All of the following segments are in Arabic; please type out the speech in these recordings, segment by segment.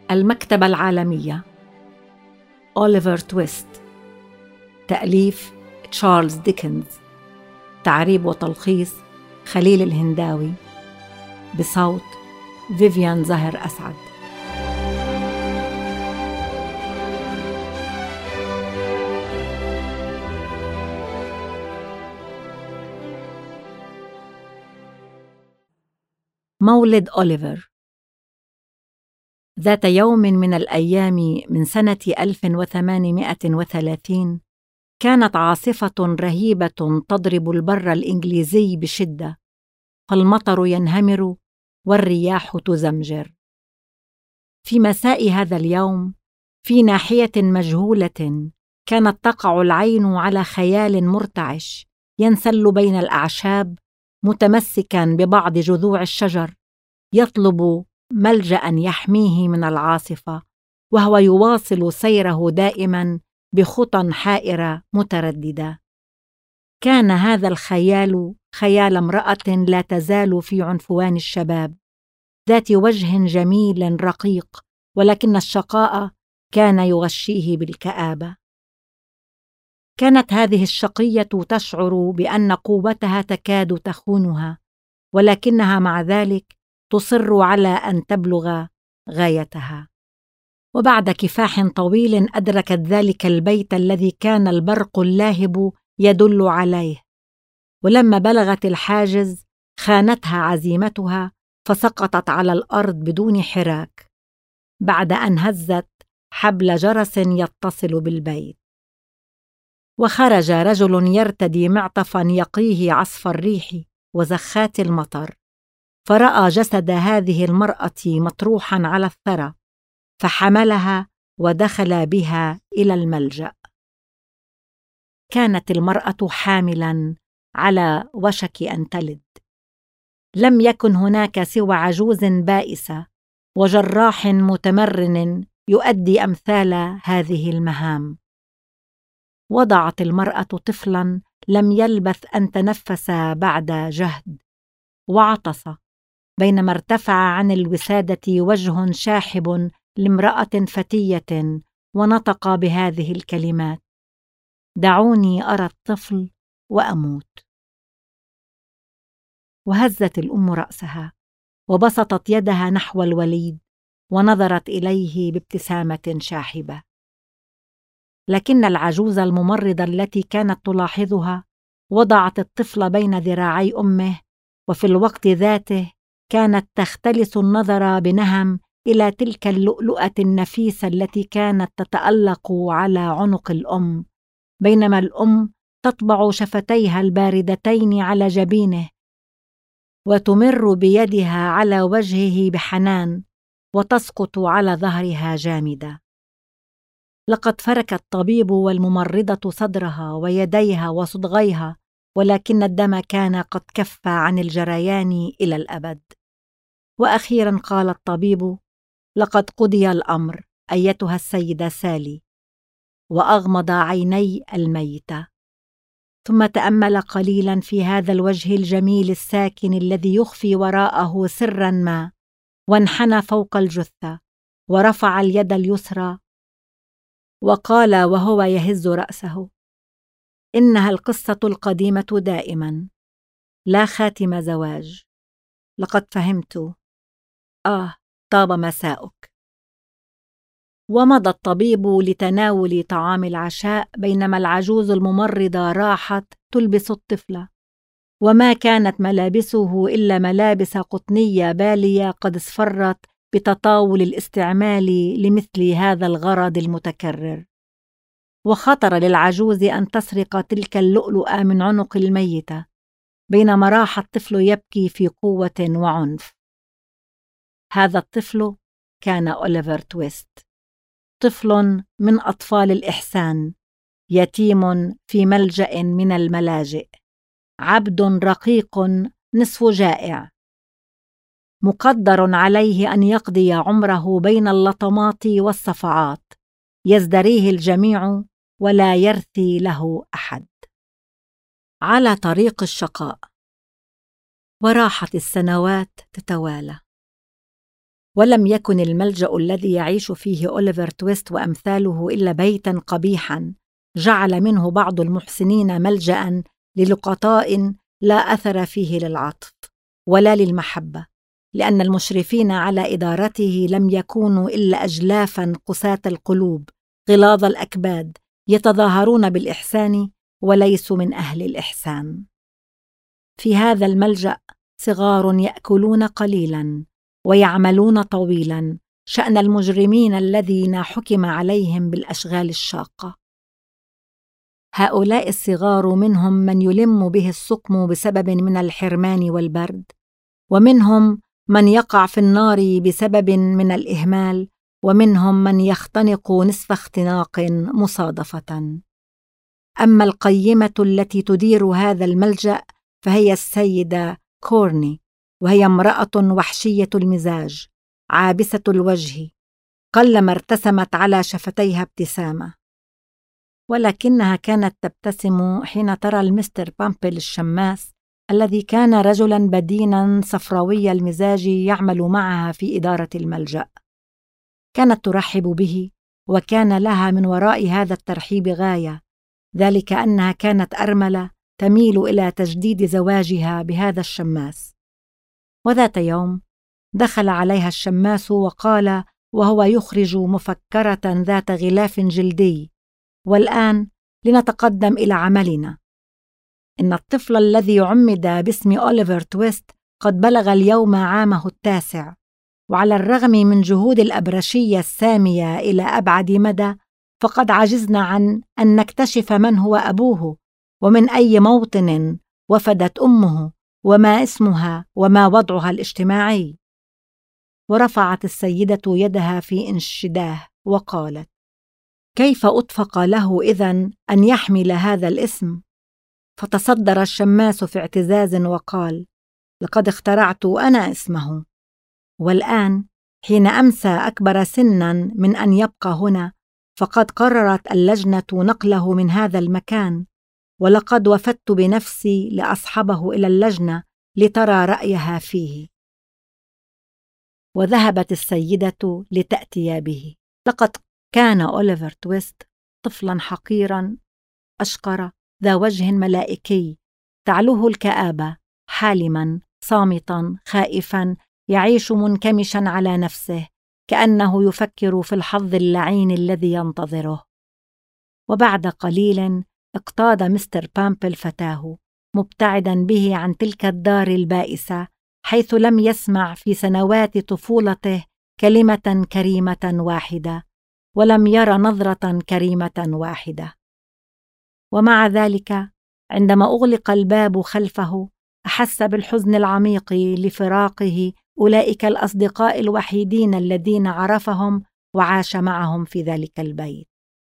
المكتبة العالمية. أوليفر تويست. تأليف تشارلز ديكنز. تعريب وتلخيص خليل الهنداوي. بصوت فيفيان زهر أسعد. مولد أوليفر. ذات يوم من الأيام من سنة 1830 كانت عاصفة رهيبة تضرب البر الإنجليزي بشدة، فالمطر ينهمر والرياح تزمجر. في مساء هذا اليوم، في ناحية مجهولة، كانت تقع العين على خيال مرتعش ينسل بين الأعشاب متمسكاً ببعض جذوع الشجر، يطلب ملجأ يحميه من العاصفة، وهو يواصل سيره دائماً بخطى حائرة مترددة. كان هذا الخيال خيال امرأة لا تزال في عنفوان الشباب، ذات وجه جميل رقيق، ولكن الشقاء كان يغشيه بالكآبة. كانت هذه الشقية تشعر بأن قوتها تكاد تخونها، ولكنها مع ذلك تصر على أن تبلغ غايتها. وبعد كفاح طويل أدركت ذلك البيت الذي كان البرق اللاهب يدل عليه، ولما بلغت الحاجز خانتها عزيمتها، فسقطت على الأرض بدون حراك بعد أن هزت حبل جرس يتصل بالبيت. وخرج رجل يرتدي معطفا يقيه عصف الريح وزخات المطر، فرأى جسد هذه المرأة مطروحا على الثرى، فحملها ودخل بها إلى الملجأ. كانت المرأة حاملاً على وشك أن تلد. لم يكن هناك سوى عجوز بائسة وجراح متمرن يؤدي أمثال هذه المهام. وضعت المرأة طفلاً لم يلبث أن تنفس بعد جهد، وعطس، بينما ارتفع عن الوسادة وجه شاحب لامرأة فتية، ونطق بهذه الكلمات: دعوني أرى الطفل وأموت. وهزت الأم رأسها وبسطت يدها نحو الوليد، ونظرت إليه بابتسامة شاحبة. لكن العجوز الممرضة التي كانت تلاحظها وضعت الطفل بين ذراعي أمه، وفي الوقت ذاته كانت تختلس النظر بنهم إلى تلك اللؤلؤة النفيسة التي كانت تتألق على عنق الأم، بينما الأم تطبع شفتيها الباردتين على جبينه وتمر بيدها على وجهه بحنان، وتسقط على ظهرها جامدة. لقد فرك الطبيب والممرضة صدرها ويديها وصدغيها، ولكن الدم كان قد كف عن الجريان إلى الأبد. وأخيرا قال الطبيب: لقد قضي الأمر أيتها السيدة سالي. وأغمض عيني الميتة، ثم تأمل قليلا في هذا الوجه الجميل الساكن الذي يخفي وراءه سرا ما، وانحنى فوق الجثة ورفع اليد اليسرى وقال وهو يهز رأسه: إنها القصة القديمة دائما، لا خاتم زواج. لقد فهمت. طاب مساؤك. ومضى الطبيب لتناول طعام العشاء، بينما العجوز الممرضة راحت تلبس الطفل، وما كانت ملابسه إلا ملابس قطنية بالية قد اصفرت بتطاول الاستعمال لمثل هذا الغرض المتكرر. وخطر للعجوز أن تسرق تلك اللؤلؤة من عنق الميتة، بينما راح الطفل يبكي في قوة وعنف. هذا الطفل كان أوليفر تويست، طفل من أطفال الإحسان، يتيم في ملجأ من الملاجئ، عبد رقيق نصف جائع، مقدر عليه أن يقضي عمره بين اللطمات والصفعات، يزدريه الجميع ولا يرثي له أحد. على طريق الشقاء. وراحت السنوات تتوالى، ولم يكن الملجأ الذي يعيش فيه أوليفر تويست وأمثاله إلا بيتاً قبيحاً جعل منه بعض المحسنين ملجأ للقطاء لا أثر فيه للعطف ولا للمحبة، لأن المشرفين على إدارته لم يكونوا إلا أجلافاً قساة القلوب غلاظ الأكباد يتظاهرون بالإحسان وليسوا من أهل الإحسان. في هذا الملجأ صغار يأكلون قليلاً ويعملون طويلاً شأن المجرمين الذين حكم عليهم بالأشغال الشاقة. هؤلاء الصغار منهم من يلم به السقم بسبب من الحرمان والبرد، ومنهم من يقع في النار بسبب من الإهمال، ومنهم من يختنق نصف اختناق مصادفة. أما القيمة التي تدير هذا الملجأ فهي السيدة كورني، وهي امرأة وحشية المزاج عابسة الوجه، قلما ارتسمت على شفتيها ابتسامة، ولكنها كانت تبتسم حين ترى المستر بامبل الشماس الذي كان رجلاً بديناً صفراوي المزاج يعمل معها في إدارة الملجأ. كانت ترحب به، وكان لها من وراء هذا الترحيب غاية، ذلك أنها كانت أرملة تميل إلى تجديد زواجها بهذا الشماس. وذات يوم دخل عليها الشماس وقال وهو يخرج مفكرة ذات غلاف جلدي: والآن لنتقدم إلى عملنا. إن الطفل الذي عمد باسم أوليفر تويست قد بلغ اليوم عامه 9، وعلى الرغم من جهود الأبرشية السامية إلى أبعد مدى، فقد عجزنا عن أن نكتشف من هو أبوه، ومن أي موطن وفدت أمه، وما اسمها، وما وضعها الاجتماعي. ورفعت السيدة يدها في انشداه وقالت: كيف أطفق له إذن أن يحمل هذا الاسم؟ فتصدر الشماس في اعتزاز وقال: لقد اخترعت أنا اسمه، والآن حين أمسى أكبر سناً من أن يبقى هنا، فقد قررت اللجنة نقله من هذا المكان، ولقد وفدت بنفسي لأصحبه إلى اللجنة لترى رأيها فيه. وذهبت السيدة لتأتي به. لقد كان أوليفر تويست طفلاً حقيراً أشقر ذا وجه ملائكي تعلوه الكآبة، حالماً صامتاً خائفاً يعيش منكمشاً على نفسه كأنه يفكر في الحظ اللعين الذي ينتظره. وبعد قليل اقتاد مستر بامبل فتاه مبتعداً به عن تلك الدار البائسة، حيث لم يسمع في سنوات طفولته كلمة كريمة واحدة، ولم ير نظرة كريمة واحدة. ومع ذلك عندما أغلق الباب خلفه أحس بالحزن العميق لفراقه أولئك الأصدقاء الوحيدين الذين عرفهم وعاش معهم في ذلك البيت.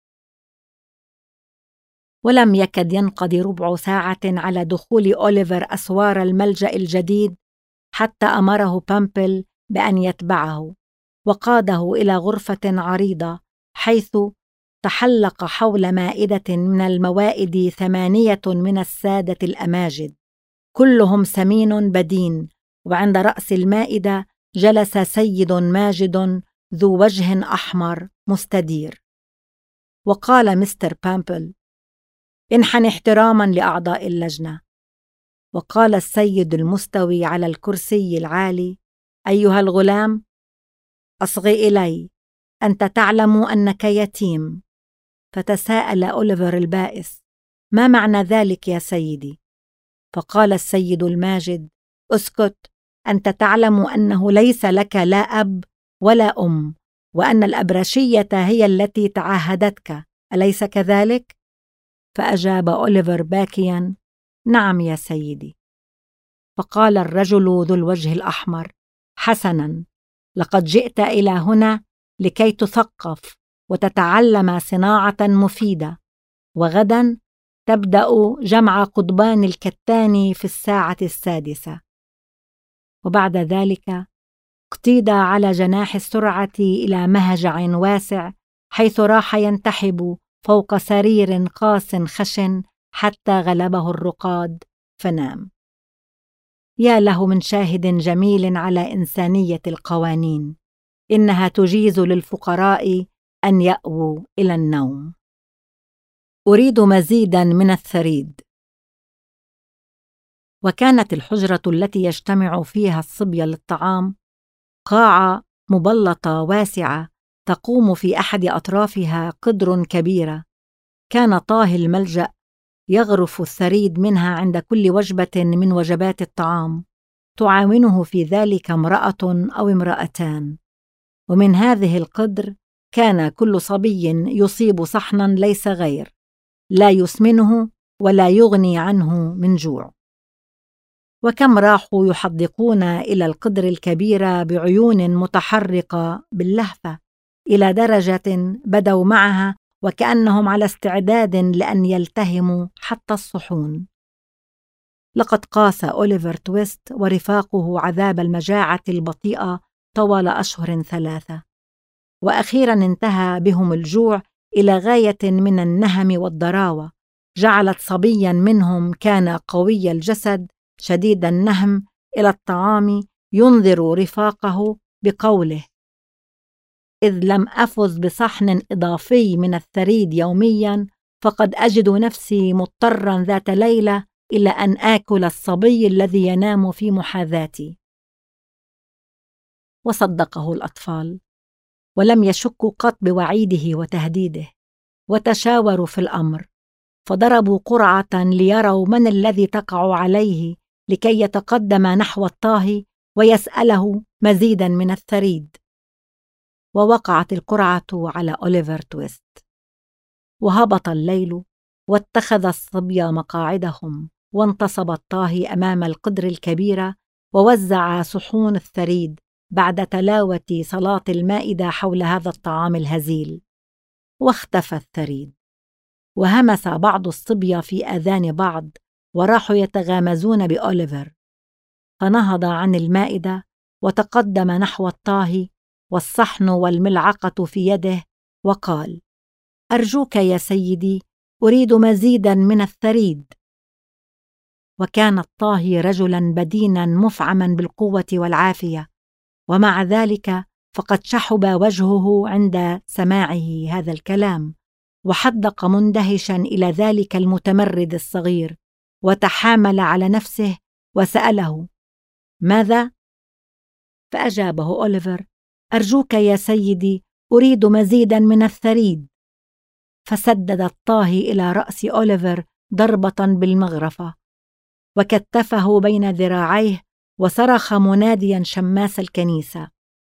ولم يكد ينقضي ربع ساعة على دخول أوليفر أسوار الملجأ الجديد حتى أمره بامبل بأن يتبعه، وقاده إلى غرفة عريضة حيث تحلق حول مائدة من الموائد 8 من السادة الأماجد، كلهم سمين بدين، وعند رأس المائدة جلس سيد ماجد ذو وجه أحمر مستدير. وقال مستر بامبل: انحن احتراما لأعضاء اللجنة. وقال السيد المستوي على الكرسي العالي: أيها الغلام، أصغي إلي، أنت تعلم أنك يتيم. فتساءل أوليفر البائس: ما معنى ذلك يا سيدي؟ فقال السيد الماجد: اسكت، أنت تعلم أنه ليس لك لا أب ولا أم، وأن الأبرشية هي التي تعاهدتك، أليس كذلك؟ فأجاب أوليفر باكيا: نعم يا سيدي. فقال الرجل ذو الوجه الأحمر: حسنا، لقد جئت إلى هنا لكي تثقف وتتعلم صناعة مفيدة، وغدا تبدأ جمع قضبان الكتان في 6:00. وبعد ذلك اقتيد على جناح السرعة إلى مهجع واسع، حيث راح ينتحب فوق سرير قاس خشن حتى غلبه الرقاد فنام. يا له من شاهد جميل على إنسانية القوانين، إنها تجيز للفقراء أن يأووا إلى النوم. أريد مزيداً من الثريد. وكانت الحجرة التي يجتمع فيها الصبية للطعام قاعة مبلطة واسعة، تقوم في أحد أطرافها قدر كبيرة. كان طاهي الملجأ يغرف الثريد منها عند كل وجبة من وجبات الطعام، تعاونه في ذلك امرأة أو امرأتان. ومن هذه القدر كان كل صبي يصيب صحنا ليس غير، لا يسمنه ولا يغني عنه من جوع. وكم راحوا يحدقون إلى القدر الكبيرة بعيون متحرقة باللهفة، إلى درجة بدوا معها وكأنهم على استعداد لأن يلتهموا حتى الصحون. لقد قاس أوليفر تويست ورفاقه عذاب المجاعة البطيئة طوال أشهر 3، وأخيراً انتهى بهم الجوع إلى غاية من النهم والضراوة، جعلت صبياً منهم كان قوي الجسد شديد النهم إلى الطعام ينذر رفاقه بقوله: إذ لم أفز بصحن إضافي من الثريد يومياً فقد أجد نفسي مضطراً ذات ليلة إلى أن آكل الصبي الذي ينام في محاذاتي. وصدقه الأطفال، ولم يشكوا قط بوعيده وتهديده، وتشاوروا في الأمر، فضربوا قرعة ليروا من الذي تقع عليه لكي يتقدم نحو الطاهي ويسأله مزيداً من الثريد. ووقعت القرعة على أوليفر تويست. وهبط الليل، واتخذ الصبي مقاعدهم، وانتصب الطاهي أمام القدر الكبيرة، ووزع صحون الثريد بعد تلاوة صلاة المائدة حول هذا الطعام الهزيل. واختفى الثريد، وهمس بعض الصبية في آذان بعض، وراحوا يتغامزون بأوليفر. فنهض عن المائدة وتقدم نحو الطاهي والصحن والملعقة في يده، وقال: أرجوك يا سيدي، أريد مزيداً من الثريد. وكان الطاهي رجلاً بديناً مفعماً بالقوة والعافية، ومع ذلك فقد شحب وجهه عند سماعه هذا الكلام، وحدق مندهشاً إلى ذلك المتمرد الصغير، وتحامل على نفسه وسأله: ماذا؟ فأجابه أوليفر: أرجوك يا سيدي، أريد مزيداً من الثريد. فسدد الطاهي إلى رأس أوليفر ضربة بالمغرفة، وكتفه بين ذراعيه، وصرخ منادياً شماس الكنيسة.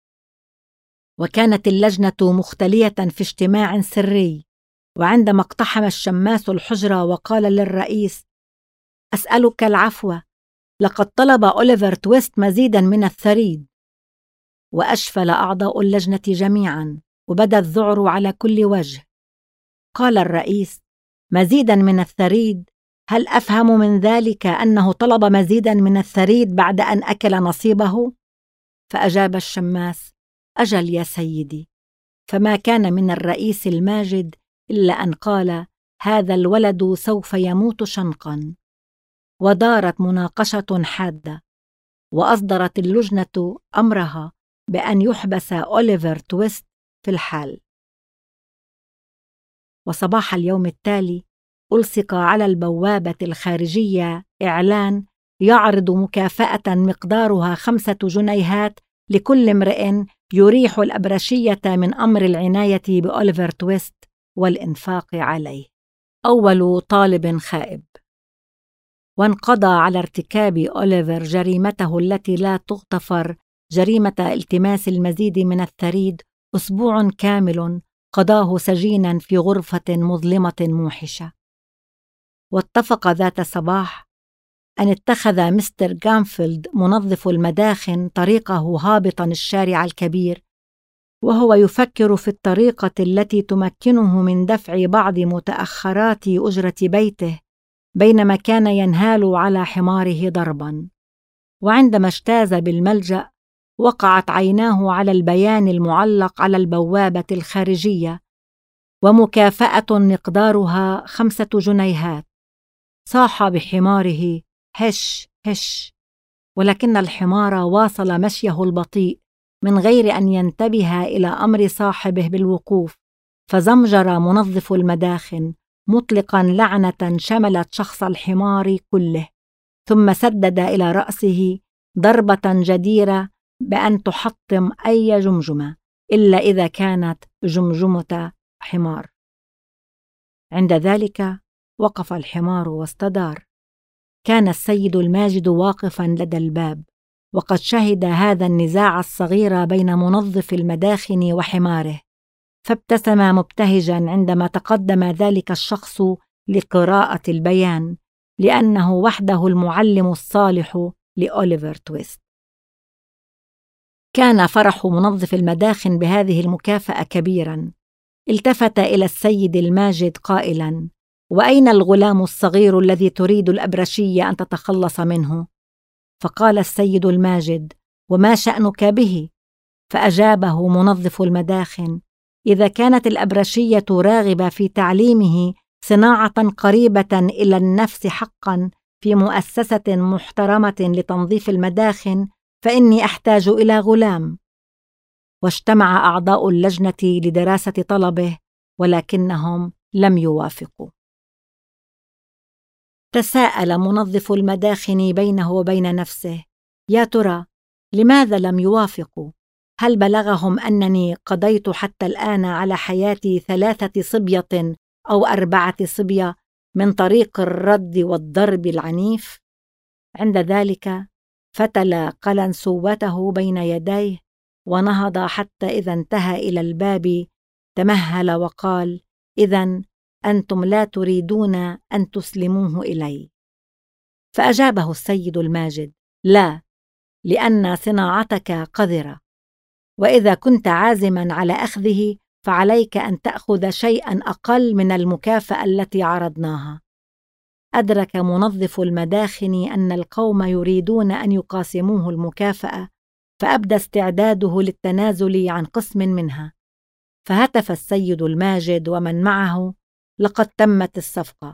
وكانت اللجنة مختلية في اجتماع سري، وعندما اقتحم الشماس الحجرة وقال للرئيس: أسألك العفو، لقد طلب أوليفر تويست مزيداً من الثريد. وأشفل أعضاء اللجنة جميعاً، وبدا الذعر على كل وجه. قال الرئيس: مزيداً من الثريد؟ هل أفهم من ذلك أنه طلب مزيداً من الثريد بعد أن أكل نصيبه؟ فأجاب الشماس: أجل يا سيدي. فما كان من الرئيس الماجد إلا أن قال: هذا الولد سوف يموت شنقاً. ودارت مناقشة حادة، وأصدرت اللجنة أمرها بأن يحبس أوليفر تويست في الحال. وصباح اليوم التالي ألصق على البوابة الخارجية إعلان يعرض مكافأة مقدارها 5 جنيهات لكل امرئ يريح الأبرشية من أمر العناية بأوليفر تويست والإنفاق عليه. أول طالب خائب. وانقضى على ارتكاب أوليفر جريمته التي لا تغتفر، جريمة التماس المزيد من الثريد، أسبوع كامل قضاه سجينا في غرفة مظلمة موحشة. واتفق ذات صباح أن اتخذ مستر غانفيلد منظف المداخن طريقه هابطا الشارع الكبير، وهو يفكر في الطريقة التي تمكنه من دفع بعض متأخرات أجرة بيته، بينما كان ينهال على حماره ضربا. وعندما اجتاز بالملجأ وقعت عيناه على البيان المعلق على البوابة الخارجية: ومكافأة مقدارها 5 جنيهات. صاح بحماره: هش هش. ولكن الحمار واصل مشيه البطيء، من غير أن ينتبه إلى أمر صاحبه بالوقوف، فزمجر منظف المداخن مطلقاً لعنة شملت شخص الحمار كله، ثم سدد إلى رأسه ضربة جديرة بأن تحطم أي جمجمة إلا إذا كانت جمجمة حمار. عند ذلك وقف الحمار واستدار. كان السيد الماجد واقفاً لدى الباب، وقد شهد هذا النزاع الصغير بين منظف المداخن وحماره، فابتسم مبتهجاً عندما تقدم ذلك الشخص لقراءة البيان، لأنه وحده المعلم الصالح لأوليفر تويست. كان فرح منظف المداخن بهذه المكافأة كبيراً. التفت إلى السيد الماجد قائلاً: وأين الغلام الصغير الذي تريد الأبرشية أن تتخلص منه؟ فقال السيد الماجد: وما شأنك به؟ فأجابه منظف المداخن: إذا كانت الأبرشية راغبة في تعليمه صناعة قريبة إلى النفس حقاً في مؤسسة محترمة لتنظيف المداخن، فإني أحتاج إلى غلام. واجتمع أعضاء اللجنة لدراسة طلبه، ولكنهم لم يوافقوا. تساءل منظف المداخن بينه وبين نفسه: يا ترى لماذا لم يوافقوا؟ هل بلغهم أنني قضيت حتى الآن على حياتي 3 صبية أو 4 صبية من طريق الرد والضرب العنيف؟ عند ذلك فتل قلنسوته بين يديه ونهض، حتى إذا انتهى إلى الباب تمهل وقال: إذن أنتم لا تريدون أن تسلموه إلي؟ فأجابه السيد الماجد: لا، لأن صناعتك قذرة، وإذا كنت عازماً على أخذه فعليك أن تأخذ شيئاً أقل من المكافأة التي عرضناها. أدرك منظف المداخن أن القوم يريدون أن يقاسموه المكافأة، فأبدى استعداده للتنازل عن قسم منها. فهتف السيد الماجد ومن معه: لقد تمت الصفقة.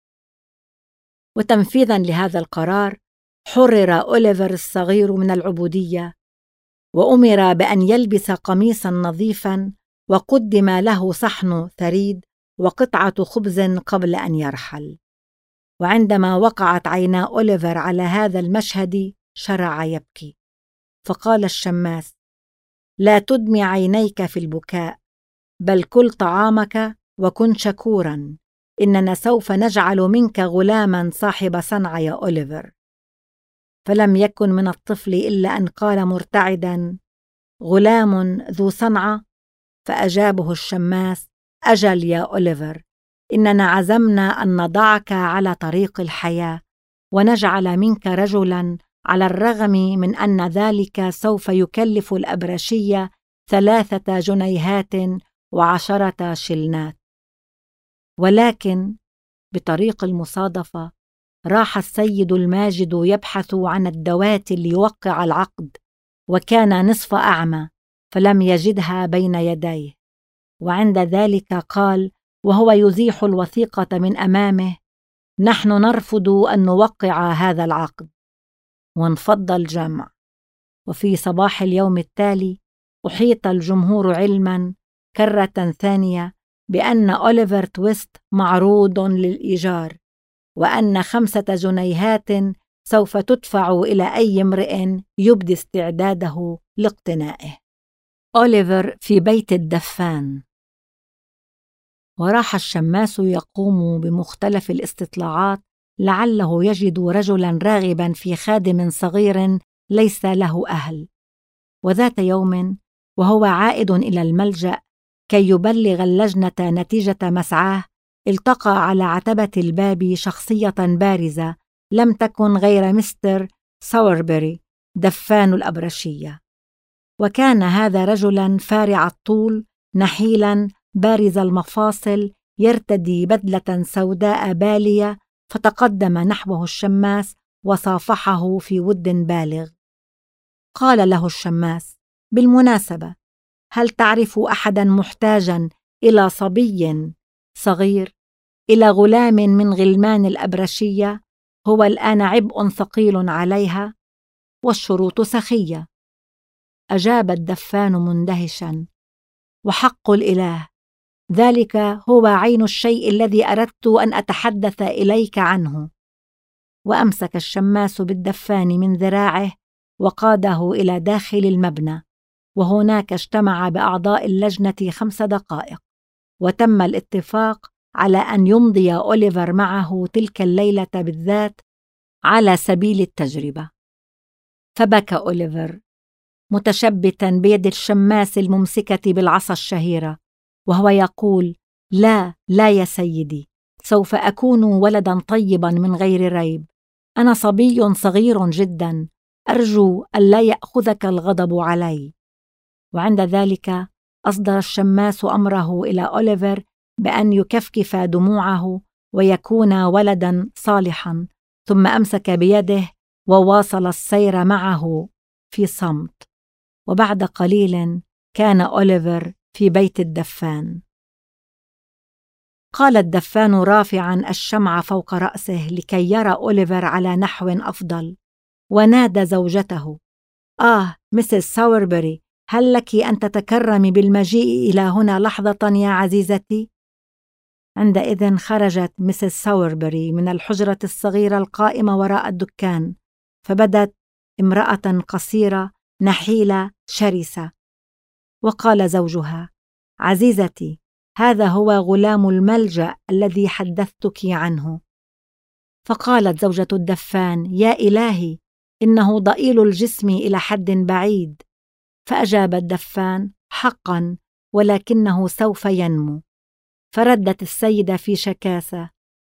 وتنفيذاً لهذا القرار حرر أوليفر الصغير من العبودية، وأمر بأن يلبس قميصاً نظيفاً، وقدم له صحن ثريد وقطعة خبز قبل أن يرحل. وعندما وقعت عينا أوليفر على هذا المشهد شرع يبكي، فقال الشماس: لا تدمي عينيك في البكاء، بل كل طعامك وكن شكوراً، إننا سوف نجعل منك غلاماً صاحب صنعة يا أوليفر. فلم يكن من الطفل إلا أن قال مرتعداً: غلام ذو صنعة؟ فأجابه الشماس: أجل يا أوليفر، إننا عزمنا أن نضعك على طريق الحياة ونجعل منك رجلاً، على الرغم من أن ذلك سوف يكلف الأبرشية 3 جنيهات و10 شلنات. ولكن بطريق المصادفة راح السيد الماجد يبحث عن الدوات ليوقع العقد، وكان نصف أعمى، فلم يجدها بين يديه. وعند ذلك قال وهو يزيح الوثيقة من أمامه: نحن نرفض أن نوقع هذا العقد. وانفض الجمع. وفي صباح اليوم التالي أحيط الجمهور علماً كرة ثانية بأن أوليفر تويست معروض للإيجار، وأن 5 جنيهات سوف تدفع إلى أي امرئ يبدي استعداده لاقتنائه. أوليفر في بيت الدفان. وراح الشماس يقوم بمختلف الاستطلاعات لعله يجد رجلاً راغباً في خادم صغير ليس له أهل. وذات يوم وهو عائد إلى الملجأ كي يبلغ اللجنة نتيجة مسعاه، التقى على عتبة الباب شخصية بارزة لم تكن غير مستر ساوربري دفان الأبرشية. وكان هذا رجلاً فارع الطول، نحيلاً بارز المفاصل، يرتدي بدلة سوداء بالية، فتقدم نحوه الشماس وصافحه في ود بالغ. قال له الشماس: بالمناسبة، هل تعرف أحداً محتاجاً إلى صبي صغير، إلى غلام من غلمان الأبرشية؟ هو الآن عبء ثقيل عليها، والشروط سخية. أجاب الدفان مندهشا: وحق الإله، ذلك هو عين الشيء الذي أردت أن أتحدث إليك عنه. وأمسك الشماس بالدفان من ذراعه وقاده إلى داخل المبنى، وهناك اجتمع بأعضاء اللجنة 5 دقائق، وتم الاتفاق على أن يمضي أوليفر معه تلك الليلة بالذات على سبيل التجربة. فبكى أوليفر متشبتا بيد الشماس الممسكة بالعصا الشهيرة، وهو يقول: لا لا يا سيدي، سوف أكون ولدا طيبا من غير ريب. أنا صبي صغير جدا، أرجو ألا يأخذك الغضب علي. وعند ذلك أصدر الشماس أمره إلى أوليفر بأن يكفكف دموعه ويكون ولدا صالحا، ثم أمسك بيده وواصل السير معه في صمت. وبعد قليل كان أوليفر في بيت الدفان. قال الدفان رافعا الشمع فوق رأسه لكي يرى أوليفر على نحو أفضل، ونادى زوجته: مسز ساوربري، هل لك أن تتكرمي بالمجيء إلى هنا لحظة يا عزيزتي؟ عندئذ خرجت مسز ساوربري من الحجرة الصغيرة القائمة وراء الدكان، فبدت امرأة قصيرة نحيلة شرسة. وقال زوجها: عزيزتي، هذا هو غلام الملجأ الذي حدثتك عنه. فقالت زوجة الدفان: يا إلهي، إنه ضئيل الجسم إلى حد بعيد. فأجاب الدفان: حقا، ولكنه سوف ينمو. فردت السيدة في شكاسة: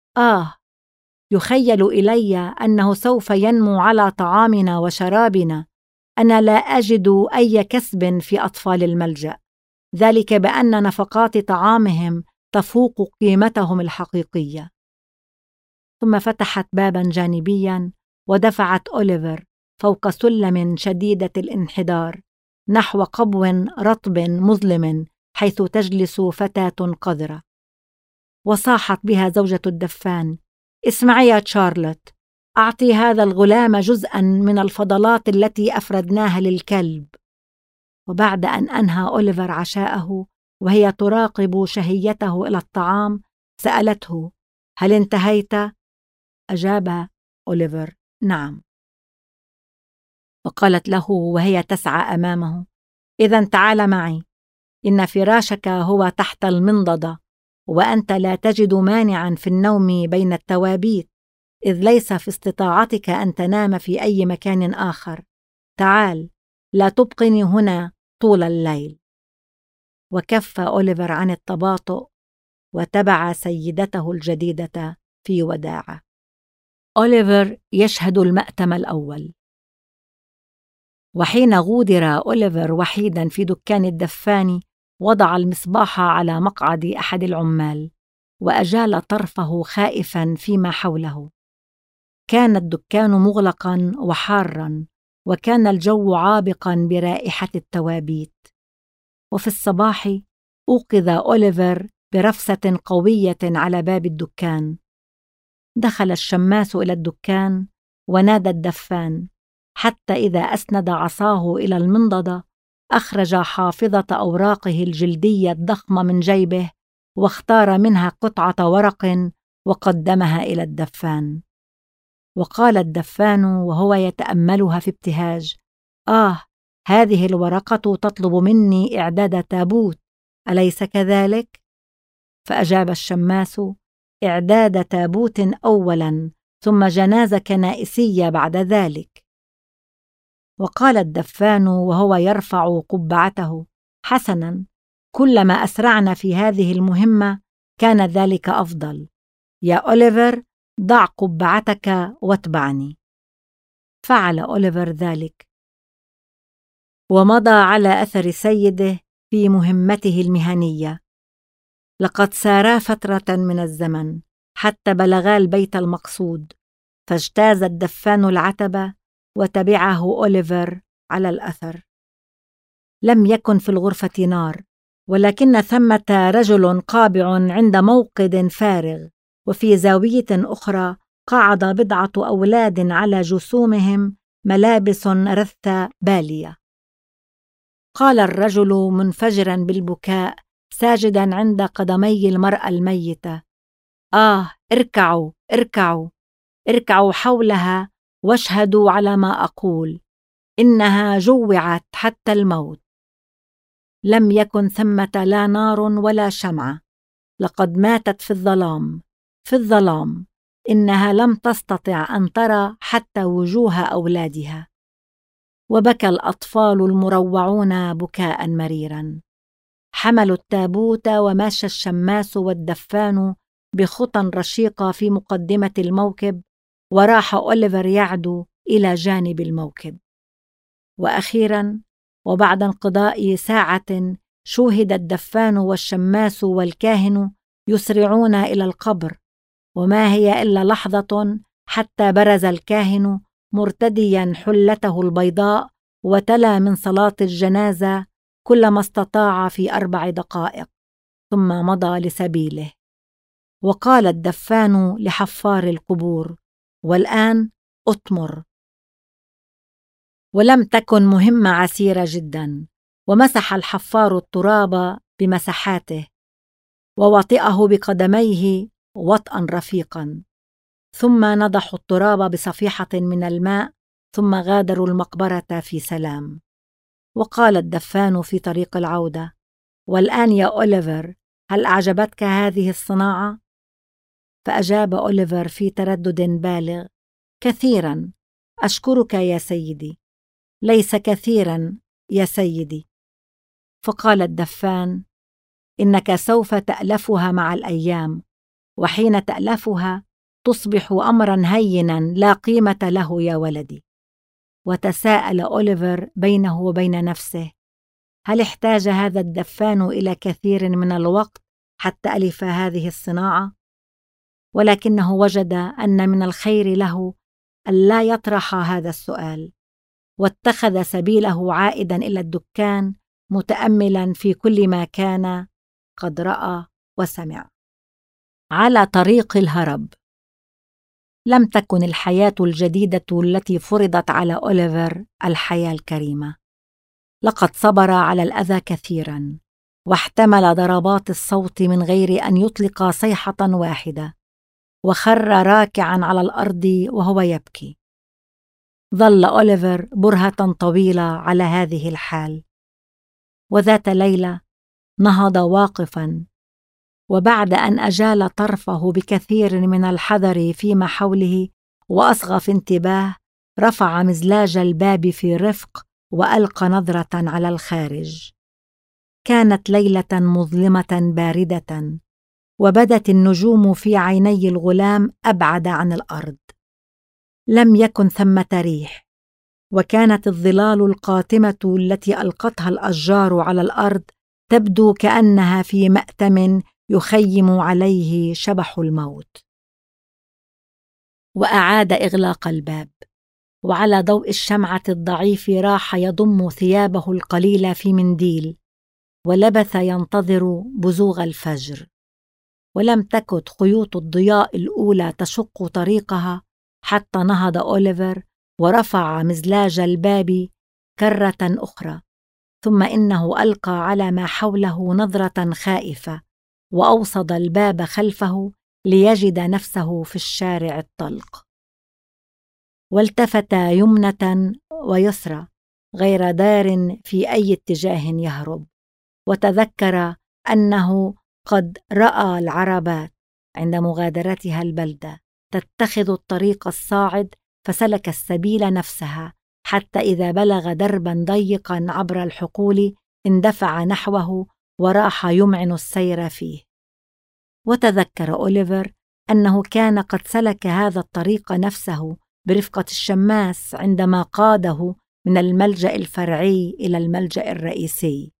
يخيل إلي أنه سوف ينمو على طعامنا وشرابنا. أنا لا أجد أي كسب في أطفال الملجأ، ذلك بأن نفقات طعامهم تفوق قيمتهم الحقيقية. ثم فتحت بابا جانبيا ودفعت أوليفر فوق سلم شديدة الانحدار نحو قبو رطب مظلم حيث تجلس فتاة قذرة. وصاحت بها زوجة الدفان: اسمعي يا شارلوت، أعطي هذا الغلام جزءا من الفضلات التي أفردناها للكلب. وبعد أن أنهى أوليفر عشاءه وهي تراقب شهيته إلى الطعام، سألته: هل انتهيت؟ أجاب أوليفر: نعم. وقالت له وهي تسعى أمامه: إذن تعال معي، إن فراشك هو تحت المنضدة، وأنت لا تجد مانعا في النوم بين التوابيت، إذ ليس في استطاعتك أن تنام في أي مكان آخر. تعال، لا تبقني هنا طول الليل. وكف أوليفر عن التباطؤ وتبع سيدته الجديدة في وداعة. أوليفر يشهد المأتم الأول. وحين غودر أوليفر وحيدا في دكان الدفان، وضع المصباح على مقعد أحد العمال وأجال طرفه خائفا فيما حوله. كان الدكان مغلقا وحارا، وكان الجو عابقا برائحة التوابيت. وفي الصباح أوقظ أوليفر برفسة قوية على باب الدكان. دخل الشماس إلى الدكان ونادى الدفان، حتى إذا أسند عصاه إلى المنضدة أخرج حافظة أوراقه الجلدية الضخمة من جيبه واختار منها قطعة ورق وقدمها إلى الدفان. وقال الدفان وهو يتأملها في ابتهاج: هذه الورقة تطلب مني إعداد تابوت، أليس كذلك؟ فأجاب الشماس: إعداد تابوت أولا، ثم جنازة كنائسية بعد ذلك. وقال الدفان وهو يرفع قبعته: حسنا، كلما أسرعنا في هذه المهمة كان ذلك أفضل. يا أوليفر، ضع قبعتك واتبعني. فعل أوليفر ذلك، ومضى على أثر سيده في مهمته المهنية. لقد سارا فترة من الزمن حتى بلغا البيت المقصود، فاجتاز الدفان العتبة وتبعه أوليفر على الأثر. لم يكن في الغرفة نار، ولكن ثمة رجل قابع عند موقد فارغ، وفي زاوية أخرى قعد بضعة أولاد على جسومهم ملابس رثة بالية. قال الرجل منفجرا بالبكاء ساجدا عند قدمي المرأة الميتة: اركعوا اركعوا اركعوا حولها واشهدوا على ما أقول، إنها جوعت حتى الموت. لم يكن ثمة لا نار ولا شمعة، لقد ماتت في الظلام، في الظلام. إنها لم تستطع أن ترى حتى وجوه أولادها. وبكى الأطفال المروعون بكاء مريرا. حملوا التابوت وماشى الشماس والدفان بخطى رشيقة في مقدمة الموكب، وراح أوليفر يعدو إلى جانب الموكب. وأخيرا وبعد انقضاء ساعة شوهد الدفان والشماس والكاهن يسرعون إلى القبر، وما هي إلا لحظة حتى برز الكاهن مرتديا حلته البيضاء وتلا من صلاة الجنازة كل ما استطاع في 4 دقائق، ثم مضى لسبيله. وقال الدفان لحفار القبور: والآن أطمر. ولم تكن مهمة عسيرة جدا، ومسح الحفار التراب بمسحاته ووطئه بقدميه وطئا رفيقا، ثم نضحوا التراب بصفيحة من الماء، ثم غادروا المقبرة في سلام. وقال الدفان في طريق العودة: والآن يا أوليفر، هل أعجبتك هذه الصناعة؟ فأجاب أوليفر في تردد بالغ: كثيرا، أشكرك يا سيدي. ليس كثيرا يا سيدي. فقال الدفان: إنك سوف تألفها مع الأيام، وحين تألفها تصبح أمرا هينا لا قيمة له يا ولدي. وتساءل أوليفر بينه وبين نفسه: هل احتاج هذا الدفان إلى كثير من الوقت حتى ألف هذه الصناعة؟ ولكنه وجد أن من الخير له ألا يطرح هذا السؤال، واتخذ سبيله عائدا إلى الدكان متأملا في كل ما كان قد رأى وسمع. على طريق الهرب. لم تكن الحياة الجديدة التي فرضت على أوليفر الحياة الكريمة. لقد صبر على الأذى كثيرا، واحتمل ضربات الصوت من غير أن يطلق صيحة واحدة، وخر راكعا على الأرض وهو يبكي. ظل أوليفر برهة طويلة على هذه الحال، وذات ليلة نهض واقفا، وبعد أن أجال طرفه بكثير من الحذر فيما حوله وأصغى في انتباه، رفع مزلاج الباب في رفق وألقى نظرة على الخارج. كانت ليلة مظلمة باردة، وبدت النجوم في عيني الغلام أبعد عن الأرض. لم يكن ثمة ريح، وكانت الظلال القاتمة التي ألقتها الأشجار على الأرض تبدو كأنها في مأتم يخيم عليه شبح الموت. وأعاد إغلاق الباب، وعلى ضوء الشمعة الضعيف راح يضم ثيابه القليلة في منديل، ولبث ينتظر بزوغ الفجر. ولم تكد خيوط الضياء الأولى تشق طريقها حتى نهض أوليفر ورفع مزلاج الباب كرة أخرى، ثم إنه ألقى على ما حوله نظرة خائفة، وأوصد الباب خلفه ليجد نفسه في الشارع الطلق. والتفت يمنة ويسرى غير دار في أي اتجاه يهرب، وتذكر أنه قد رأى العربات عند مغادرتها البلدة تتخذ الطريق الصاعد، فسلك السبيل نفسها حتى إذا بلغ دربا ضيقا عبر الحقول اندفع نحوه وراح يمعن السير فيه. وتذكر أوليفر أنه كان قد سلك هذا الطريق نفسه برفقة الشماس عندما قاده من الملجأ الفرعي إلى الملجأ الرئيسي.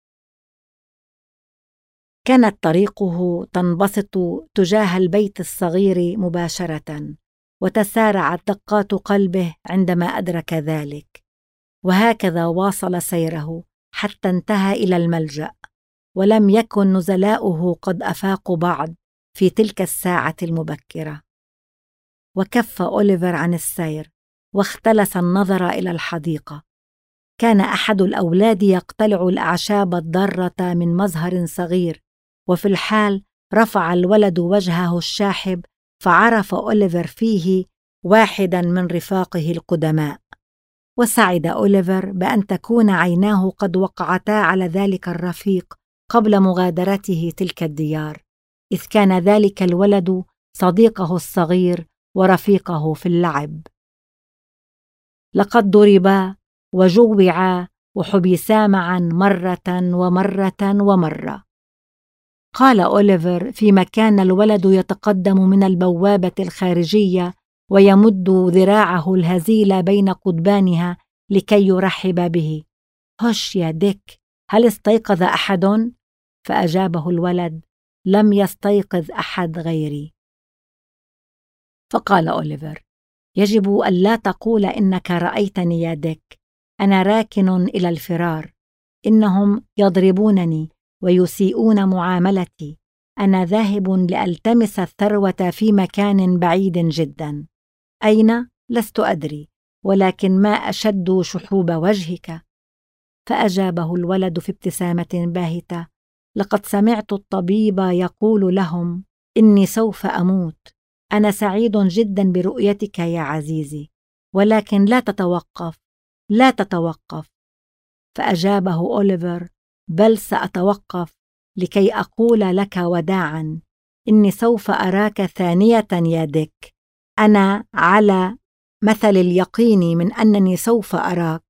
كانت طريقه تنبسط تجاه البيت الصغير مباشرة، وتسارعت دقات قلبه عندما أدرك ذلك. وهكذا واصل سيره حتى انتهى إلى الملجأ، ولم يكن نزلاؤه قد أفاقوا بعد في تلك الساعة المبكرة. وكف أوليفر عن السير واختلس النظر إلى الحديقة، كان أحد الأولاد يقتلع الأعشاب الضارة من مزهر صغير، وفي الحال رفع الولد وجهه الشاحب فعرف أوليفر فيه واحدا من رفاقه القدماء. وسعد أوليفر بأن تكون عيناه قد وقعتا على ذلك الرفيق قبل مغادرته تلك الديار، إذ كان ذلك الولد صديقه الصغير ورفيقه في اللعب. لقد ضربا وجوعا وحبسا معا مرة ومرة. قال أوليفر فيما كان الولد يتقدم من البوابة الخارجية ويمد ذراعه الهزيلة بين قضبانها لكي يرحب به: هش يا ديك، هل استيقظ أحد؟ فأجابه الولد: لم يستيقظ أحد غيري. فقال أوليفر: يجب ألا تقول إنك رأيتني يا ديك، أنا راكن إلى الفرار، إنهم يضربونني ويسيئون معاملتي، أنا ذاهب لألتمس الثروة في مكان بعيد جدا. أين؟ لست أدري، ولكن ما أشد شحوب وجهك. فأجابه الولد في ابتسامة باهتة: لقد سمعت الطبيب يقول لهم إني سوف أموت. أنا سعيد جدا برؤيتك يا عزيزي، ولكن لا تتوقف. فأجابه أوليفر: بل سأتوقف لكي أقول لك وداعا، إني سوف أراك ثانية يا ديك، أنا على مثل اليقين من أنني سوف أراك،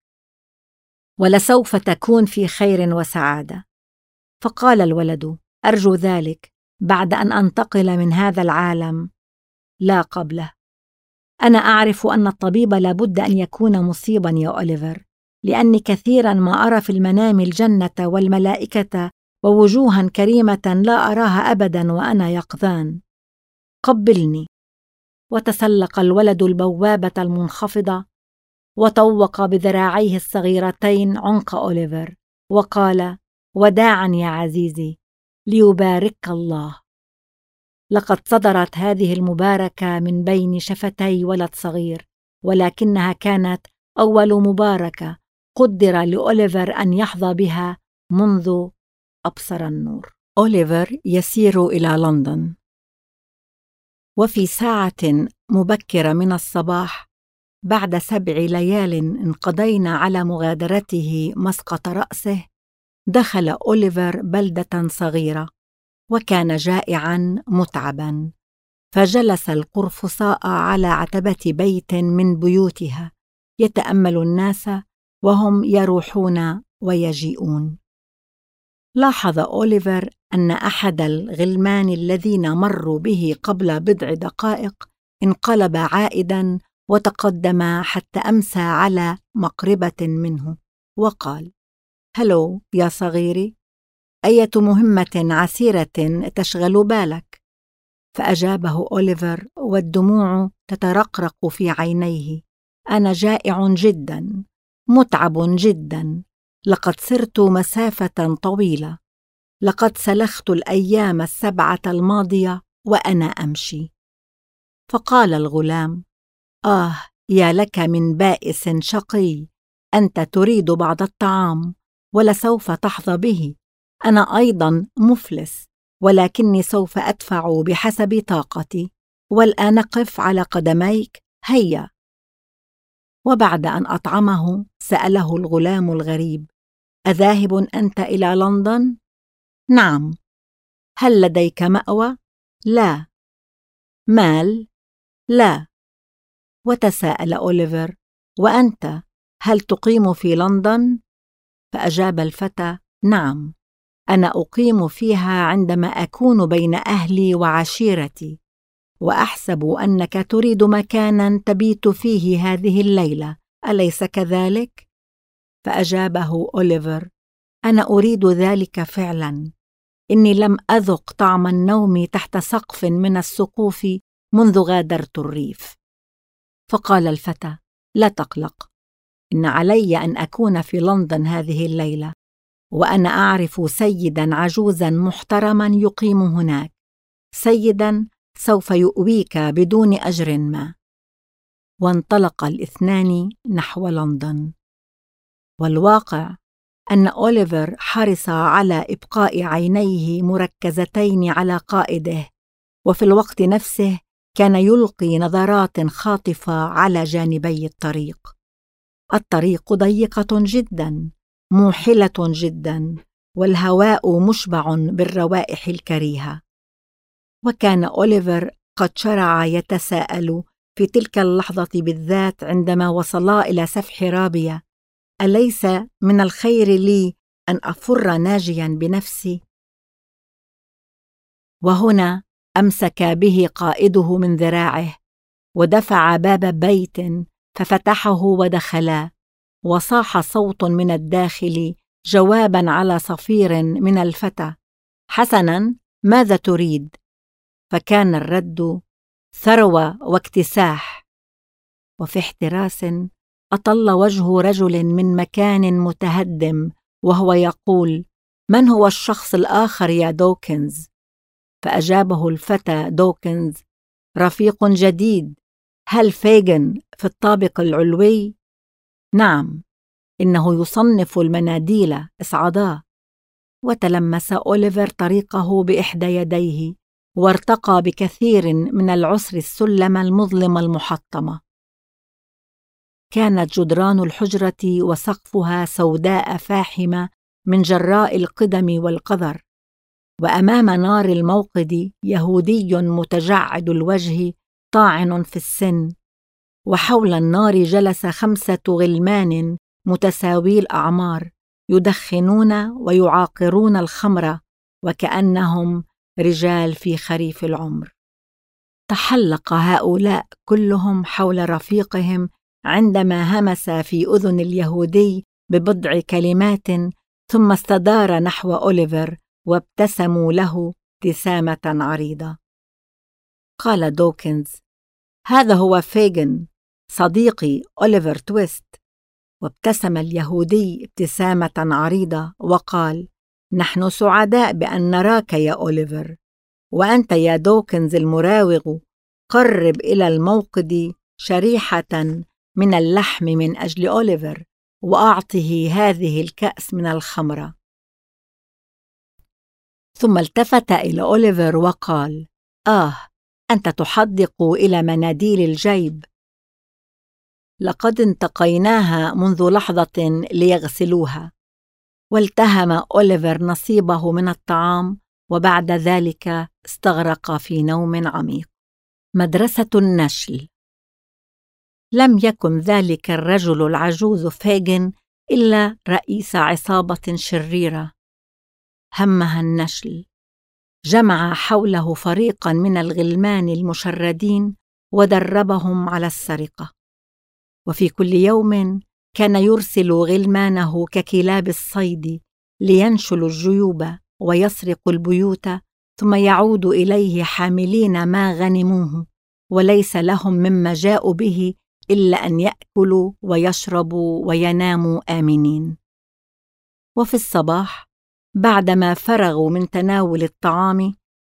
ولسوف تكون في خير وسعادة. فقال الولد: أرجو ذلك بعد أن أنتقل من هذا العالم، لا قبله. أنا أعرف أن الطبيب لابد أن يكون مصيبا يا أوليفر، لأني كثيرا ما أرى في المنام الجنة والملائكة ووجوها كريمة لا أراها أبدا وأنا يقظان. قبلني. وتسلق الولد البوابة المنخفضة وطوق بذراعيه الصغيرتين عنق أوليفر وقال: وداعا يا عزيزي، ليبارك الله. لقد صدرت هذه المباركة من بين شفتي ولد صغير، ولكنها كانت أول مباركة قدر لأوليفر أن يحظى بها منذ أبصر النور. أوليفر يسير إلى لندن. وفي ساعة مبكرة من الصباح، بعد 7 ليال انقضينا على مغادرته مسقط رأسه، دخل أوليفر بلدة صغيرة، وكان جائعا متعبا، فجلس القرفصاء على عتبة بيت من بيوتها يتأمل الناس وهم يروحون ويجيئون. لاحظ أوليفر أن أحد الغلمان الذين مروا به قبل بضع دقائق انقلب عائدا وتقدم حتى أمسى على مقربة منه وقال: هلو يا صغيري، أية مهمة عسيرة تشغل بالك؟ فأجابه أوليفر والدموع تترقرق في عينيه: أنا جائع جدا، متعب جدا، لقد سرت مسافة طويلة، لقد سلخت الأيام 7 الماضية وأنا أمشي. فقال الغلام: يا لك من بائس شقي، أنت تريد بعض الطعام ولسوف تحظى به، أنا أيضا مفلس، ولكني سوف أدفع بحسب طاقتي، والآن قف على قدميك، هيا. وبعد أن أطعمه سأله الغلام الغريب: أذاهب أنت إلى لندن؟ نعم. هل لديك مأوى؟ لا. مال؟ لا. وتساءل أوليفر: وأنت هل تقيم في لندن؟ فأجاب الفتى: نعم، أنا أقيم فيها عندما أكون بين أهلي وعشيرتي، وأحسب أنك تريد مكانا تبيت فيه هذه الليلة، أليس كذلك؟ فأجابه أوليفر: أنا أريد ذلك فعلا، إني لم أذق طعم النوم تحت سقف من السقوف منذ غادرت الريف. فقال الفتى: لا تقلق، إن علي أن أكون في لندن هذه الليلة، وأنا أعرف سيداً عجوزاً محترماً يقيم هناك، سيداً سوف يؤويك بدون أجر ما. وانطلق الاثنان نحو لندن. والواقع أن أوليفر حرص على إبقاء عينيه مركزتين على قائده، وفي الوقت نفسه كان يلقي نظرات خاطفة على جانبي الطريق. الطريق ضيقة جداً، موحلة جداً، والهواء مشبع بالروائح الكريهة. وكان أوليفر قد شرع يتساءل في تلك اللحظة بالذات عندما وصلا إلى سفح رابية: أليس من الخير لي أن أفر ناجياً بنفسي؟ وهنا أمسك به قائده من ذراعه ودفع باب بيت ففتحه ودخلا، وصاح صوت من الداخل جواباً على صفير من الفتى: حسناً، ماذا تريد؟ فكان الرد: ثروة واكتساح. وفي احتراس أطل وجه رجل من مكان متهدم وهو يقول: من هو الشخص الآخر يا دوكنز؟ فأجابه الفتى دوكنز: رفيق جديد. هل فيغن في الطابق العلوي؟ نعم، إنه يصنف المناديل، اصعدا. وتلمس أوليفر طريقه بإحدى يديه وارتقى بكثير من العسر السلم المظلم المحطمة. كانت جدران الحجرة وسقفها سوداء فاحمة من جراء القدم والقذر، وأمام نار الموقد يهودي متجعد الوجه طاعن في السن، وحول النار جلس 5 غلمان متساوي الأعمار يدخنون ويعاقرون الخمر وكأنهم رجال في خريف العمر. تحلق هؤلاء كلهم حول رفيقهم عندما همس في أذن اليهودي ببضع كلمات، ثم استدار نحو أوليفر وابتسموا له ابتسامة عريضة. قال دوكنز: هذا هو فيغن، صديقي أوليفر تويست. وابتسم اليهودي ابتسامة عريضة وقال: نحن سعداء بأن نراك يا أوليفر. وأنت يا دوكنز المراوغ، قرب إلى الموقد شريحة من اللحم من أجل أوليفر، وأعطه هذه الكأس من الخمرة. ثم التفت إلى أوليفر وقال: أنت تحدق إلى مناديل الجيب. لقد انتقيناها منذ لحظة ليغسلوها. والتهم أوليفر نصيبه من الطعام، وبعد ذلك استغرق في نوم عميق. مدرسة النشل. لم يكن ذلك الرجل العجوز فيغن إلا رئيس عصابة شريرة همها النشل. جمع حوله فريقاً من الغلمان المشردين ودربهم على السرقة، وفي كل يوم كان يرسل غلمانه ككلاب الصيد لينشلوا الجيوب ويسرقوا البيوت، ثم يعود إليه حاملين ما غنموه، وليس لهم مما جاءوا به إلا أن يأكلوا ويشربوا ويناموا آمنين. وفي الصباح بعدما فرغوا من تناول الطعام،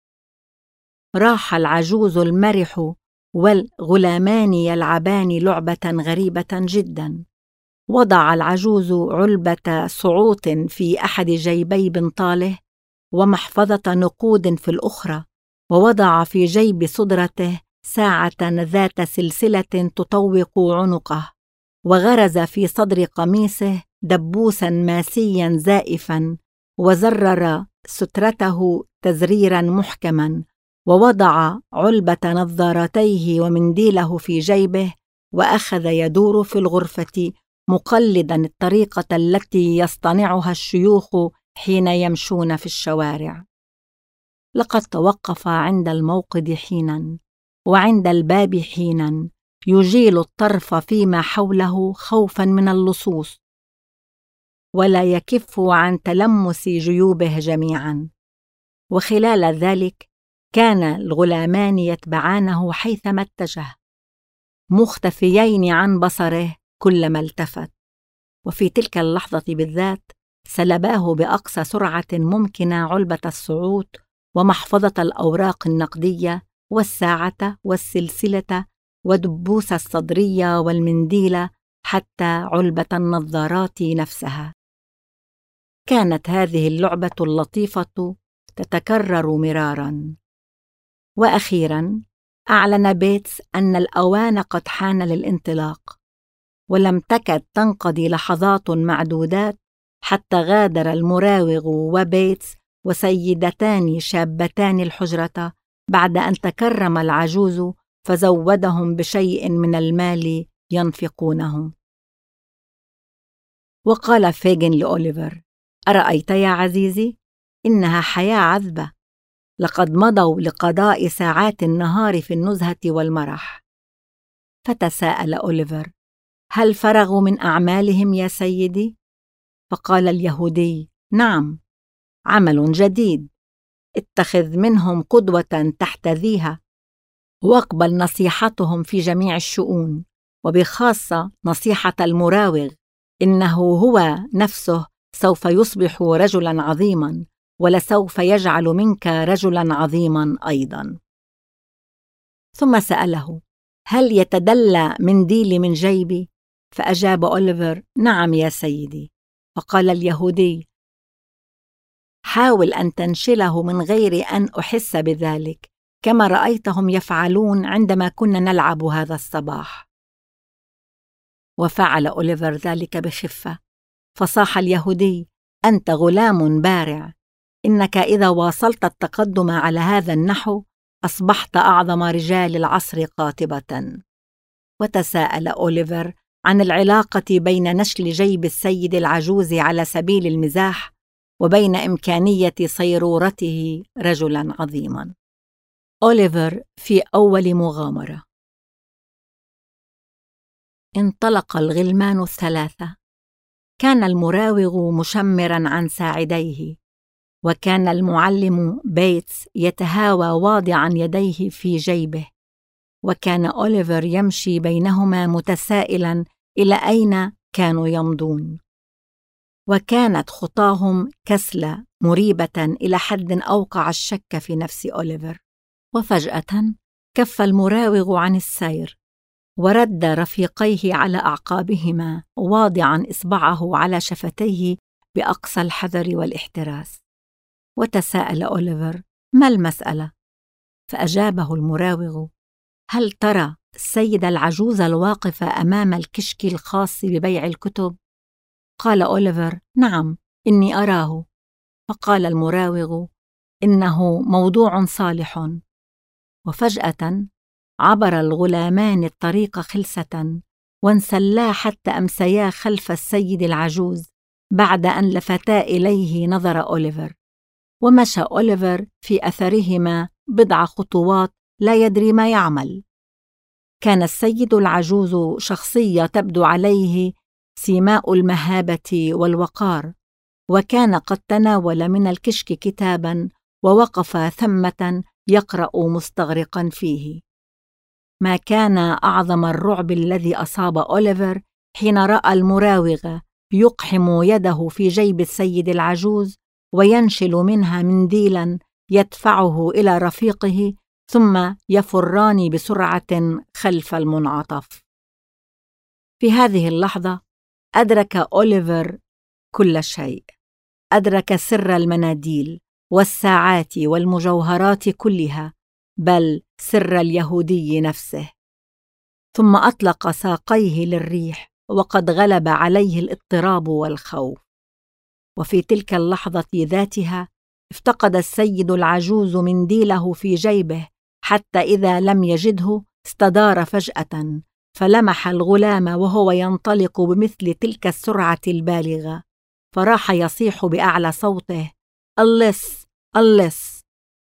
راح العجوز المرح والغلامان يلعبان لعبة غريبة جدا. وضع العجوز علبة صعوط في أحد جيبي بنطاله ومحفظة نقود في الأخرى، ووضع في جيب صدرته ساعة ذات سلسلة تطوق عنقه، وغرز في صدر قميصه دبوسا ماسيا زائفا، وزرر سترته تزريرا محكما، ووضع علبة نظارتيه ومنديله في جيبه، وأخذ يدور في الغرفة مقلدا الطريقة التي يصطنعها الشيوخ حين يمشون في الشوارع. لقد توقف عند الموقد حينا، وعند الباب حينا، يجيل الطرف فيما حوله خوفا من اللصوص، ولا يكف عن تلمس جيوبه جميعا. وخلال ذلك كان الغلامان يتبعانه حيثما اتجه، مختفيين عن بصره كلما التفت. وفي تلك اللحظة بالذات سلباه بأقصى سرعة ممكنة علبة الصعود ومحفظة الأوراق النقدية والساعة والسلسلة ودبوس الصدرية والمنديل حتى علبة النظارات نفسها. كانت هذه اللعبة اللطيفة تتكرر مرارا. وأخيرا أعلن بيتس أن الأوان قد حان للانطلاق، ولم تكد تنقضي لحظات معدودات حتى غادر المراوغ وبيتس وسيدتان شابتان الحجرة بعد أن تكرم العجوز فزودهم بشيء من المال ينفقونه. وقال فيغن لأوليفر: أرأيت يا عزيزي؟ إنها حياة عذبة. لقد مضوا لقضاء ساعات النهار في النزهة والمرح. فتساءل أوليفر: هل فرغوا من أعمالهم يا سيدي؟ فقال اليهودي: نعم، عمل جديد. اتخذ منهم قدوة تحتذيها، واقبل نصيحتهم في جميع الشؤون، وبخاصة نصيحة المراوغ. إنه هو نفسه سوف يصبح رجلاً عظيماً، ولسوف يجعل منك رجلاً عظيماً أيضاً. ثم سأله: هل يتدلى منديلي من جيبي؟ فأجاب أوليفر: نعم يا سيدي. فقال اليهودي: حاول أن تنشله من غير أن أحس بذلك، كما رأيتهم يفعلون عندما كنا نلعب هذا الصباح. وفعل أوليفر ذلك بخفة. فصاح اليهودي: أنت غلام بارع، إنك إذا واصلت التقدم على هذا النحو أصبحت أعظم رجال العصر قاطبة. وتساءل أوليفر عن العلاقة بين نشل جيب السيد العجوز على سبيل المزاح وبين إمكانية صيرورته رجلاً عظيماً. أوليفر في أول مغامرة. انطلق الغلمان الثلاثة. كان المراوغ مشمراً عن ساعديه، وكان المعلم بيتس يتهاوى واضعاً يديه في جيبه، وكان أوليفر يمشي بينهما متسائلاً إلى أين كانوا يمضون. وكانت خطاهم كسلة مريبة إلى حد أوقع الشك في نفس أوليفر. وفجأة كف المراوغ عن السير، ورد رفيقيه على أعقابهما واضعاً إصبعه على شفتيه بأقصى الحذر والاحتراس. وتساءل أوليفر: ما المسألة؟ فأجابه المراوغ: هل ترى السيد العجوز الواقف أمام الكشك الخاص ببيع الكتب؟ قال أوليفر: نعم، إني أراه. فقال المراوغ: إنه موضوع صالح. وفجأة عبر الغلامان الطريق خلسة، وانسلا حتى أمسيا خلف السيد العجوز بعد أن لفتا إليه نظر أوليفر. ومشى أوليفر في أثرهما بضع خطوات لا يدري ما يعمل. كان السيد العجوز شخصية تبدو عليه سيماء المهابة والوقار، وكان قد تناول من الكشك كتاباً ووقف ثمة يقرأ مستغرقاً فيه. ما كان أعظم الرعب الذي أصاب أوليفر حين رأى المراوغ يقحم يده في جيب السيد العجوز وينشل منها منديلاً يدفعه إلى رفيقه، ثم يفران بسرعة خلف المنعطف. في هذه اللحظة أدرك أوليفر كل شيء. أدرك سر المناديل والساعات والمجوهرات كلها، بل سر اليهودي نفسه. ثم أطلق ساقيه للريح، وقد غلب عليه الاضطراب والخوف. وفي تلك اللحظة ذاتها افتقد السيد العجوز منديله في جيبه، حتى إذا لم يجده استدار فجأة، فلمح الغلام وهو ينطلق بمثل تلك السرعة البالغة، فراح يصيح بأعلى صوته: اللص اللص!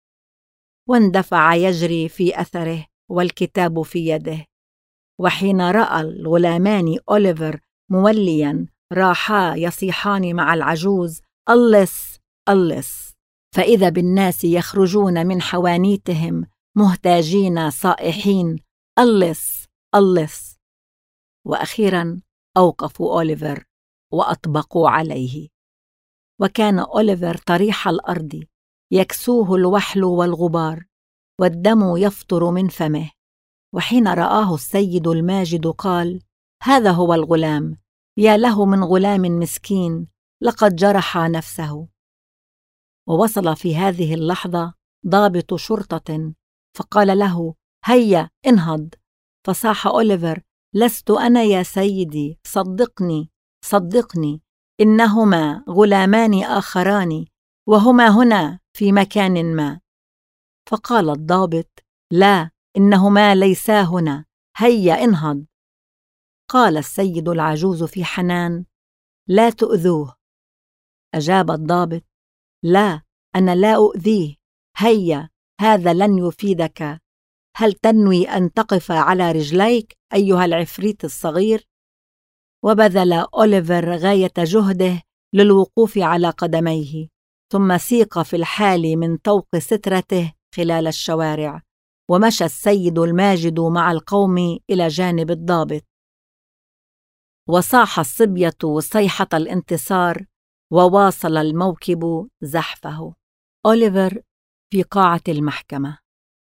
واندفع يجري في أثره والكتاب في يده. وحين رأى الغلامان أوليفر مولياً راحا يصيحان مع العجوز: اللص اللص! فإذا بالناس يخرجون من حوانيتهم مهتاجين صائحين: اللص اللص! وأخيراً أوقفوا أوليفر وأطبقوا عليه. وكان أوليفر طريح الأرض يكسوه الوحل والغبار، والدم يفطر من فمه. وحين رآه السيد الماجد قال: هذا هو الغلام، يا له من غلام مسكين لقد جرح نفسه. ووصل في هذه اللحظة ضابط شرطة فقال له: هيا انهض. فصاح أوليفر: لست أنا يا سيدي، صدقني صدقني، إنهما غلامان آخران وهما هنا في مكان ما. فقال الضابط: لا، إنهما ليسا هنا، هيا انهض. قال السيد العجوز في حنان: لا تؤذوه. أجاب الضابط: لا، أنا لا أؤذيه، هيا، هذا لن يفيدك. هل تنوي أن تقف على رجليك أيها العفريت الصغير؟ وبذل أوليفر غاية جهده للوقوف على قدميه، ثم سيق في الحال من طوق سترته خلال الشوارع، ومشى السيد الماجد مع القوم إلى جانب الضابط. وصاح الصبية صيحة الانتصار، وواصل الموكب زحفه. أوليفر في قاعة المحكمة.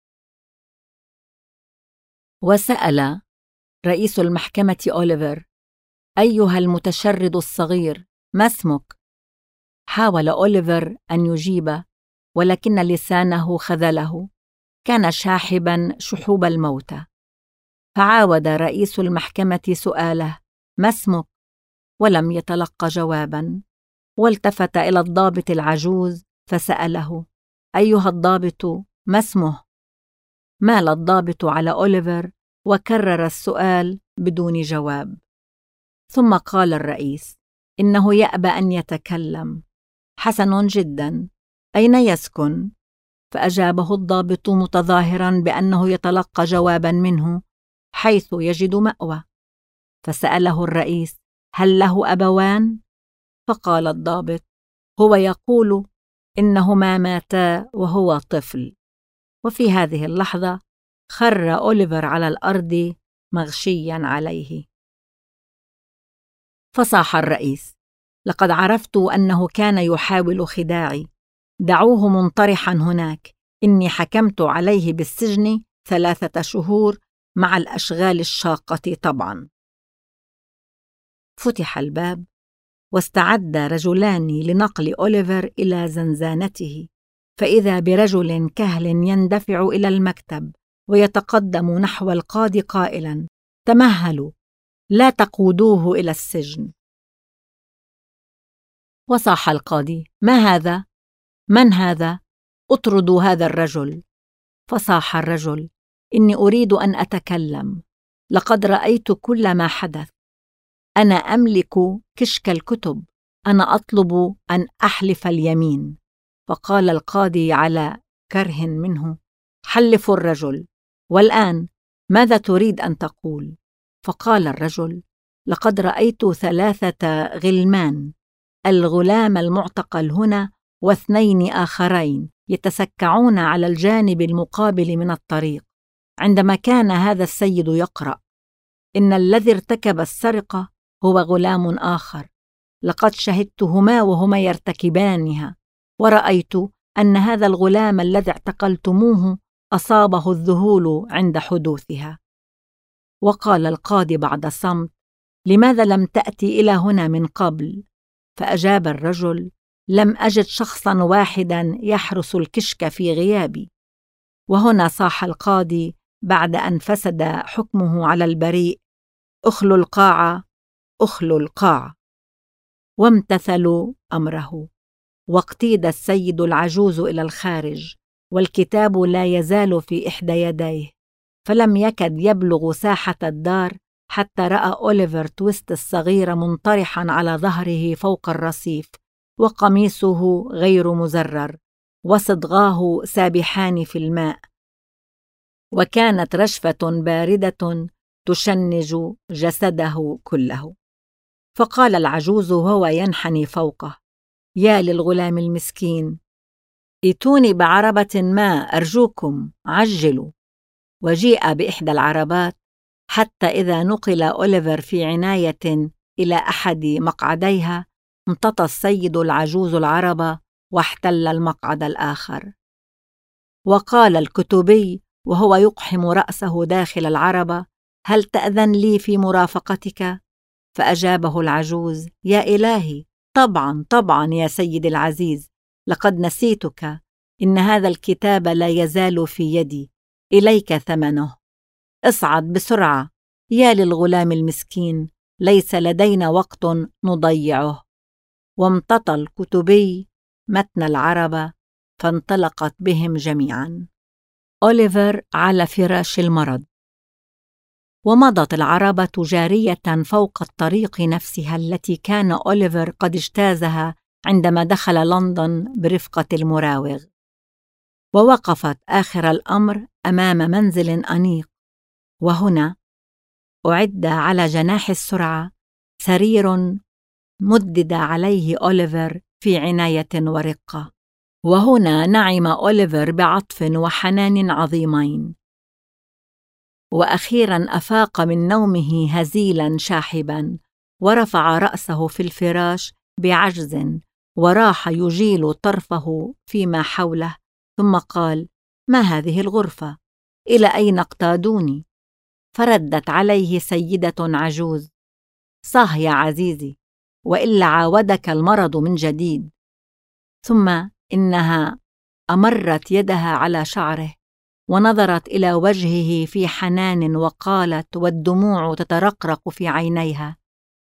وسأل رئيس المحكمة أوليفر: أيها المتشرد الصغير، ما اسمك؟ حاول أوليفر أن يجيب، ولكن لسانه خذله، كان شاحبا شحوب الموتى. فعاود رئيس المحكمة سؤاله: ما اسمك؟ ولم يتلق جوابا، والتفت إلى الضابط العجوز فسأله: أيها الضابط، ما اسمه؟ مال الضابط على أوليفر وكرر السؤال بدون جواب. ثم قال الرئيس: إنه يأبى أن يتكلم. حسن جدا، أين يسكن؟ فأجابه الضابط متظاهرا بأنه يتلقى جوابا منه حيث يجد مأوى. فسأله الرئيس: هل له أبوان؟ فقال الضابط: هو يقول إنهما ماتا وهو طفل. وفي هذه اللحظة خر أوليفر على الأرض مغشيا عليه. فصاح الرئيس: لقد عرفت أنه كان يحاول خداعي، دعوه منطرحا هناك، إني حكمت عليه بالسجن 3 شهور مع الأشغال الشاقة طبعا. فتح الباب واستعد رجلان لنقل أوليفر إلى زنزانته، فإذا برجل كهل يندفع إلى المكتب ويتقدم نحو القاضي قائلا: تمهلوا، لا تقودوه إلى السجن. وصاح القاضي: ما هذا؟ من هذا؟ اطردوا هذا الرجل. فصاح الرجل: إني أريد أن أتكلم، لقد رأيت كل ما حدث، أنا أملك كشك الكتب، أنا أطلب أن أحلف اليمين. فقال القاضي على كره منه: حلفوا الرجل، والآن ماذا تريد أن تقول؟ فقال الرجل: لقد رأيت 3 غلمان، الغلام المعتقل هنا و2 آخرين يتسكعون على الجانب المقابل من الطريق عندما كان هذا السيد يقرأ. إن الذي ارتكب السرقة هو غلام آخر، لقد شهدتهما وهما يرتكبانها، ورأيت أن هذا الغلام الذي اعتقلتموه أصابه الذهول عند حدوثها. وقال القاضي بعد صمت: لماذا لم تأتي إلى هنا من قبل؟ فأجاب الرجل: لم أجد شخصا واحدا يحرس الكشك في غيابي. وهنا صاح القاضي بعد أن فسد حكمه على البريء: أخلوا القاعة، أخلوا القاعة. وامتثلوا أمره، واقتيد السيد العجوز إلى الخارج، والكتاب لا يزال في إحدى يديه، فلم يكد يبلغ ساحة الدار حتى رأى أوليفر تويست الصغير منطرحا على ظهره فوق الرصيف، وقميصه غير مزرر، وصدغاه سابحان في الماء، وكانت رشفة باردة تشنج جسده كله. فقال العجوز وهو ينحني فوقه: يا للغلام المسكين، ائتوني بعربة ما أرجوكم، عجلوا. وجيء بإحدى العربات، حتى إذا نقل أوليفر في عناية إلى أحد مقعديها امتطى السيد العجوز العربة واحتل المقعد الآخر. وقال الكتبي وهو يقحم رأسه داخل العربة: هل تأذن لي في مرافقتك؟ فأجابه العجوز: يا إلهي، طبعا طبعا يا سيدي العزيز، لقد نسيتك، إن هذا الكتاب لا يزال في يدي، إليك ثمنه. اصعد بسرعة، يا للغلام المسكين، ليس لدينا وقت نضيعه. وامتطى الكتبي متن العربة، فانطلقت بهم جميعا. أوليفر على فراش المرض. ومضت العربة جارية فوق الطريق نفسها التي كان أوليفر قد اجتازها عندما دخل لندن برفقة المراوغ، ووقفت آخر الأمر أمام منزل أنيق، وهنا أعد على جناح السرعة سرير مدد عليه أوليفر في عناية ورقة، وهنا نعم أوليفر بعطف وحنان عظيمين. وأخيراً أفاق من نومه هزيلاً شاحباً، ورفع رأسه في الفراش بعجز، وراح يجيل طرفه فيما حوله، ثم قال: ما هذه الغرفة؟ إلى أين اقتادوني؟ فردت عليه سيدة عجوز: صح يا عزيزي، وإلا عاودك المرض من جديد. ثم إنها أمرت يدها على شعره، ونظرت إلى وجهه في حنان، وقالت والدموع تترقرق في عينيها: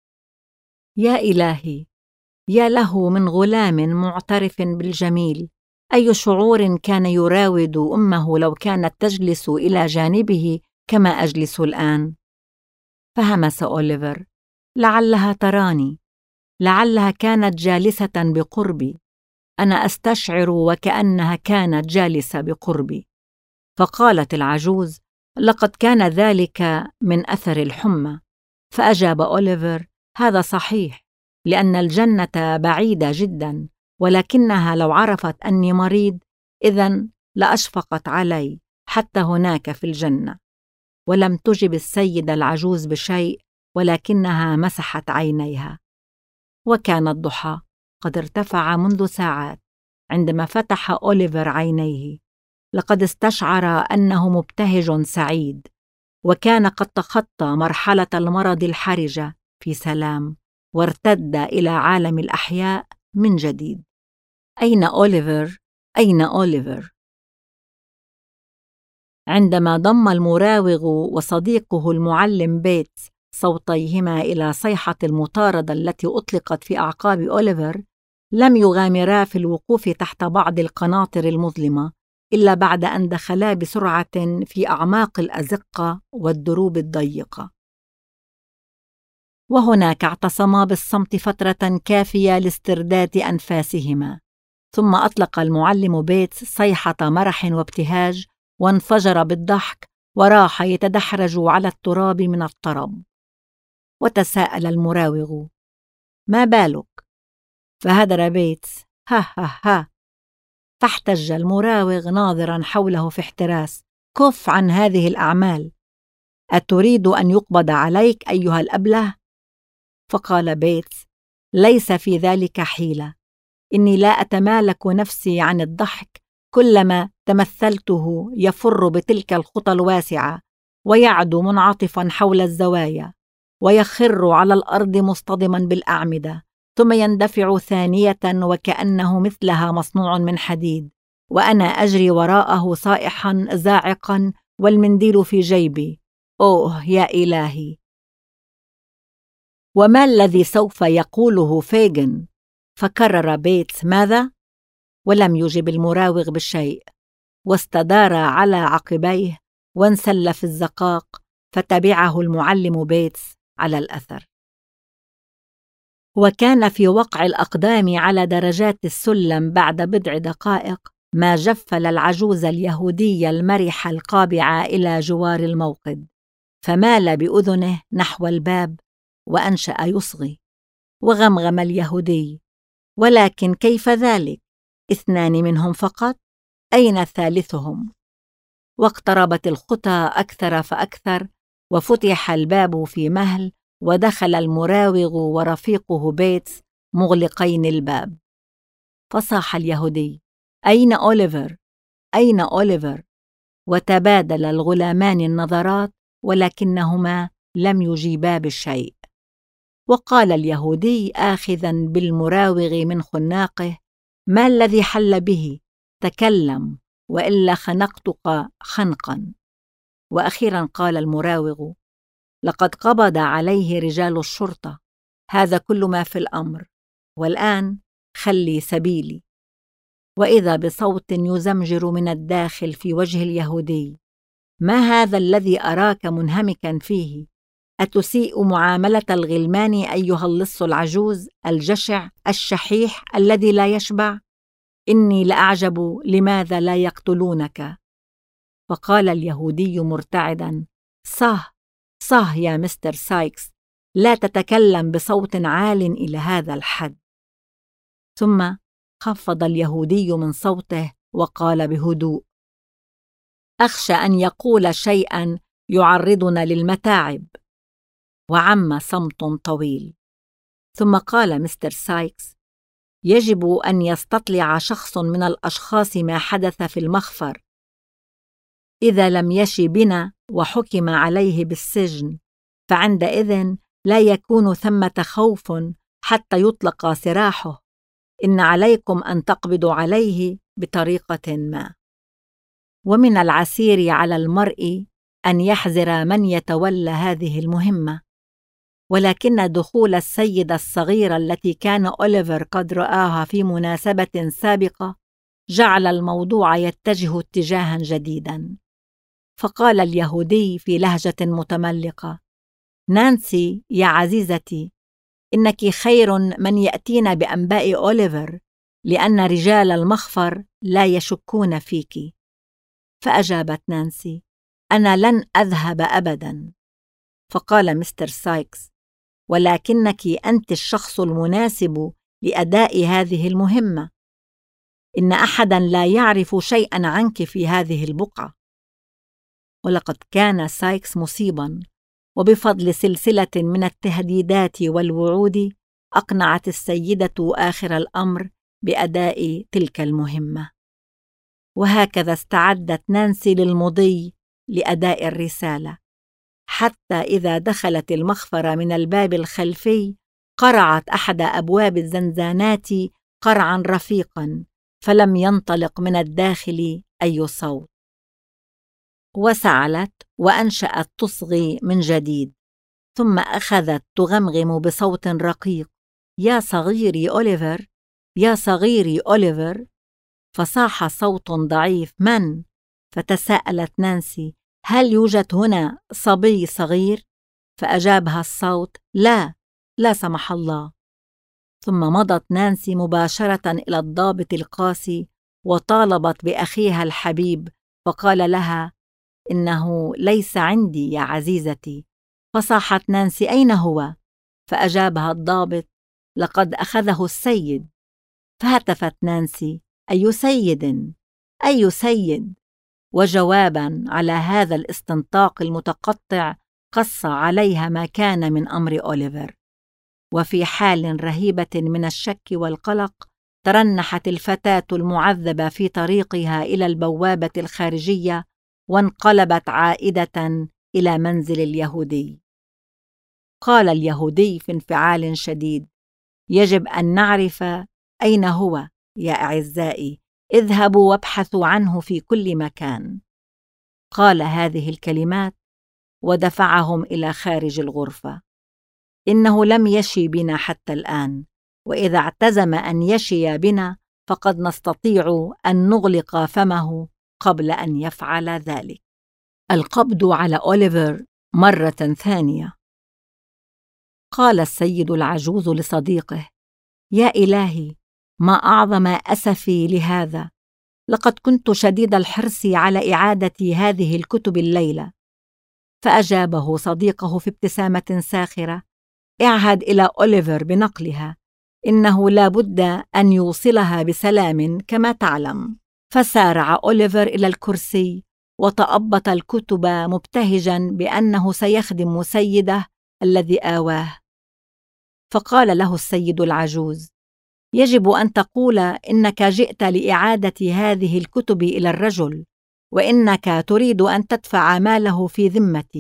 يا إلهي، يا له من غلام معترف بالجميل، أي شعور كان يراود أمه لو كانت تجلس إلى جانبه كما أجلس الآن. فهمس أوليفر: لعلها تراني، لعلها كانت جالسة بقربي، أنا أستشعر وكأنها كانت جالسة بقربي. فقالت العجوز: لقد كان ذلك من أثر الحمى. فأجاب أوليفر: هذا صحيح، لأن الجنة بعيدة جدا، ولكنها لو عرفت أني مريض إذن لأشفقت علي حتى هناك في الجنة. ولم تجب السيدة العجوز بشيء، ولكنها مسحت عينيها. وكان الضحى قد ارتفع منذ ساعات عندما فتح أوليفر عينيه، لقد استشعر أنه مبتهج سعيد، وكان قد تخطى مرحلة المرض الحرجة في سلام، وارتد إلى عالم الأحياء من جديد. أين أوليفر؟ أين أوليفر؟ عندما ضم المراوغ وصديقه المعلم بيتس صوتيهما إلى صيحة المطاردة التي أطلقت في أعقاب أوليفر، لم يغامرا في الوقوف تحت بعض القناطر المظلمة إلا بعد أن دخلا بسرعة في أعماق الأزقة والدروب الضيقة. وهناك اعتصما بالصمت فترة كافية لاسترداد أنفاسهما، ثم أطلق المعلم بيتس صيحة مرح وابتهاج، وانفجر بالضحك، وراح يتدحرج على التراب من الطرب. وتساءل المراوغ: ما بالك؟ فهدر بيتس: ها ها ها. فاحتج المراوغ ناظرا حوله في احتراس: كف عن هذه الأعمال، أتريد أن يقبض عليك أيها الأبله؟ فقال بيتس: ليس في ذلك حيلة، إني لا أتمالك نفسي عن الضحك كلما تمثلته يفر بتلك الخطى الواسعة، ويعدو منعطفا حول الزوايا، ويخر على الأرض مصطدما بالأعمدة، ثم يندفع ثانية وكأنه مثلها مصنوع من حديد، وأنا أجري وراءه صائحا زاعقا والمنديل في جيبي. أوه يا إلهي! وما الذي سوف يقوله فيغن؟ فكرر بيتس: ماذا؟ ولم يجب المراوغ بالشيء، واستدار على عقبيه وانسل في الزقاق، فتبعه المعلم بيتس على الأثر. وكان في وقع الأقدام على درجات السلم بعد بضع دقائق ما جفل العجوز اليهودي المرح القابع إلى جوار الموقد، فمال بأذنه نحو الباب وأنشأ يصغي. وغمغم اليهودي: ولكن كيف ذلك؟ 2 منهم فقط؟ أين ثالثهم؟ واقتربت الخطى أكثر فأكثر، وفتح الباب في مهل، ودخل المراوغ ورفيقه بيتس مغلقين الباب. فصاح اليهودي: أين أوليفر؟ أين أوليفر؟ وتبادل الغلامان النظرات، ولكنهما لم يجيبا بشيء. وقال اليهودي آخذا بالمراوغ من خناقه: ما الذي حل به؟ تكلم وإلا خنقتك خنقا. وأخيرا قال المراوغ: لقد قبض عليه رجال الشرطة، هذا كل ما في الأمر، والآن خلي سبيلي. وإذا بصوت يزمجر من الداخل في وجه اليهودي: ما هذا الذي أراك منهمكا فيه؟ أتسيء معاملة الغلمان أيها اللص العجوز الجشع الشحيح الذي لا يشبع؟ إني لأعجب لماذا لا يقتلونك. فقال اليهودي مرتعدا: صه يا مستر سايكس، لا تتكلم بصوت عال إلى هذا الحد. ثم خفض اليهودي من صوته وقال بهدوء: أخشى أن يقول شيئا يعرضنا للمتاعب. وعم صمت طويل، ثم قال مستر سايكس: يجب أن يستطلع شخص من الأشخاص ما حدث في المخفر. إذا لم يشي بنا وحكم عليه بالسجن، فعندئذ لا يكون ثمة خوف حتى يطلق سراحه. إن عليكم أن تقبضوا عليه بطريقة ما. ومن العسير على المرء أن يحذر من يتولى هذه المهمة. ولكن دخول السيدة الصغيرة التي كان أوليفر قد رآها في مناسبة سابقة جعل الموضوع يتجه اتجاها جديدا. فقال اليهودي في لهجة متملقة: نانسي يا عزيزتي، إنك خير من يأتينا بأنباء أوليفر، لأن رجال المخفر لا يشكون فيك. فأجابت نانسي: أنا لن أذهب أبدا. فقال مستر سايكس: ولكنك أنت الشخص المناسب لأداء هذه المهمة. إن أحدا لا يعرف شيئا عنك في هذه البقعة. ولقد كان سايكس مصيبا، وبفضل سلسلة من التهديدات والوعود أقنعت السيدة آخر الأمر بأداء تلك المهمة. وهكذا استعدت نانسي للمضي لأداء الرسالة، حتى إذا دخلت المخفر من الباب الخلفي قرعت أحد أبواب الزنزانات قرعا رفيقا، فلم ينطلق من الداخل أي صوت. وسعلت وأنشأت تصغي من جديد، ثم أخذت تغمغم بصوت رقيق: يا صغيري أوليفر، يا صغيري أوليفر. فصاح صوت ضعيف: من؟ فتساءلت نانسي: هل يوجد هنا صبي صغير؟ فأجابها الصوت: لا سمح الله. ثم مضت نانسي مباشرة إلى الضابط القاسي وطالبت بأخيها الحبيب، فقال لها: إنه ليس عندي يا عزيزتي. فصاحت نانسي: أين هو؟ فأجابها الضابط: لقد أخذه السيد. فهتفت نانسي: أي سيد؟ أي سيد؟ وجوابا على هذا الاستنطاق المتقطع قص عليها ما كان من أمر أوليفر. وفي حال رهيبة من الشك والقلق ترنحت الفتاة المعذبة في طريقها إلى البوابة الخارجية، وانقلبت عائدة إلى منزل اليهودي. قال اليهودي في انفعال شديد: يجب أن نعرف أين هو يا أعزائي، اذهبوا وابحثوا عنه في كل مكان. قال هذه الكلمات ودفعهم إلى خارج الغرفة. إنه لم يشي بنا حتى الآن، وإذا اعتزم أن يشي بنا فقد نستطيع أن نغلق فمه قبل أن يفعل ذلك. القبض على أوليفر مرة ثانية. قال السيد العجوز لصديقه: يا إلهي، ما أعظم أسفي لهذا، لقد كنت شديد الحرص على إعادة هذه الكتب الليلة. فأجابه صديقه في ابتسامة ساخرة: اعهد إلى أوليفر بنقلها، إنه لا بد أن يوصلها بسلام كما تعلم. فسارع أوليفر إلى الكرسي وتأبط الكتب مبتهجا بأنه سيخدم سيده الذي آواه. فقال له السيد العجوز: يجب أن تقول إنك جئت لإعادة هذه الكتب إلى الرجل، وإنك تريد أن تدفع ماله في ذمتي،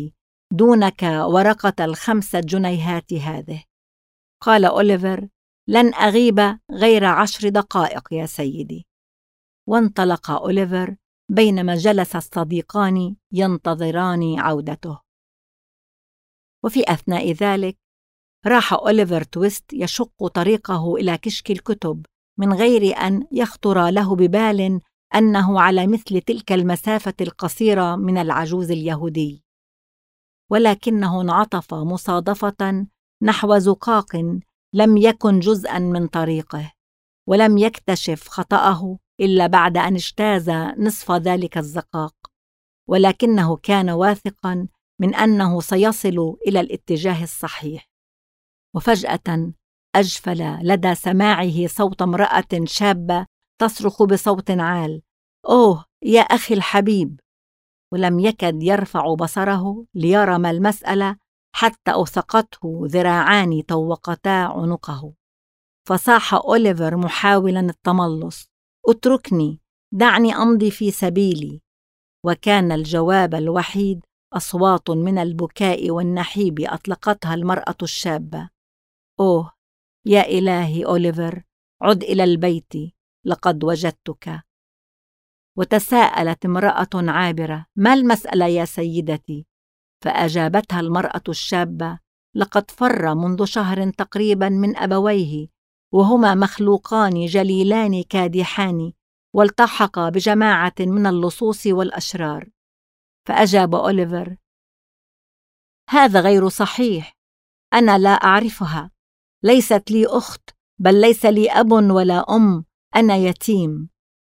دونك ورقة 5 جنيهات هذه. قال أوليفر: لن أغيب غير 10 دقائق يا سيدي. وانطلق أوليفر بينما جلس الصديقان ينتظران عودته. وفي أثناء ذلك راح أوليفر تويست يشق طريقه إلى كشك الكتب من غير أن يخطر له ببال أنه على مثل تلك المسافة القصيرة من العجوز اليهودي، ولكنه انعطف مصادفة نحو زقاق لم يكن جزءاً من طريقه، ولم يكتشف خطأه إلا بعد أن اجتاز نصف ذلك الزقاق، ولكنه كان واثقاً من أنه سيصل إلى الاتجاه الصحيح. وفجأة أجفل لدى سماعه صوت امرأة شابة تصرخ بصوت عال: أوه يا أخي الحبيب! ولم يكد يرفع بصره ليرى ما المسألة حتى أوثقته ذراعان طوقتا عنقه. فصاح أوليفر محاولا التملص: اتركني، دعني أمضي في سبيلي. وكان الجواب الوحيد أصوات من البكاء والنحيب أطلقتها المرأة الشابة: أوه يا إلهي أوليفر، عد إلى البيت، لقد وجدتك. وتساءلت امرأة عابرة: ما المسألة يا سيدتي؟ فأجابتها المرأة الشابة: لقد فر منذ شهر تقريبا من أبويه، وهما مخلوقان جليلان كادحان، والتحق بجماعة من اللصوص والأشرار. فأجاب أوليفر: هذا غير صحيح، أنا لا أعرفها، ليست لي أخت، بل ليس لي أب ولا أم، أنا يتيم.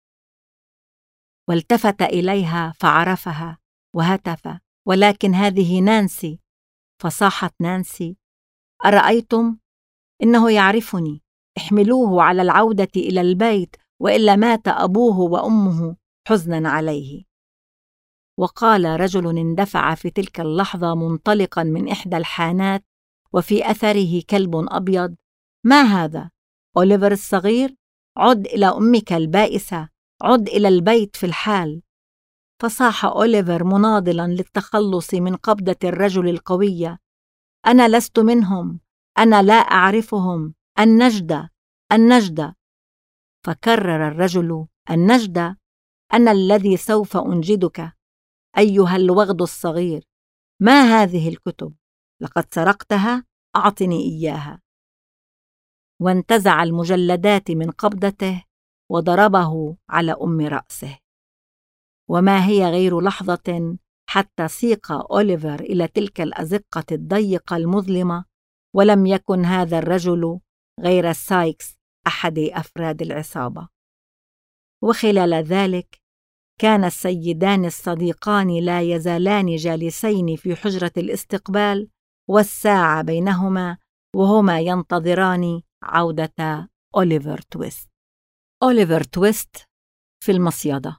والتفت إليها فعرفها وهتف: ولكن هذه نانسي. فصاحت نانسي: أرأيتم؟ إنه يعرفني، احملوه على العودة إلى البيت، وإلا مات أبوه وأمه حزنا عليه. وقال رجل اندفع في تلك اللحظة منطلقا من إحدى الحانات وفي أثره كلب أبيض: ما هذا؟ أوليفر الصغير؟ عد إلى أمك البائسة، عد إلى البيت في الحال. فصاح أوليفر مناضلا للتخلص من قبضة الرجل القوية: أنا لست منهم، أنا لا أعرفهم، النجدة، النجدة. فكرر الرجل: النجدة؟ أنا الذي سوف أنجدك أيها الوغد الصغير. ما هذه الكتب؟ لقد سرقتها، أعطني إياها. وانتزع المجلدات من قبضته وضربه على رأسه. وما هي غير لحظة حتى سيق أوليفر إلى تلك الأزقة الضيقة المظلمة، ولم يكن هذا الرجل غير سايكس أحد أفراد العصابة. وخلال ذلك كان السيدان الصديقان لا يزالان جالسين في حجرة الاستقبال، والساعة بينهما، وهما ينتظران عودة أوليفر تويست. أوليفر تويست في المصيدة.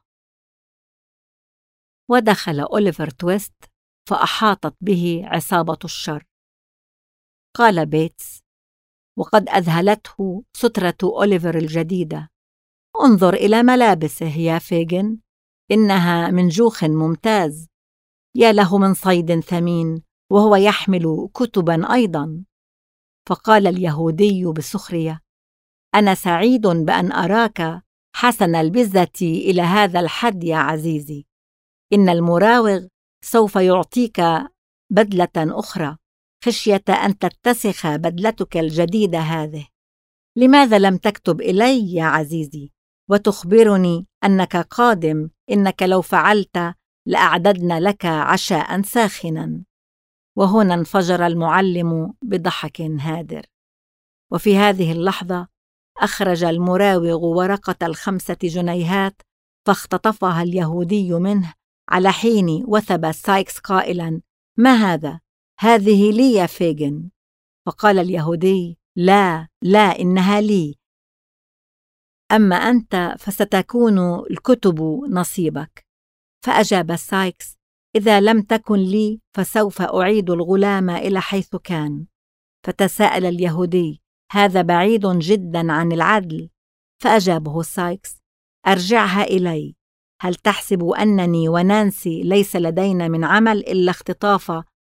ودخل أوليفر تويست فأحاطت به عصابة الشر. قال بيتس وقد أذهلته سترة أوليفر الجديدة: انظر إلى ملابسه يا فيغن، إنها من جوخ ممتاز، يا له من صيد ثمين، وهو يحمل كتبا أيضا. فقال اليهودي بسخرية: أنا سعيد بأن أراك حسن البزة إلى هذا الحد يا عزيزي. إن المراوغ سوف يعطيك بدلة أخرى خشية أن تتسخ بدلتك الجديدة هذه. لماذا لم تكتب إلي يا عزيزي وتخبرني أنك قادم؟ إنك لو فعلت لأعددنا لك عشاء ساخنا. وهنا انفجر المعلم بضحك هادر. وفي هذه اللحظة أخرج المراوغ ورقة 5 جنيهات فاختطفها اليهودي منه، على حين وثب سايكس قائلا: ما هذا؟ هذه لي يا فيغن. فقال اليهودي: لا لا، إنها لي، أما أنت فستكون الكتب نصيبك. فأجاب سايكس: إذا لم تكن لي فسوف أعيد الغلام إلى حيث كان. فتساءل اليهودي: هذا بعيد جدا عن العدل. فأجابه سايكس: أرجعها إلي. هل تحسب أنني ونانسي ليس لدينا من عمل إلا اختطاف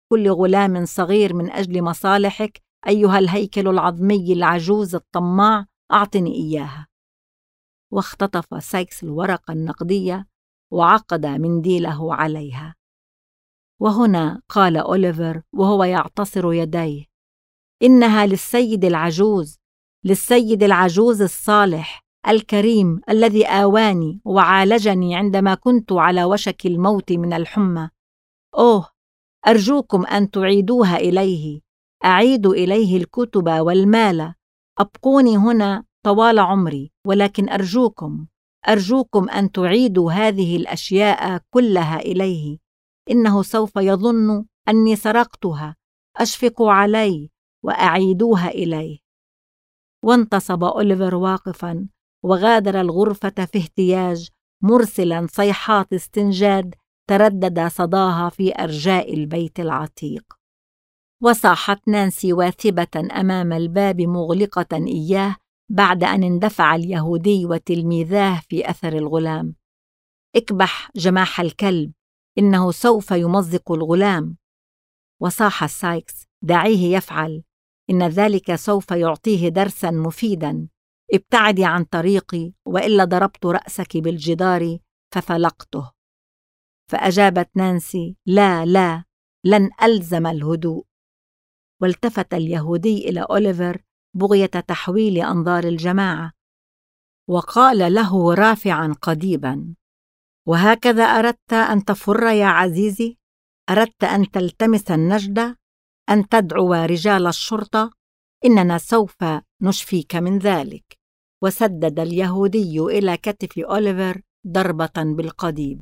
كل غلام صغير من أجل مصالحك أيها الهيكل العظمي العجوز الطماع، أعطني إياها. واختطف سايكس الورقة النقدية وعقد منديله عليها. وهنا قال أوليفر وهو يعتصر يديه: إنها للسيد العجوز، للسيد العجوز الصالح الكريم الذي آواني وعالجني عندما كنت على وشك الموت من الحمى. أوه، أرجوكم أن تعيدوها إليه، أعيدوا إليه الكتب والمال، أبقوني هنا طوال عمري، ولكن أرجوكم أن تعيدوا هذه الأشياء كلها إليه. إنه سوف يظن أني سرقتها، أشفقوا علي وأعيدوها إليه. وانتصب أوليفر واقفاً وغادر الغرفة في اهتياج، مرسلاً صيحات استنجاد تردد صداها في أرجاء البيت العتيق. وصاحت نانسي واثبة أمام الباب مغلقة إياه بعد أن اندفع اليهودي وتلميذاه في أثر الغلام: اكبح جماح الكلب، إنه سوف يمزق الغلام. وصاح سايكس: دعيه يفعل، إن ذلك سوف يعطيه درساً مفيداً. ابتعدي عن طريقي وإلا ضربت رأسك بالجدار ففلقته. فأجابت نانسي: لا لا، لن ألزم الهدوء. والتفت اليهودي إلى أوليفر بغية تحويل أنظار الجماعة، وقال له رافعاً قضيباً: وهكذا أردت أن تفر يا عزيزي؟ أردت أن تلتمس النجدة؟ أن تدعو رجال الشرطة؟ إننا سوف نشفيك من ذلك. وسدد اليهودي إلى كتف أوليفر ضربة بالقضيب،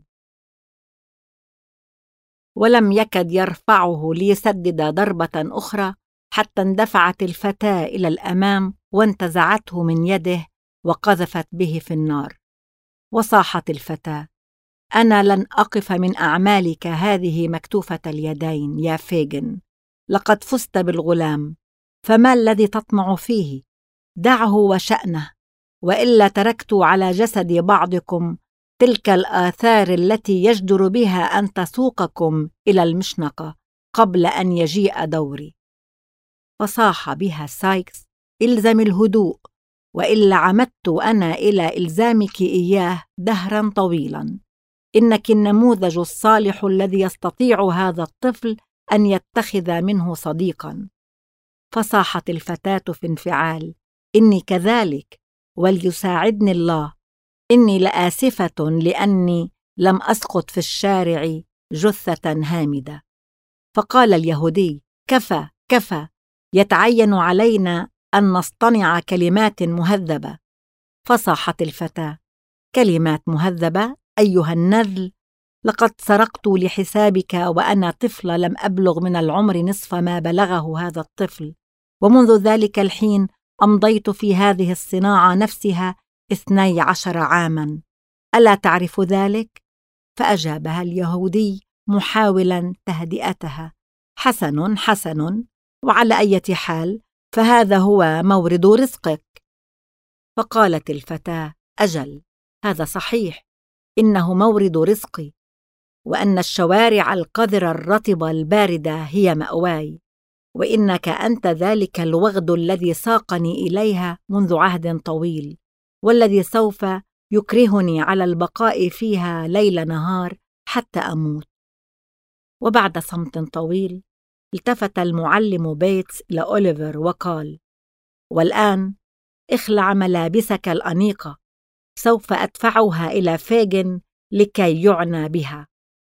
ولم يكد يرفعه ليسدد ضربة أخرى حتى اندفعت الفتاة إلى الأمام وانتزعته من يده وقذفت به في النار. وصاحت الفتاة: أنا لن أقف من أعمالك هذه مكتوفة اليدين يا فيجن، لقد فزت بالغلام، فما الذي تطمع فيه؟ دعه وشأنه، وإلا تركت على جسد بعضكم تلك الآثار التي يجدر بها أن تسوقكم إلى المشنقة قبل أن يجيء دوري. فصاح بها سايكس: إلزم الهدوء، وإلا عمدت أنا إلى إلزامك إياه دهراً طويلاً. إنك النموذج الصالح الذي يستطيع هذا الطفل أن يتخذ منه صديقاً. فصاحت الفتاة في انفعال: إني كذلك، وليساعدني الله، إني لآسفة لأني لم أسقط في الشارع جثة هامدة. فقال اليهودي: كفى كفى، يتعين علينا أن نصطنع كلمات مهذبة. فصاحت الفتاة: كلمات مهذبة أيها النذل؟ لقد سرقت لحسابك وأنا طفلة لم أبلغ من العمر نصف ما بلغه هذا الطفل، ومنذ ذلك الحين أمضيت في هذه الصناعة نفسها 12 عاماً، ألا تعرف ذلك؟ فأجابها اليهودي محاولاً تهدئتها: حسن حسن، وعلى أي حال فهذا هو مورد رزقك. فقالت الفتاة: أجل، هذا صحيح، إنه مورد رزقي، وأن الشوارع القذرة الرطبة الباردة هي مأواي، وإنك أنت ذلك الوغد الذي ساقني إليها منذ عهد طويل، والذي سوف يكرهني على البقاء فيها ليل نهار حتى أموت. وبعد صمت طويل التفت المعلم بيتس لأوليفر وقال: والآن اخلع ملابسك الأنيقة، سوف أدفعها إلى فيجن لكي يعنى بها.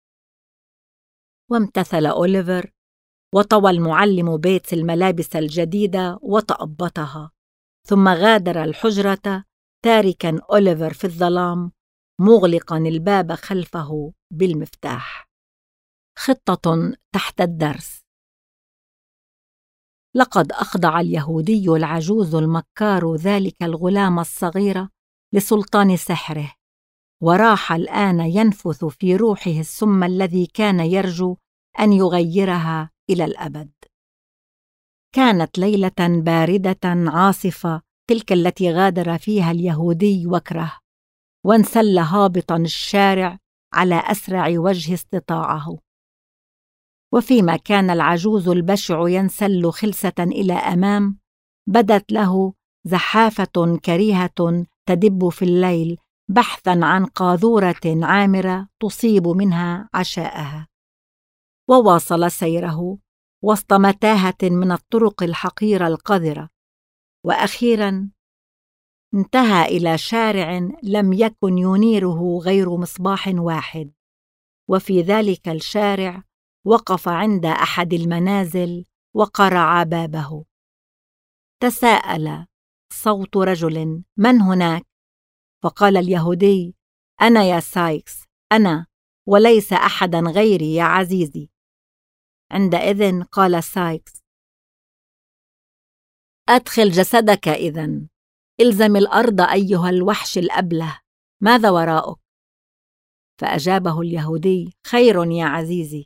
وامتثل أوليفر، وطوى المعلم بيتس الملابس الجديدة وتأبطها، ثم غادر الحجرة تاركاً أوليفر في الظلام مغلقاً الباب خلفه بالمفتاح. خطة تحت الدرس. لقد أخضع اليهودي العجوز المكار ذلك الغلام الصغير لسلطان سحره، وراح الآن ينفث في روحه السم الذي كان يرجو أن يغيرها إلى الأبد. كانت ليلة باردة عاصفة تلك التي غادر فيها اليهودي وكره، وانسل هابطا الشارع على أسرع وجه استطاعه. وفيما كان العجوز البشع ينسل خلسة إلى أمام، بدت له زحافة كريهة تدب في الليل بحثاً عن قاذورة عامرة تصيب منها عشاءها. وواصل سيره وسط متاهة من الطرق الحقيرة القذرة، وأخيراً انتهى إلى شارع لم يكن ينيره غير مصباح واحد، وفي ذلك الشارع وقف عند أحد المنازل وقرع بابه. تساءل صوت رجل: من هناك؟ فقال اليهودي: أنا يا سايكس، أنا، وليس أحدا غيري يا عزيزي. عندئذ قال سايكس: أدخل جسدك إذن، إلزم الأرض أيها الوحش الأبله، ماذا وراءك؟ فأجابه اليهودي: خير يا عزيزي.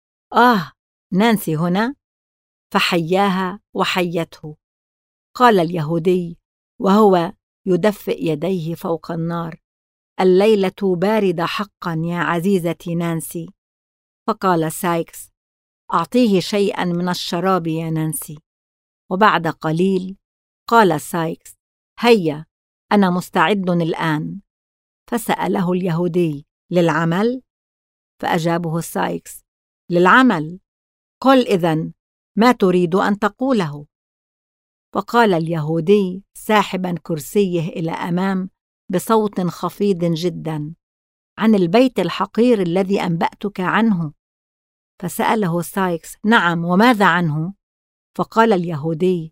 نانسي هنا؟ فحياها وحيته. قال اليهودي وهو يدفئ يديه فوق النار: الليلة باردة حقا يا عزيزتي نانسي. فقال سايكس: أعطيه شيئا من الشراب يا نانسي. وبعد قليل قال سايكس: هيا، أنا مستعد الآن. فسأله اليهودي: للعمل؟ فأجابه سايكس: للعمل. قل إذن ما تريد أن تقوله؟ فقال اليهودي ساحبا كرسيه إلى أمام بصوت خفيض جدا: عن البيت الحقير الذي أنبأتك عنه. فسأله سايكس: نعم، وماذا عنه؟ فقال اليهودي: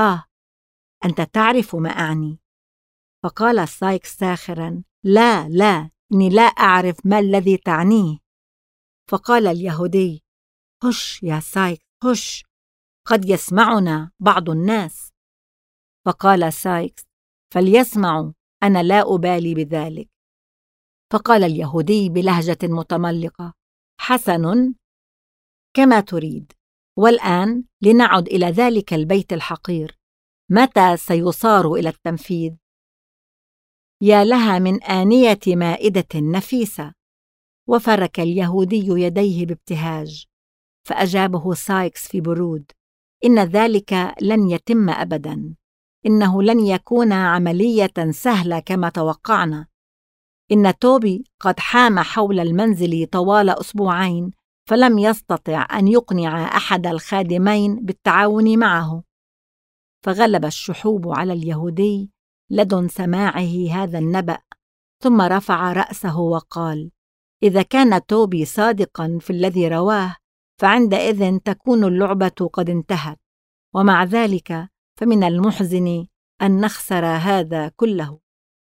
أنت تعرف ما أعني. فقال سايكس ساخرا: لا، إني لا أعرف ما الذي تعنيه. فقال اليهودي: هش يا سايكس، هش، قد يسمعنا بعض الناس. فقال سايكس: فليسمعوا، أنا لا أبالي بذلك. فقال اليهودي بلهجة متملقة: حسن، كما تريد، والآن لنعد إلى ذلك البيت الحقير. متى سيصار إلى التنفيذ؟ يا لها من آنية مائدة نفيسة. وفرك اليهودي يديه بابتهاج. فأجابه سايكس في برود: إن ذلك لن يتم أبداً، إنه لن يكون عملية سهلة كما توقعنا. إن توبي قد حام حول المنزل طوال أسبوعين، فلم يستطع أن يقنع أحد الخادمين بالتعاون معه. فغلب الشحوب على اليهودي لدن سماعه هذا النبأ، ثم رفع رأسه وقال: إذا كان توبي صادقاً في الذي رواه، فعندئذ تكون اللعبة قد انتهت، ومع ذلك فمن المحزن أن نخسر هذا كله.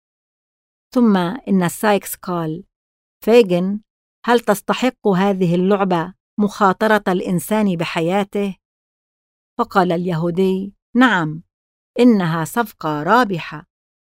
ثم إن سايكس قال: فيغن، هل تستحق هذه اللعبة مخاطرة الإنسان بحياته؟ فقال اليهودي: نعم، إنها صفقة رابحة.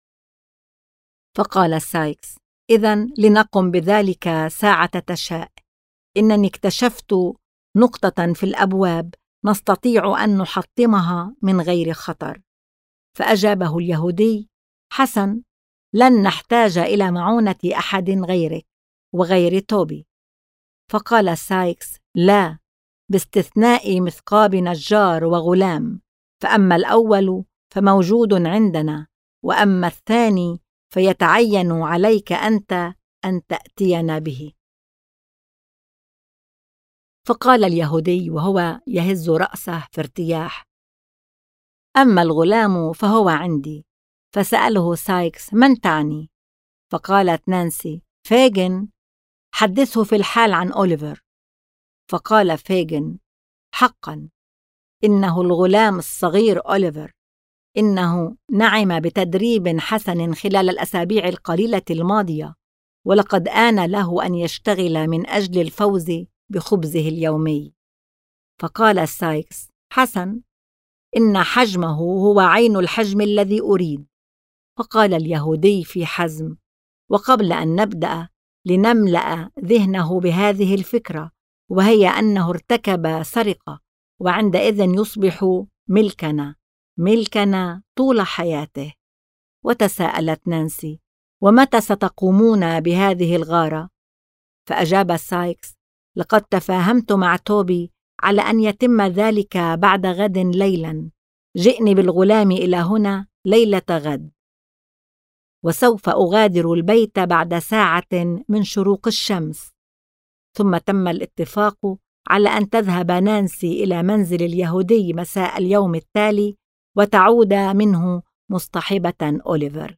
فقال سايكس: إذن لنقم بذلك ساعة تشاء. إنني اكتشفت نقطة في الأبواب نستطيع أن نحطمها من غير خطر. فأجابه اليهودي: حسن، لن نحتاج إلى معونة أحد غيرك وغير توبي. فقال سايكس: لا، باستثناء مثقاب نجار وغلام، فأما الأول فموجود عندنا، وأما الثاني فيتعين عليك أنت أن تأتينا به. فقال اليهودي وهو يهز رأسه في ارتياح: أما الغلام فهو عندي. فسأله سايكس: من تعني؟ فقالت نانسي: فيغن، حدثه في الحال عن أوليفر. فقال فيغن: حقا، إنه الغلام الصغير أوليفر. إنه نعم بتدريب حسن خلال الأسابيع القليلة الماضية، ولقد آن له أن يشتغل من أجل الفوز بخبزه اليومي. فقال سايكس: حسن، إن حجمه هو عين الحجم الذي أريد. فقال اليهودي في حزم: وقبل أن نبدأ لنملأ ذهنه بهذه الفكرة، وهي أنه ارتكب سرقة، وعندئذ يصبح ملكنا طول حياته. وتساءلت نانسي: ومتى ستقومون بهذه الغارة؟ فأجاب سايكس: لقد تفاهمت مع توبي على أن يتم ذلك بعد غد ليلاً. جئني بالغلام إلى هنا ليلة غد، وسوف أغادر البيت بعد ساعة من شروق الشمس. ثم تم الاتفاق على أن تذهب نانسي إلى منزل اليهودي مساء اليوم التالي وتعود منه مصطحبة أوليفر.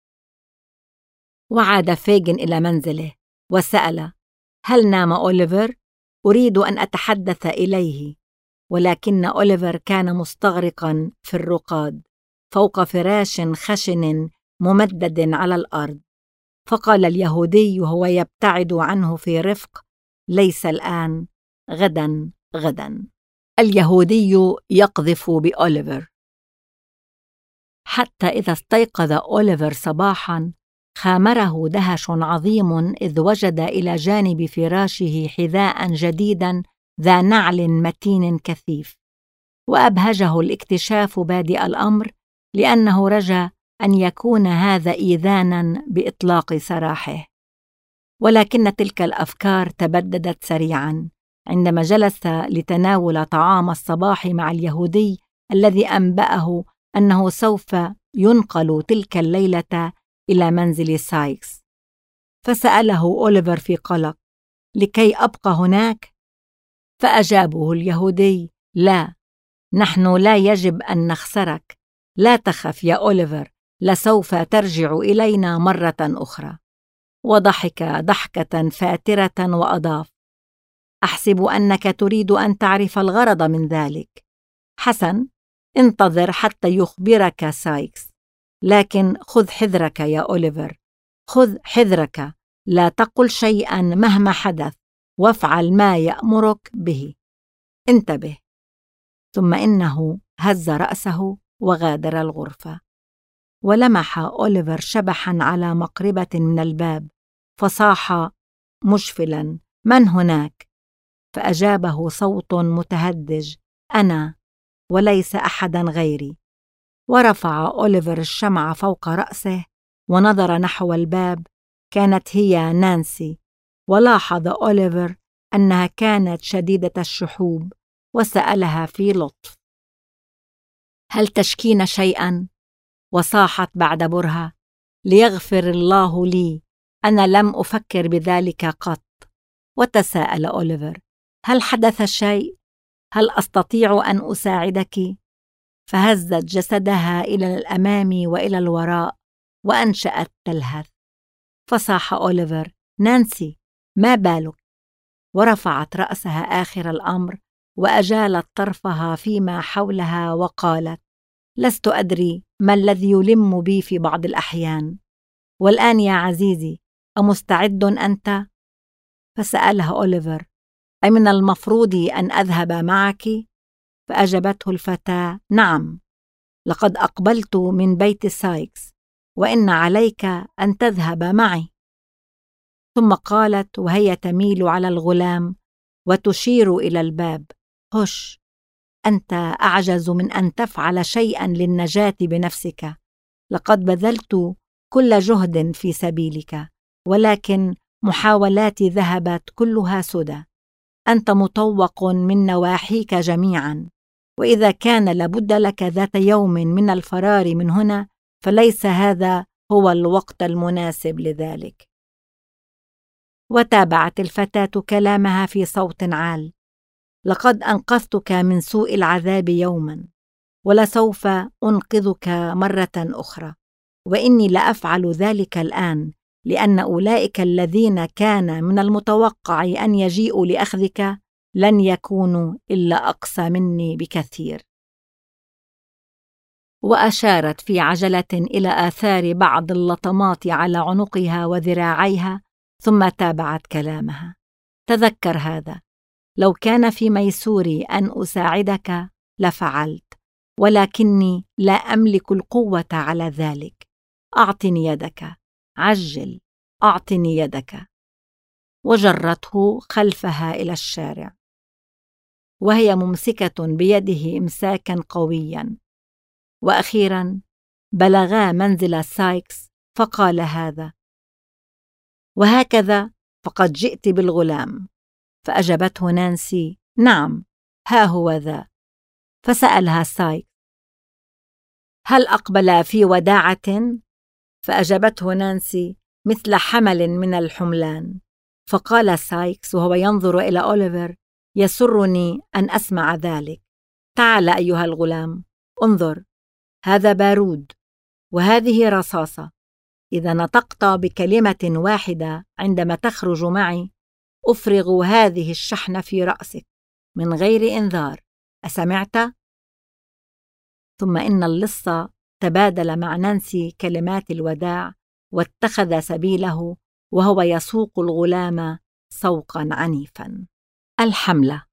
وعاد فيغن إلى منزله وسأل: هل نام أوليفر؟ أريد أن أتحدث إليه. ولكن أوليفر كان مستغرقاً في الرقاد فوق فراش خشن ممدد على الأرض. فقال اليهودي وهو يبتعد عنه في رفق: ليس الآن، غداً غداً. اليهودي يقذف بأوليفر. حتى إذا استيقظ أوليفر صباحاً خامره دهش عظيم إذ وجد إلى جانب فراشه حذاء جديداً ذا نعل متين كثيف. وأبهجه الاكتشاف بادئ الأمر، لأنه رجا أن يكون هذا إيذاناً بإطلاق سراحه. ولكن تلك الأفكار تبددت سريعاً عندما جلس لتناول طعام الصباح مع اليهودي الذي أنبأه أنه سوف ينقل تلك الليلة إلى منزل سايكس. فسأله أوليفر في قلق: لكي أبقى هناك؟ فأجابه اليهودي: لا، نحن لا يجب أن نخسرك. لا تخف يا أوليفر، لسوف ترجع إلينا مرة أخرى. وضحك ضحكة فاترة وأضاف: أحسب أنك تريد أن تعرف الغرض من ذلك. حسن، انتظر حتى يخبرك سايكس. لكن خذ حذرك يا أوليفر، خذ حذرك. لا تقل شيئاً مهما حدث، وافعل ما يأمرك به. انتبه. ثم إنه هز رأسه وغادر الغرفة. ولمح أوليفر شبحاً على مقربة من الباب، فصاح مشفلاً: من هناك؟ فأجابه صوت متهدج: أنا، وليس أحداً غيري. ورفع أوليفر الشمع فوق رأسه ونظر نحو الباب. كانت هي نانسي. ولاحظ أوليفر أنها كانت شديدة الشحوب، وسألها في لطف: هل تشكين شيئاً؟ وصاحت بعد برهة: ليغفر الله لي، أنا لم أفكر بذلك قط. وتساءل أوليفر: هل حدث شيء؟ هل أستطيع أن أساعدك؟ فهزت جسدها إلى الأمام وإلى الوراء وأنشأت تلهث. فصاح أوليفر: نانسي، ما بالك؟ ورفعت رأسها آخر الأمر وأجالت طرفها فيما حولها وقالت: لست أدري ما الذي يلم بي في بعض الأحيان. والآن يا عزيزي، أمستعد أنت؟ فسألها أوليفر: أمن المفروض أن أذهب معك؟ فأجابته الفتاة: نعم، لقد أقبلت من بيت سايكس، وإن عليك أن تذهب معي. ثم قالت وهي تميل على الغلام وتشير إلى الباب: هش، أنت أعجز من أن تفعل شيئاً للنجاة بنفسك. لقد بذلت كل جهد في سبيلك، ولكن محاولاتي ذهبت كلها سدى. أنت مطوق من نواحيك جميعاً، وإذا كان لابد لك ذات يوم من الفرار من هنا، فليس هذا هو الوقت المناسب لذلك. وتابعت الفتاة كلامها في صوت عال: لقد أنقذتك من سوء العذاب يوماً، ولسوف أنقذك مرة أخرى، وإني لأفعل ذلك الآن، لأن أولئك الذين كان من المتوقع أن يجيئوا لأخذك لن يكونوا إلا أقسى مني بكثير. وأشارت في عجلة إلى آثار بعض اللطمات على عنقها وذراعيها، ثم تابعت كلامها: تذكر هذا، لو كان في ميسوري أن أساعدك لفعلت، ولكني لا أملك القوة على ذلك. أعطني يدك، عجل، أعطني يدك. وجرته خلفها إلى الشارع، وهي ممسكة بيده إمساكاً قوياً. وأخيراً بلغا منزل سايكس، فقال هذا: وهكذا فقد جئت بالغلام؟ فأجابته نانسي: نعم، ها هو ذا. فسألها سايكس: هل أقبل في وداعة؟ فأجابته نانسي: مثل حمل من الحملان. فقال سايكس وهو ينظر إلى أوليفر: يسرني أن أسمع ذلك. تعال أيها الغلام، انظر، هذا بارود وهذه رصاصة. إذا نطقت بكلمة واحدة عندما تخرج معي أفرغ هذه الشحنة في رأسك من غير إنذار، أسمعت؟ ثم إن اللص تبادل مع نانسي كلمات الوداع واتخذ سبيله وهو يسوق الغلام سوقا عنيفا. الحملة.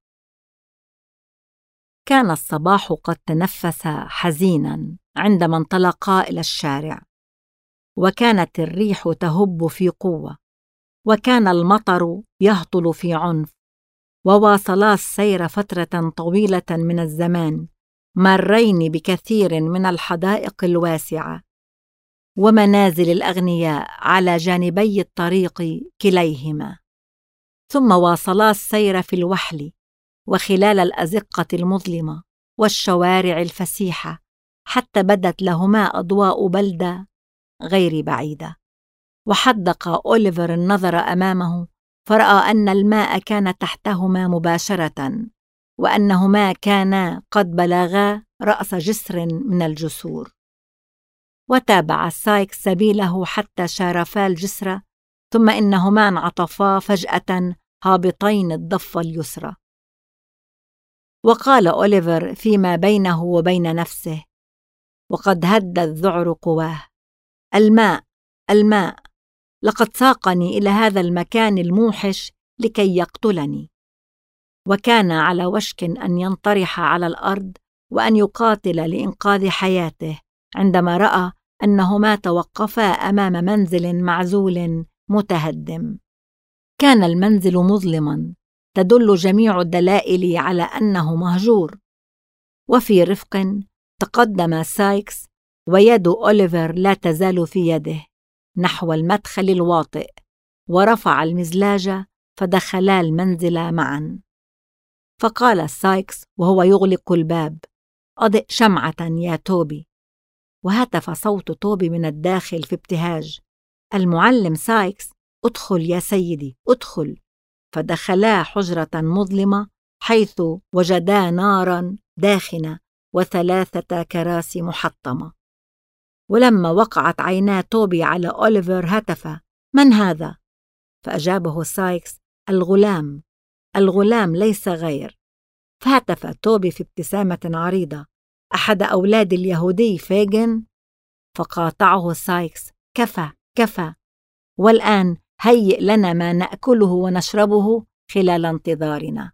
كان الصباح قد تنفس حزينا عندما انطلقا إلى الشارع، وكانت الريح تهب في قوة، وكان المطر يهطل في عنف، وواصلا السير فترة طويلة من الزمان، مارين بكثير من الحدائق الواسعة ومنازل الأغنياء على جانبي الطريق كليهما، ثم واصلا السير في الوحل وخلال الأزقة المظلمة والشوارع الفسيحة، حتى بدت لهما أضواء بلدة غير بعيدة. وحدق أوليفر النظر أمامه فرأى أن الماء كان تحتهما مباشرة، وأنهما كانا قد بلغا رأس جسر من الجسور. وتابع سايكس سبيله حتى شارفا الجسر، ثم إنهما انعطفا فجأة هابطين الضفة اليسرى. وقال أوليفر فيما بينه وبين نفسه: وقد هد الذعر قواه. الماء، الماء، لقد ساقني إلى هذا المكان الموحش لكي يقتلني. وكان على وشك أن ينطرح على الأرض وأن يقاتل لإنقاذ حياته، عندما رأى أنهما توقفا أمام منزل معزول متهدم. كان المنزل مظلما، تدل جميع الدلائل على أنه مهجور. وفي رفق تقدم سايكس ويد أوليفر لا تزال في يده نحو المدخل الواطئ، ورفع المزلاج فدخلا المنزل معا. فقال سايكس وهو يغلق الباب: أضئ شمعة يا توبي. وهتف صوت توبي من الداخل في ابتهاج: المعلم سايكس، ادخل يا سيدي، ادخل. فدخلا حجرة مظلمة حيث وجدا نارا داخنة وثلاثة كراسي محطمة. ولما وقعت عينا توبي على أوليفر هتف: من هذا؟ فأجابه سايكس: الغلام، الغلام ليس غير. فهتف توبي في ابتسامة عريضة: أحد أولاد اليهودي فيغن؟ فقاطعه سايكس: كفى كفى، والآن هيئ لنا ما نأكله ونشربه خلال انتظارنا.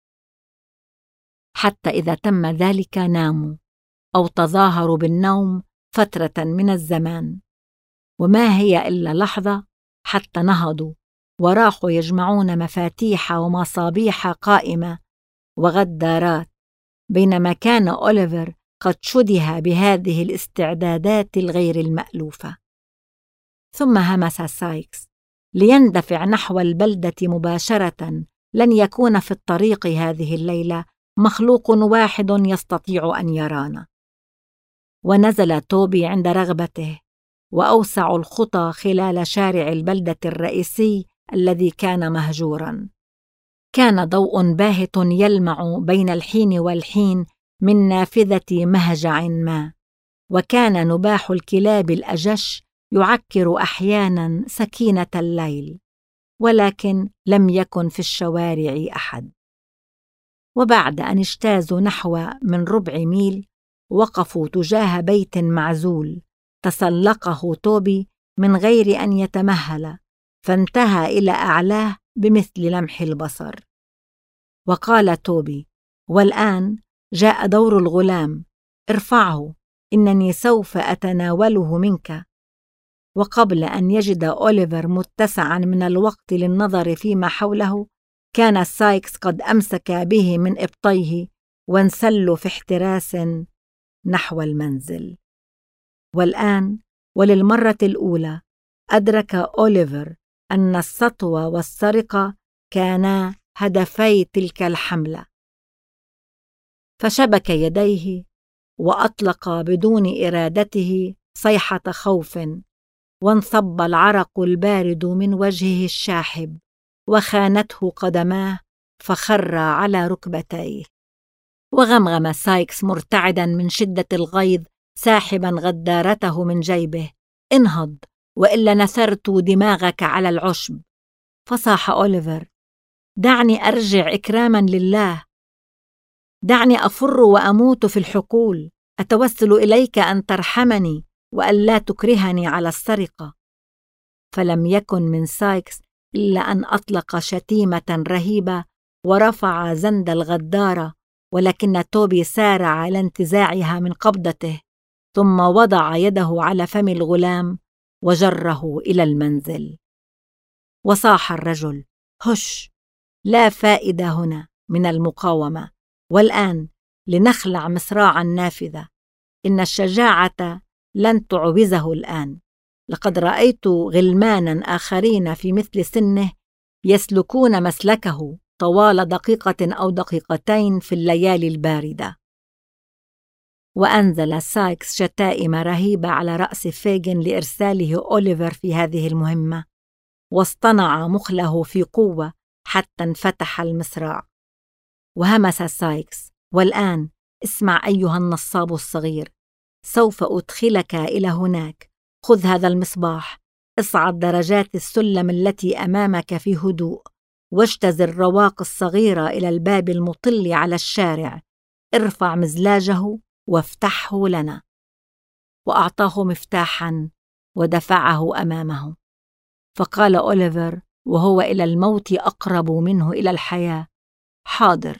حتى إذا تم ذلك ناموا أو تظاهروا بالنوم فترة من الزمان، وما هي إلا لحظة حتى نهضوا وراحوا يجمعون مفاتيح ومصابيح قائمة وغدارات، بينما كان أوليفر قد شُدِّه بهذه الاستعدادات الغير المألوفة. ثم همس سايكس ليندفع نحو البلدة مباشرة. لن يكون في الطريق هذه الليلة مخلوق واحد يستطيع أن يرانا. ونزل توبي عند رغبته، وأوسع الخطى خلال شارع البلدة الرئيسي الذي كان مهجوراً. كان ضوء باهت يلمع بين الحين والحين من نافذة مهجع ما، وكان نباح الكلاب الأجش يعكر أحياناً سكينة الليل، ولكن لم يكن في الشوارع أحد. وبعد أن اجتازوا نحو من ربع ميل وقفوا تجاه بيت معزول تسلقه توبي من غير أن يتمهل، فانتهى إلى أعلاه بمثل لمح البصر. وقال توبي: والآن جاء دور الغلام، ارفعه، إنني سوف أتناوله منك. وقبل أن يجد أوليفر متسعا من الوقت للنظر فيما حوله، كان سايكس قد أمسك به من إبطيه وانسل في احتراس نحو المنزل. والآن وللمرة الأولى أدرك أوليفر أن السطو والسرقة كانا هدفي تلك الحملة. فشبك يديه وأطلق بدون إرادته صيحة خوف، وانصب العرق البارد من وجهه الشاحب، وخانته قدماه فخر على ركبتيه. وغمغم سايكس مرتعدا من شدة الغيظ ساحبا غدارته من جيبه: انهض وإلا نثرت دماغك على العشب. فصاح أوليفر: دعني أرجع إكراما لله، دعني أفر وأموت في الحقول، أتوسل إليك أن ترحمني وألا تكرهني على السرقة. فلم يكن من سايكس إلا أن أطلق شتيمة رهيبة ورفع زند الغدارة، ولكن توبي سارع إلى انتزاعها من قبضته، ثم وضع يده على فم الغلام وجره إلى المنزل. وصاح الرجل: هش، لا فائدة هنا من المقاومة، والآن لنخلع مصراع النافذة. إن الشجاعة لن تعوزه الآن. لقد رأيت غلمانا آخرين في مثل سنه يسلكون مسلكه طوال دقيقة أو دقيقتين في الليالي الباردة. وأنزل سايكس شتائم رهيبة على رأس فيغن لإرساله أوليفر في هذه المهمة، واصطنع مخله في قوة حتى انفتح المصراع. وهمس سايكس: والآن اسمع أيها النصاب الصغير، سوف أدخلك إلى هناك. خذ هذا المصباح، اصعد درجات السلم التي أمامك في هدوء، واجتز الرواق الصغيرة إلى الباب المطل على الشارع، ارفع مزلاجه وافتحه لنا. وأعطاه مفتاحا ودفعه أمامه. فقال أوليفر وهو إلى الموت أقرب منه إلى الحياة: حاضر.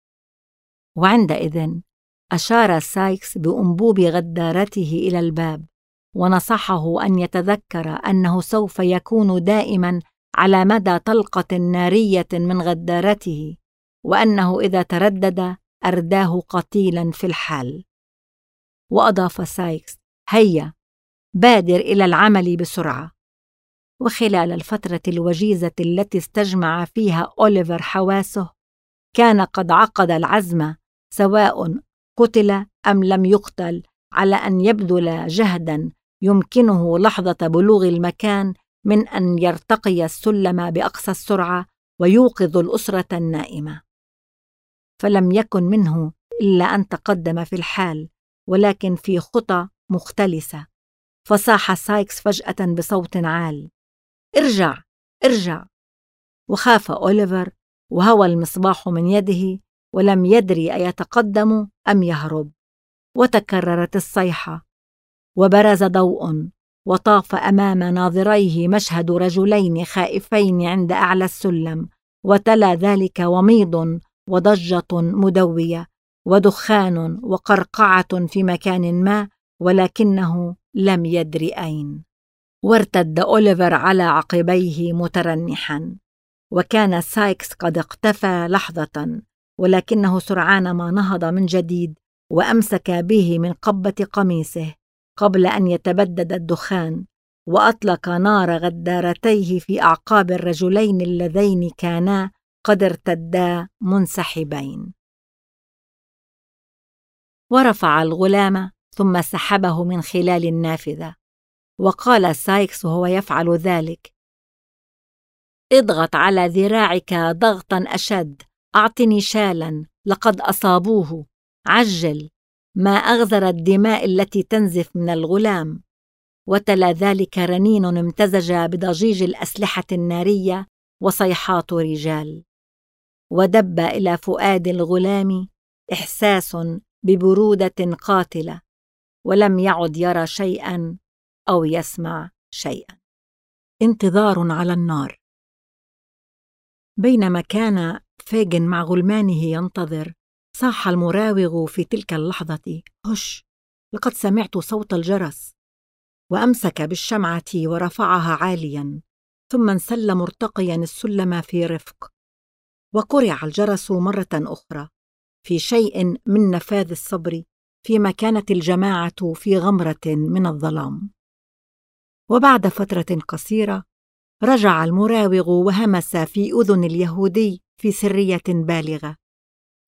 وعندئذ أشار سايكس بأنبوب غدارته إلى الباب، ونصحه أن يتذكر أنه سوف يكون دائما على مدى طلقة نارية من غدارته، وأنه إذا تردد أرداه قتيلا في الحال. وأضاف سايكس: هيا بادر إلى العمل بسرعة. وخلال الفترة الوجيزة التي استجمع فيها أوليفر حواسه، كان قد عقد العزم، سواء قتل أم لم يقتل، على أن يبذل جهدا يمكنه لحظة بلوغ المكان من أن يرتقي السلم بأقصى السرعة ويوقظ الأسرة النائمة. فلم يكن منه إلا أن تقدم في الحال، ولكن في خطى مختلسة. فصاح سايكس فجأة بصوت عال: ارجع ارجع. وخاف أوليفر، وهوى المصباح من يده، ولم يدري أيتقدم أم يهرب. وتكررت الصيحة، وبرز ضوء، وطاف أمام ناظريه مشهد رجلين خائفين عند أعلى السلم، وتلا ذلك وميض وضجة مدوية ودخان وقرقعة في مكان ما، ولكنه لم يدر أين. وارتد أوليفر على عقبيه مترنحا. وكان سايكس قد اختفى لحظة، ولكنه سرعان ما نهض من جديد وأمسك به من قبة قميصه قبل أن يتبدد الدخان، وأطلق نار غدارتيه في أعقاب الرجلين اللذين كانا قد ارتدا منسحبين. ورفع الغلام ثم سحبه من خلال النافذة. وقال سايكس وهو يفعل ذلك: اضغط على ذراعك ضغطا أشد، أعطني شالا، لقد أصابوه، عجل، ما أغزر الدماء التي تنزف من الغلام. وتلا ذلك رنين امتزج بضجيج الأسلحة النارية وصيحات رجال. ودب إلى فؤاد الغلام إحساس ببرودة قاتلة، ولم يعد يرى شيئا أو يسمع شيئا. انتظار على النار. بينما كان فيغن مع غلمانه ينتظر، صاح المراوغ في تلك اللحظة: هش، لقد سمعت صوت الجرس. وأمسك بالشمعة ورفعها عاليا، ثم انسل مرتقيا السلم في رفق. وقرع الجرس مرة أخرى، في شيء من نفاذ الصبر، فيما كانت الجماعة في غمرة من الظلام. وبعد فترة قصيرة رجع المراوغ وهمس في أذن اليهودي في سرية بالغة: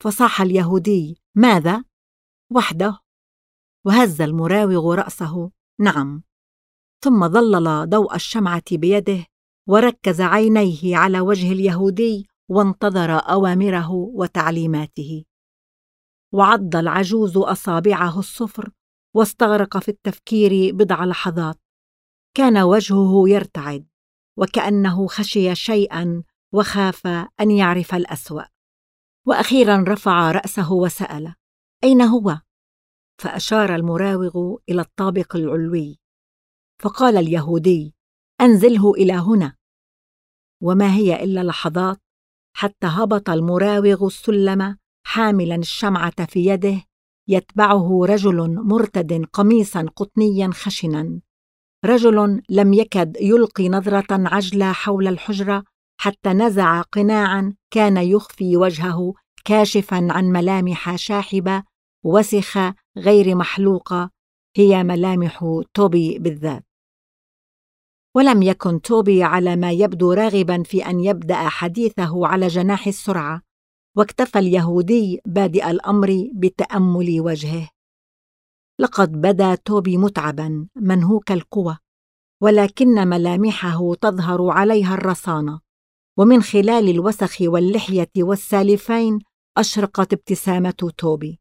فصاح اليهودي: ماذا؟ وحده؟ وهز المراوغ رأسه: نعم. ثم ظلل ضوء الشمعة بيده وركز عينيه على وجه اليهودي وانتظر أوامره وتعليماته. وعض العجوز أصابعه الصفر واستغرق في التفكير بضع لحظات. كان وجهه يرتعد وكأنه خشي شيئا وخاف أن يعرف الأسوأ. وأخيرا رفع رأسه وسأل: أين هو؟ فأشار المراوغ إلى الطابق العلوي. فقال اليهودي: أنزله إلى هنا. وما هي إلا لحظات حتى هبط المراوغ السلم حاملا الشمعة في يده، يتبعه رجل مرتد قميصا قطنيا خشنا، رجل لم يكد يلقي نظرة عجلة حول الحجرة حتى نزع قناعا كان يخفي وجهه كاشفا عن ملامح شاحبة وسخة غير محلوقة، هي ملامح توبي بالذات. ولم يكن توبي على ما يبدو راغبا في أن يبدأ حديثه على جناح السرعة، واكتفى اليهودي بادئ الأمر بتأمل وجهه. لقد بدا توبي متعبا منهوك القوى، ولكن ملامحه تظهر عليها الرصانة، ومن خلال الوسخ واللحية والسالفين أشرقت ابتسامة توبي.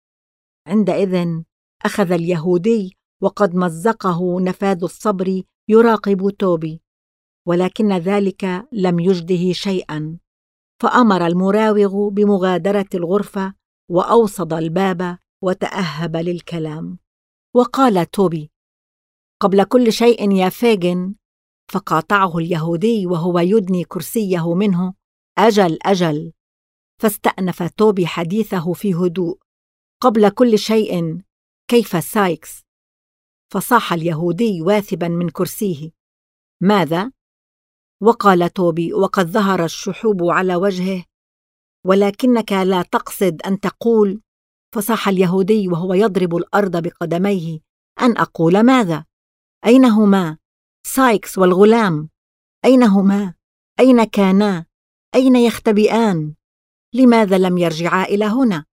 عندئذ أخذ اليهودي وقد مزقه نفاذ الصبر يراقب توبي، ولكن ذلك لم يجده شيئا، فأمر المراوغ بمغادرة الغرفة وأوصد الباب وتأهب للكلام. وقال توبي: قبل كل شيء يا فاجن. فقاطعه اليهودي وهو يدني كرسيه منه: أجل أجل. فاستأنف توبي حديثه في هدوء: قبل كل شيء، كيف سايكس؟ فصاح اليهودي واثبا من كرسيه: ماذا؟ وقال توبي وقد ظهر الشحوب على وجهه: ولكنك لا تقصد أن تقول. فصاح اليهودي وهو يضرب الأرض بقدميه: أن أقول ماذا؟ أين هما؟ سايكس والغلام أين هما؟ أين كانا؟ أين يختبئان؟ لماذا لم يرجعا إلى هنا؟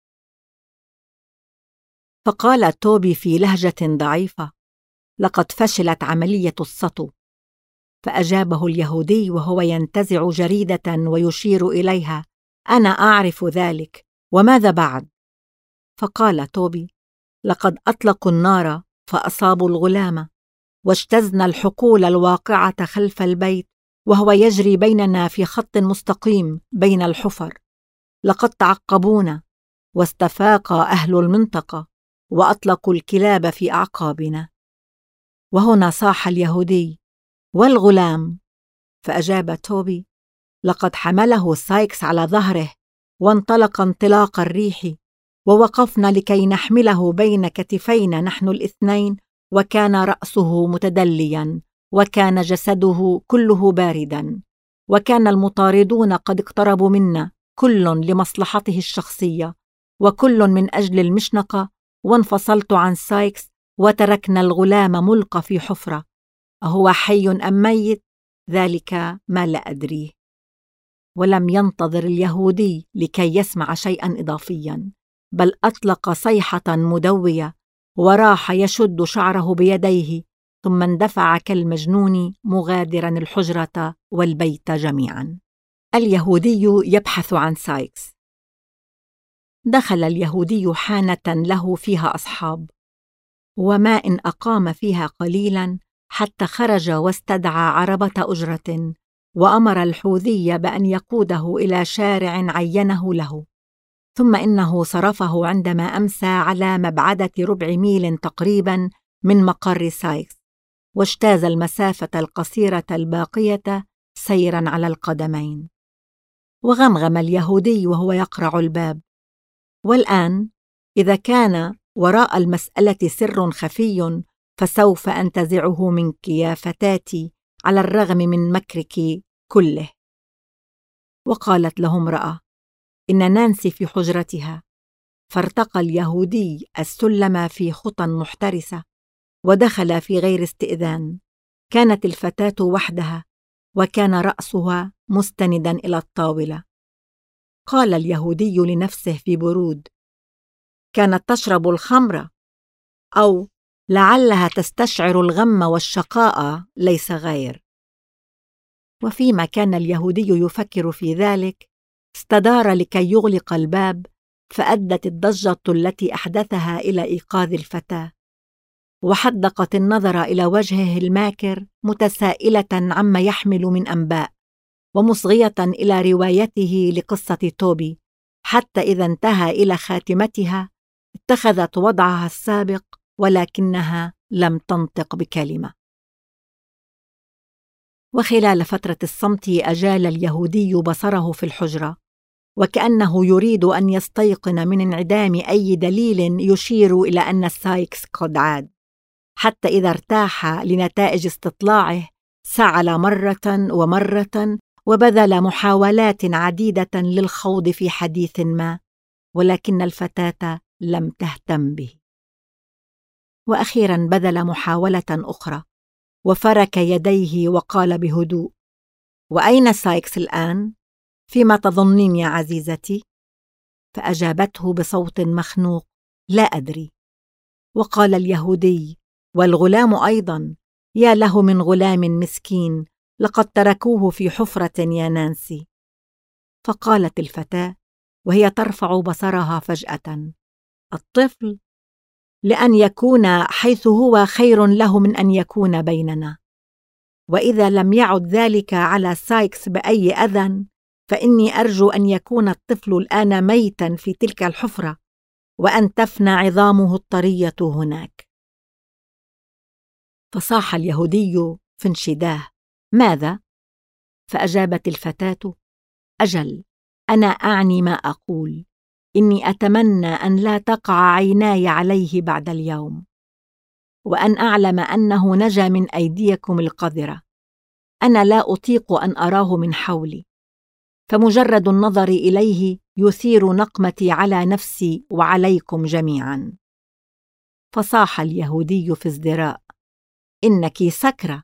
فقال توبي في لهجة ضعيفة: لقد فشلت عملية السطو. فأجابه اليهودي وهو ينتزع جريدة ويشير إليها: أنا أعرف ذلك، وماذا بعد؟ فقال توبي: لقد أطلقوا النار فأصابوا الغلام، واجتزنا الحقول الواقعة خلف البيت وهو يجري بيننا في خط مستقيم بين الحفر. لقد تعقبونا واستفاق أهل المنطقة وأطلقوا الكلاب في أعقابنا. وهنا صاح اليهودي: والغلام؟ فأجاب توبي: لقد حمله سايكس على ظهره وانطلق انطلاق الريح، ووقفنا لكي نحمله بين كتفينا نحن الاثنين، وكان رأسه متدليا وكان جسده كله باردا، وكان المطاردون قد اقتربوا منا كل لمصلحته الشخصية وكل من أجل المشنقة، وانفصلت عن سايكس وتركنا الغلام ملقى في حفرة. أهو حي أم ميت؟ ذلك ما لا أدريه. ولم ينتظر اليهودي لكي يسمع شيئا إضافيا، بل أطلق صيحة مدوية وراح يشد شعره بيديه، ثم اندفع كالمجنون مغادرا الحجرة والبيت جميعا. اليهودي يبحث عن سايكس. دخل اليهودي حانة له فيها أصحاب، وما إن أقام فيها قليلا حتى خرج واستدعى عربة أجرة، وأمر الحوذي بأن يقوده إلى شارع عينه له، ثم إنه صرفه عندما أمسى على مبعدة 4 ميل تقريبا من مقر سايكس، واجتاز المسافة القصيرة الباقية سيرا على القدمين. وغمغم اليهودي وهو يقرع الباب: والآن إذا كان وراء المسألة سر خفي فسوف أنتزعه منك يا فتاتي على الرغم من مكرك كله. وقالت له امرأة: إن نانسي في حجرتها. فارتقى اليهودي السلم في خطى محترسة ودخل في غير استئذان. كانت الفتاة وحدها، وكان رأسها مستندا إلى الطاولة. قال اليهودي لنفسه في برود: كانت تشرب الخمر، أو لعلها تستشعر الغم والشقاء ليس غير. وفيما كان اليهودي يفكر في ذلك، استدار لكي يغلق الباب، فأدت الضجة التي أحدثها إلى إيقاظ الفتى، وحدقت النظر إلى وجهه الماكر متسائلة عما يحمل من أنباء، ومصغية إلى روايته لقصة توبي، حتى إذا انتهى إلى خاتمتها اتخذت وضعها السابق، ولكنها لم تنطق بكلمة. وخلال فترة الصمت أجال اليهودي بصره في الحجرة، وكأنه يريد أن يستيقن من انعدام أي دليل يشير إلى أن سايكس قد عاد، حتى إذا ارتاح لنتائج استطلاعه سعل مرة ومرة، وبذل محاولات عديدة للخوض في حديث ما، ولكن الفتاة لم تهتم به. وأخيراً بذل محاولة أخرى، وفرك يديه وقال بهدوء: وأين سايكس الآن؟ فيما تظنين يا عزيزتي؟ فأجابته بصوت مخنوق: لا أدري. وقال اليهودي: والغلام أيضاً، يا له من غلام مسكين، لقد تركوه في حفرة يا نانسي. فقالت الفتاة وهي ترفع بصرها فجأة: الطفل؟ لأن يكون حيث هو خير له من أن يكون بيننا، وإذا لم يعد ذلك على سايكس بأي أذى، فإني أرجو أن يكون الطفل الآن ميتا في تلك الحفرة، وأن تفنى عظامه الطرية هناك. فصاح اليهودي في انشداه: ماذا؟ فأجابت الفتاة: أجل، أنا أعني ما أقول، إني أتمنى أن لا تقع عيناي عليه بعد اليوم، وأن أعلم أنه نجا من أيديكم القذرة. أنا لا أطيق أن أراه من حولي، فمجرد النظر إليه يثير نقمتي على نفسي وعليكم جميعا. فصاح اليهودي في ازدراء: إنك سكرة،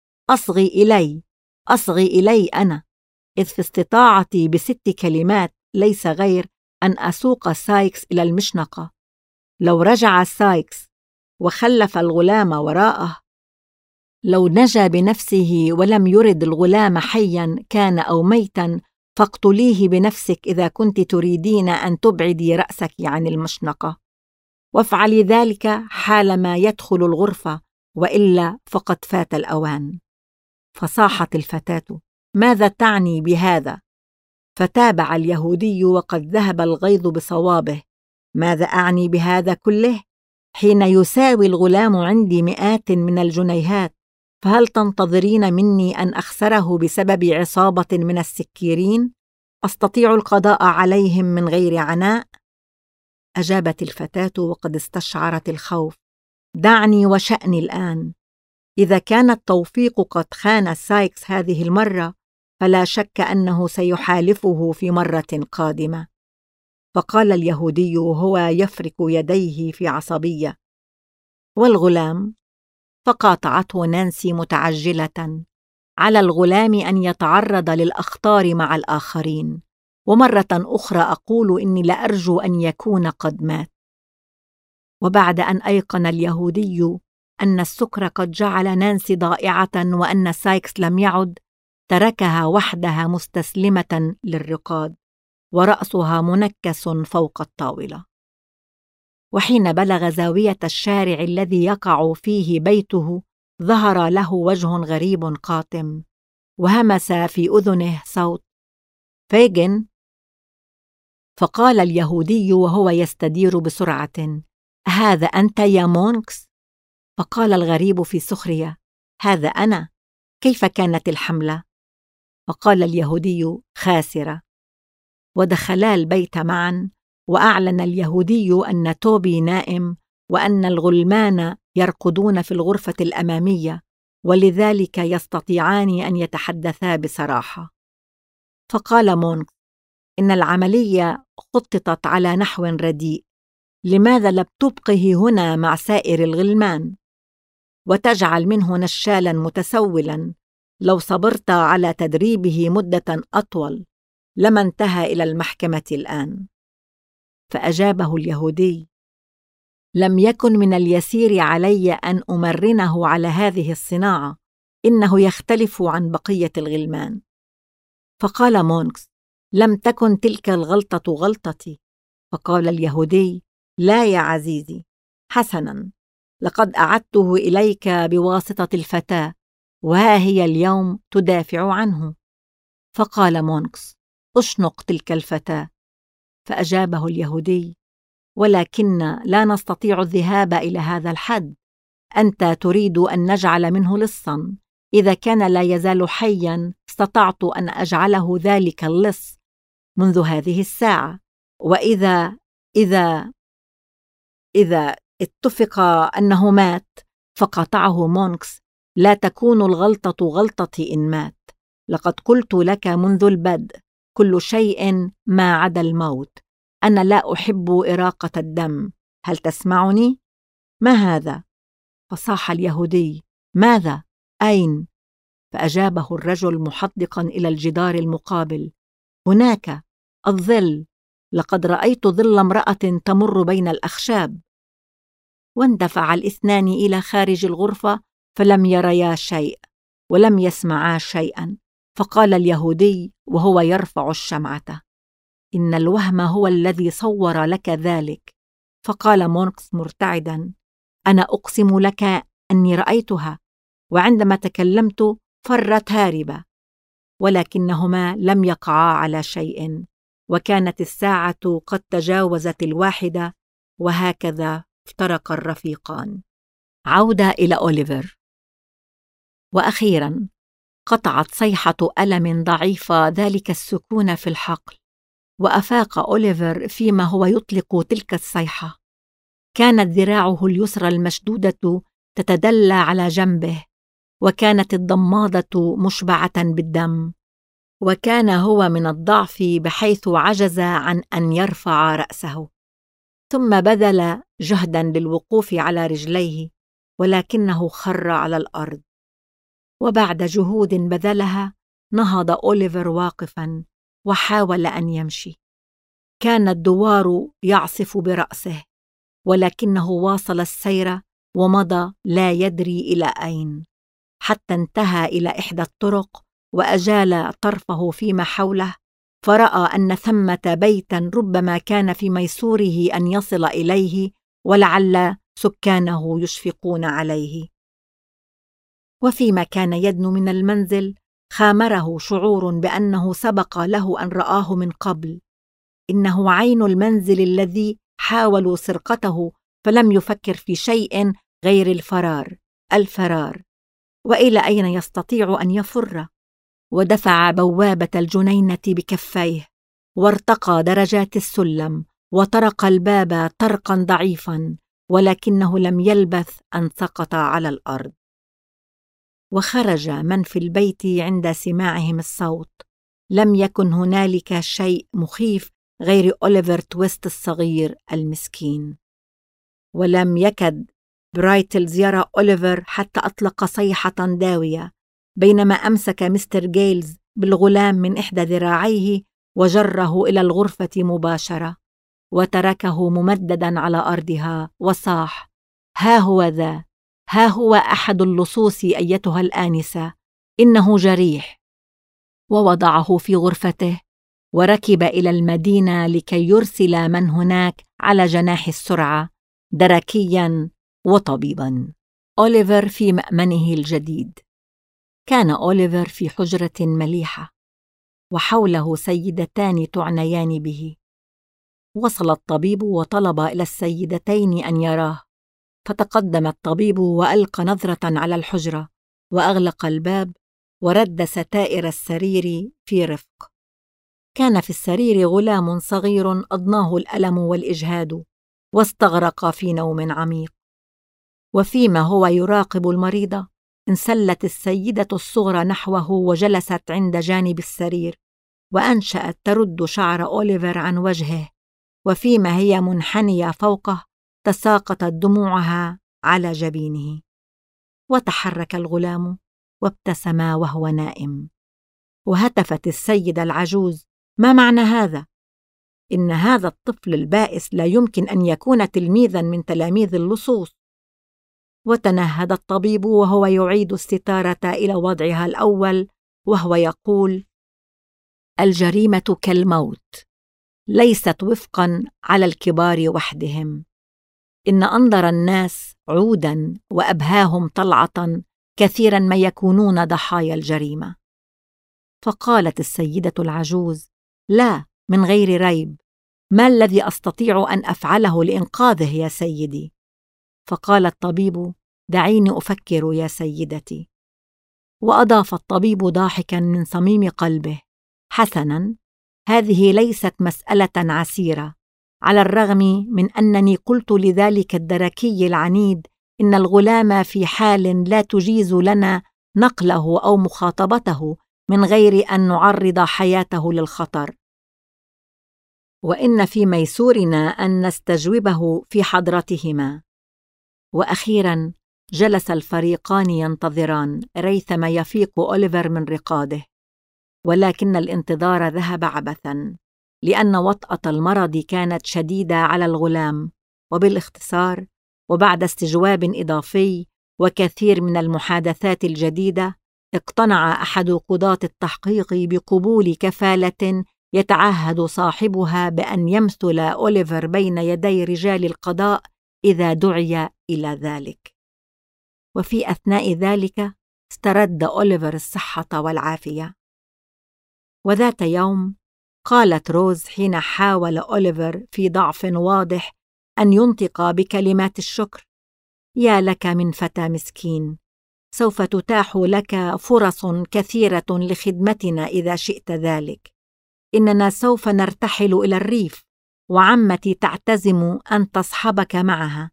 أصغي إلي أنا، إذ في استطاعتي ب6 كلمات ليس غير أن أسوق سايكس إلى المشنقة. لو رجع سايكس وخلف الغلام وراءه، لو نجا بنفسه ولم يرد الغلام حياً كان أو ميتاً، فاقتليه بنفسك إذا كنت تريدين أن تبعدي رأسك عن المشنقة، وافعلي ذلك حالما يدخل الغرفة، وإلا فقد فات الأوان. فصاحت الفتاة: ماذا تعني بهذا؟ فتابع اليهودي وقد ذهب الغيظ بصوابه: ماذا أعني بهذا كله؟ حين يساوي الغلام عندي مئات من الجنيهات، فهل تنتظرين مني أن أخسره بسبب عصابة من السكيرين؟ أستطيع القضاء عليهم من غير عناء؟ أجابت الفتاة وقد استشعرت الخوف: دعني وشأني الآن. إذا كان التوفيق قد خان سايكس هذه المرة، فلا شك أنه سيحالفه في مرة قادمة. فقال اليهودي وهو يفرك يديه في عصبية: والغلام؟ فقاطعته نانسي متعجلة: على الغلام أن يتعرض للأخطار مع الآخرين، ومرة أخرى أقول إني لأرجو أن يكون قد مات. وبعد أن أيقن اليهودي أن السكر قد جعل نانسي ضائعة وأن سايكس لم يعد، تركها وحدها مستسلمة للرقاد، ورأسها منكس فوق الطاولة. وحين بلغ زاوية الشارع الذي يقع فيه بيته، ظهر له وجه غريب قاتم، وهمس في أذنه صوت: فيجن. فقال اليهودي وهو يستدير بسرعة: هذا أنت يا مونكس؟ فقال الغريب في سخرية: هذا أنا، كيف كانت الحملة؟ فقال اليهودي: خاسرة. ودخلا البيت معا، وأعلن اليهودي أن توبي نائم، وأن الغلمان يرقدون في الغرفة الأمامية، ولذلك يستطيعان أن يتحدثا بصراحة. فقال مونكس: إن العملية خططت على نحو رديء، لماذا لم تبقه هنا مع سائر الغلمان وتجعل منه نشالا متسولا؟ لو صبرت على تدريبه مدة أطول لما انتهى إلى المحكمة الآن. فأجابه اليهودي: لم يكن من اليسير علي أن أمرنه على هذه الصناعة، إنه يختلف عن بقية الغلمان. فقال مونكس: لم تكن تلك الغلطة غلطتي. فقال اليهودي: لا يا عزيزي، حسناً، لقد أعدته إليك بواسطة الفتاة، وها هي اليوم تدافع عنه. فقال مونكس: أشنق تلك الفتاة. فأجابه اليهودي: ولكن لا نستطيع الذهاب إلى هذا الحد. أنت تريد أن نجعل منه لصاً. إذا كان لا يزال حياً استطعت أن أجعله ذلك اللص منذ هذه الساعة، وإذا إذا إذا اتفق أنه مات. فقاطعه مونكس: لا تكون الغلطة غلطتي إن مات. لقد قلت لك منذ البدء كل شيء ما عدا الموت. أنا لا أحب إراقة الدم. هل تسمعني؟ ما هذا؟ فصاح اليهودي: ماذا؟ أين؟ فأجابه الرجل محدقا إلى الجدار المقابل: هناك، الظل. لقد رأيت ظل امرأة تمر بين الأخشاب. واندفع الاثنان إلى خارج الغرفة فلم يريا شيء ولم يسمعا شيئا. فقال اليهودي وهو يرفع الشمعة: إن الوهم هو الذي صور لك ذلك. فقال مونكس مرتعدا: أنا أقسم لك أني رأيتها، وعندما تكلمت فرت هاربة. ولكنهما لم يقعا على شيء، وكانت الساعة قد تجاوزت 1، وهكذا افترق الرفيقان. عودة إلى أوليفر. وأخيرا قطعت صيحة ألم ضعيفة ذلك السكون في الحقل، وأفاق أوليفر فيما هو يطلق تلك الصيحة. كانت ذراعه اليسرى المشدودة تتدلى على جنبه، وكانت الضمادة مشبعة بالدم، وكان هو من الضعف بحيث عجز عن أن يرفع رأسه. ثم بذل جهداً للوقوف على رجليه، ولكنه خر على الأرض. وبعد جهود بذلها نهض أوليفر واقفاً وحاول أن يمشي. كان الدوار يعصف برأسه، ولكنه واصل السير ومضى لا يدري إلى أين، حتى انتهى إلى إحدى الطرق وأجال طرفه فيما حوله، فرأى أن ثمة بيتاً ربما كان في ميسوره أن يصل إليه، ولعل سكانه يشفقون عليه. وفيما كان يدنو من المنزل خامره شعور بأنه سبق له أن رآه من قبل. إنه عين المنزل الذي حاولوا سرقته، فلم يفكر في شيء غير الفرار. وإلى أين يستطيع أن يفر؟ ودفع بوابة الجنينة بكفيه، وارتقى درجات السلم، وطرق الباب طرقا ضعيفا، ولكنه لم يلبث أن سقط على الأرض. وخرج من في البيت عند سماعهم الصوت. لم يكن هنالك شيء مخيف غير أوليفر تويست الصغير المسكين. ولم يكد برايتلز يرى أوليفر حتى أطلق صيحة داوية، بينما أمسك مستر جيلز بالغلام من إحدى ذراعيه وجره إلى الغرفة مباشرة، وتركه ممددا على أرضها وصاح: ها هو ذا، ها هو أحد اللصوص أيتها الآنسة، إنه جريح. ووضعه في غرفته، وركب إلى المدينة لكي يرسل من هناك على جناح السرعة، دركياً وطبيباً. أوليفر في مأمنه الجديد. كان أوليفر في حجرة مليحة، وحوله سيدتان تعنيان به. وصل الطبيب وطلب إلى السيدتين أن يراه، فتقدم الطبيب وألقى نظرة على الحجرة، وأغلق الباب، ورد ستائر السرير في رفق. كان في السرير غلام صغير أضناه الألم والإجهاد، واستغرق في نوم عميق. وفيما هو يراقب المريض، انسلت السيدة الصغرى نحوه وجلست عند جانب السرير، وأنشأت ترد شعر أوليفر عن وجهه، وفيما هي منحنية فوقه تساقطت دموعها على جبينه. وتحرك الغلام وابتسم وهو نائم. وهتفت السيدة العجوز ما معنى هذا؟ إن هذا الطفل البائس لا يمكن أن يكون تلميذاً من تلاميذ اللصوص. وتنهد الطبيب وهو يعيد الستارة إلى وضعها الأول وهو يقول: الجريمة كالموت، ليست وفقاً على الكبار وحدهم. إن أنظر الناس عوداً وأبهاهم طلعة كثيراً ما يكونون ضحايا الجريمة. فقالت السيدة العجوز: لا، من غير ريب، ما الذي أستطيع أن أفعله لإنقاذه يا سيدي؟ فقال الطبيب: دعيني أفكر يا سيدتي. وأضاف الطبيب ضاحكاً من صميم قلبه: حسناً، هذه ليست مسألة عسيرة، على الرغم من أنني قلت لذلك الدركي العنيد إن الغلام في حال لا تجيز لنا نقله أو مخاطبته من غير أن نعرض حياته للخطر، وإن في ميسورنا أن نستجوبه في حضرتهما. وأخيراً جلس الفريقان ينتظران ريثما يفيق أوليفر من رقاده، ولكن الانتظار ذهب عبثاً، لأن وطأة المرض كانت شديدة على الغلام. وبالاختصار، وبعد استجواب إضافي وكثير من المحادثات الجديدة، اقتنع أحد قضاة التحقيق بقبول كفالة يتعهد صاحبها بأن يمثل أوليفر بين يدي رجال القضاء إذا دعي إلى ذلك. وفي أثناء ذلك استرد أوليفر الصحة والعافية. وذات يوم قالت روز حين حاول أوليفر في ضعف واضح أن ينطق بكلمات الشكر: يا لك من فتى مسكين، سوف تتاح لك فرص كثيرة لخدمتنا إذا شئت ذلك. إننا سوف نرتحل إلى الريف، وعمتي تعتزم أن تصحبك معها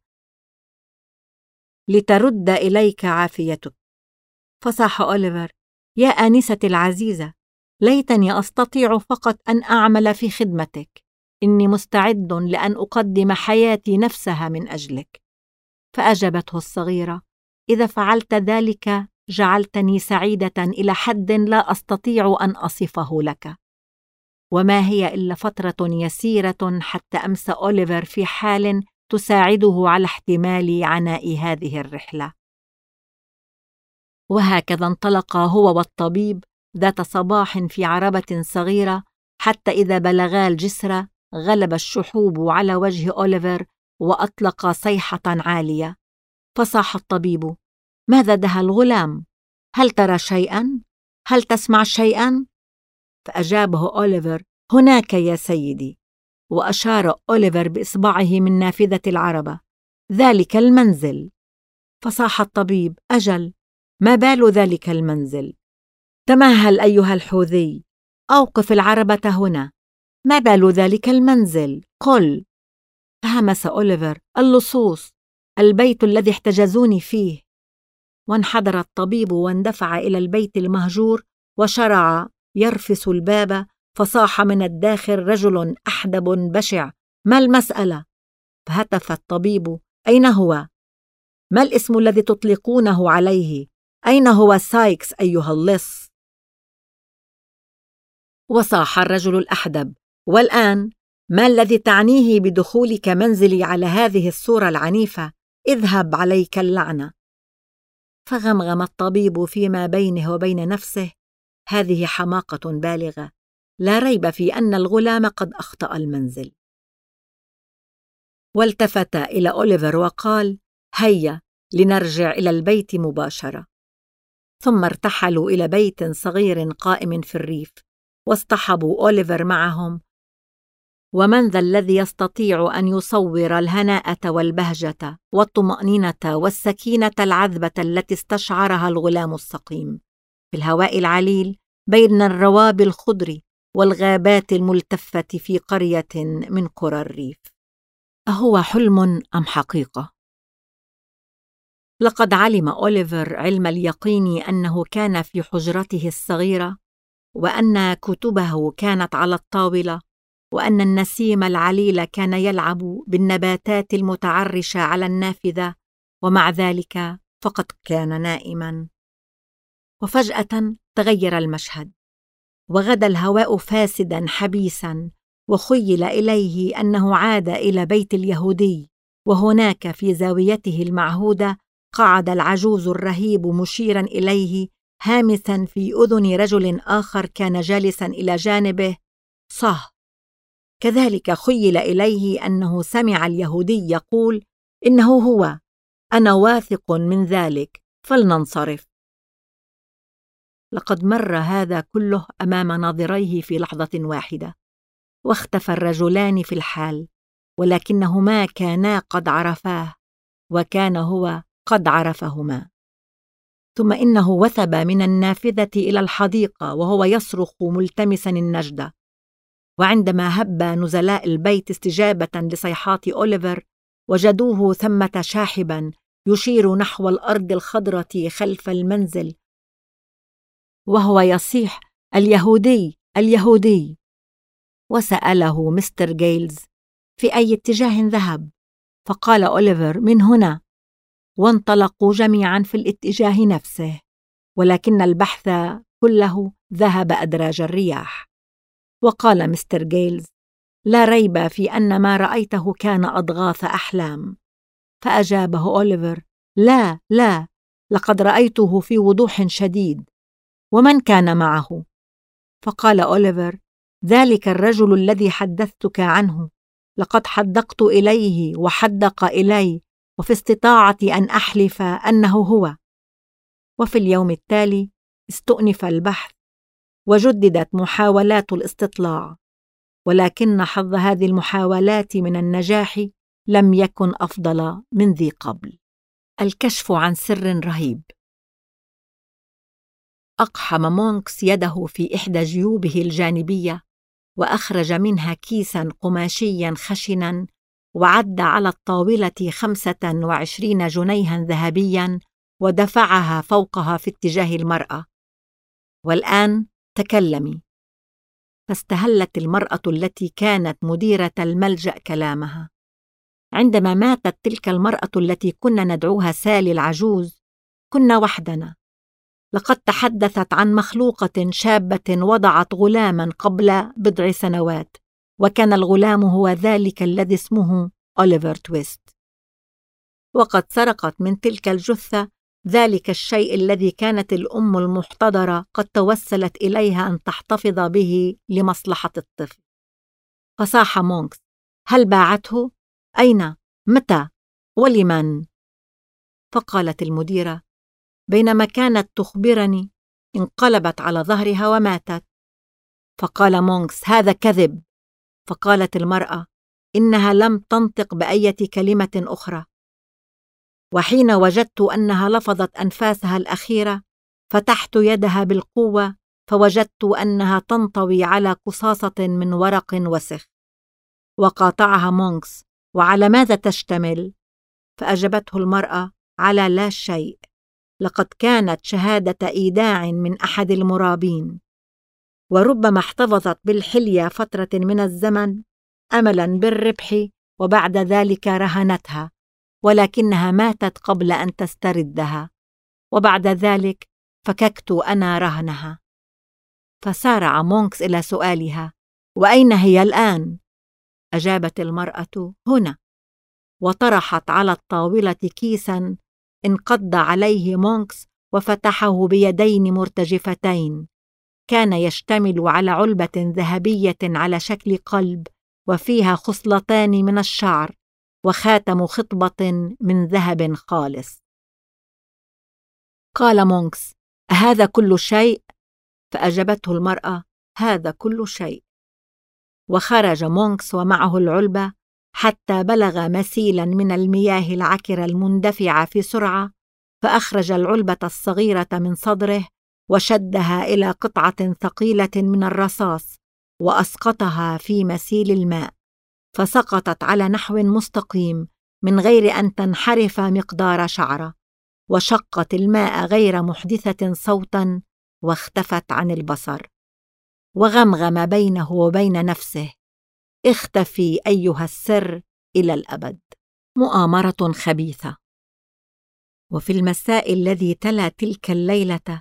لترد إليك عافيتك. فصاح أوليفر: يا آنستي العزيزة، ليتني أستطيع فقط أن أعمل في خدمتك. إني مستعد لأن أقدم حياتي نفسها من أجلك. فأجابته الصغيرة: إذا فعلت ذلك جعلتني سعيدة إلى حد لا أستطيع أن أصفه لك. وما هي إلا فترة يسيرة حتى أمس أوليفر في حال تساعده على احتمال عناء هذه الرحلة. وهكذا انطلق هو والطبيب ذات صباح في عربة صغيرة، حتى إذا بلغا الجسر غلب الشحوب على وجه أوليفر وأطلق صيحة عالية. فصاح الطبيب: ماذا دهى الغلام؟ هل ترى شيئاً؟ هل تسمع شيئاً؟ فأجابه أوليفر: هناك يا سيدي. وأشار أوليفر بإصبعه من نافذة العربة: ذلك المنزل. فصاح الطبيب: أجل، ما بال ذلك المنزل؟ تمهل أيها الحوذي، أوقف العربة هنا. ما بال ذلك المنزل؟ قل. فهمس أوليفر: اللصوص، البيت الذي احتجزوني فيه. وانحدر الطبيب واندفع إلى البيت المهجور وشرع يرفس الباب. فصاح من الداخل رجل أحدب بشع: ما المسألة؟ فهتف الطبيب: أين هو؟ ما الاسم الذي تطلقونه عليه؟ أين هو سايكس أيها اللص؟ وصاح الرجل الأحدب: والآن ما الذي تعنيه بدخولك منزلي على هذه الصورة العنيفة؟ اذهب، عليك اللعنة. فغمغم الطبيب فيما بينه وبين نفسه: هذه حماقة بالغة، لا ريب في أن الغلام قد أخطأ المنزل. والتفت إلى أوليفر وقال: هيا لنرجع إلى البيت مباشرة. ثم ارتحلوا إلى بيت صغير قائم في الريف، واصطحبوا أوليفر معهم. ومن ذا الذي يستطيع أن يصور الهناءة والبهجة والطمأنينة والسكينة العذبة التي استشعرها الغلام السقيم في الهواء العليل بين الروابي الخضر والغابات الملتفة في قرية من قرى الريف؟ أهو حلم أم حقيقة؟ لقد علم أوليفر علم اليقين أنه كان في حجرته الصغيرة، وأن كتبه كانت على الطاولة، وأن النسيم العليل كان يلعب بالنباتات المتعرشة على النافذة، ومع ذلك فقد كان نائما. وفجأة تغير المشهد. وغدا الهواء فاسدا حبيسا، وخيل إليه أنه عاد إلى بيت اليهودي، وهناك في زاويته المعهودة قعد العجوز الرهيب مشيرا إليه، هامسا في أذن رجل آخر كان جالسا إلى جانبه: صه. كذلك خيل إليه أنه سمع اليهودي يقول: إنه هو، أنا واثق من ذلك، فلننصرف. لقد مر هذا كله أمام ناظريه في لحظة واحدة، واختفى الرجلان في الحال، ولكنهما كانا قد عرفاه، وكان هو قد عرفهما. ثم إنه وثب من النافذة إلى الحديقة وهو يصرخ ملتمسا النجدة، وعندما هب نزلاء البيت استجابة لصيحات أوليفر وجدوه ثمة شاحبا يشير نحو الأرض الخضرة خلف المنزل وهو يصيح: اليهودي، اليهودي. وسأله مستر جيلز: في أي اتجاه ذهب؟ فقال أوليفر: من هنا. وانطلقوا جميعا في الاتجاه نفسه، ولكن البحث كله ذهب أدراج الرياح. وقال مستر جيلز: لا ريب في أن ما رأيته كان أضغاث أحلام. فأجابه أوليفر: لا لا، لقد رأيته في وضوح شديد. ومن كان معه؟ فقال أوليفر: ذلك الرجل الذي حدثتك عنه، لقد حدقت إليه وحدق إلي، وفي استطاعتي أن أحلف أنه هو. وفي اليوم التالي استؤنف البحث وجددت محاولات الاستطلاع، ولكن حظ هذه المحاولات من النجاح لم يكن أفضل من ذي قبل. الكشف عن سر رهيب. أقحم مونكس يده في إحدى جيوبه الجانبية وأخرج منها كيساً قماشياً خشناً، وعد على الطاولة 25 جنيها ذهبياً ودفعها فوقها في اتجاه المرأة. والآن تكلمي. فاستهلت المرأة التي كانت مديرة الملجأ كلامها: عندما ماتت تلك المرأة التي كنا ندعوها سالي العجوز، كنا وحدنا. لقد تحدثت عن مخلوقة شابة وضعت غلاما قبل بضع سنوات، وكان الغلام هو ذلك الذي اسمه أوليفر تويست. وقد سرقت من تلك الجثة ذلك الشيء الذي كانت الأم المحتضرة قد توسلت إليها أن تحتفظ به لمصلحة الطفل. فصاح مونكس: هل باعته؟ أين؟ متى؟ ولمن؟ فقالت المديرة: بينما كانت تخبرني انقلبت على ظهرها وماتت. فقال مونكس: هذا كذب. فقالت المرأة: إنها لم تنطق بأية كلمة أخرى. وحين وجدت أنها لفظت أنفاسها الأخيرة، فتحت يدها بالقوة فوجدت أنها تنطوي على قصاصة من ورق وسخ. وقاطعها مونكس: وعلى ماذا تشتمل؟ فأجابته المرأة: على لا شيء، لقد كانت شهادة إيداع من أحد المرابين، وربما احتفظت بالحلية فترة من الزمن أملاً بالربح، وبعد ذلك رهنتها، ولكنها ماتت قبل أن تستردها، وبعد ذلك فككت أنا رهنها. فسارع مونكس إلى سؤالها: وأين هي الآن؟ أجابت المرأة: هنا. وطرحت على الطاولة كيساً انقض عليه مونكس وفتحه بيدين مرتجفتين. كان يشتمل على علبة ذهبية على شكل قلب، وفيها خصلتان من الشعر، وخاتم خطبة من ذهب خالص. قال مونكس: أهذا كل شيء؟ فأجابته المرأة: هذا كل شيء. وخرج مونكس ومعه العلبة حتى بلغ مسيلا من المياه العكرة المندفعة في سرعة، فأخرج العلبة الصغيرة من صدره وشدها إلى قطعة ثقيلة من الرصاص وأسقطها في مسيل الماء، فسقطت على نحو مستقيم من غير أن تنحرف مقدار شعرة، وشقت الماء غير محدثة صوتا واختفت عن البصر. وغمغم بينه وبين نفسه: اختفي أيها السر إلى الأبد. مؤامرة خبيثة. وفي المساء الذي تلا تلك الليلة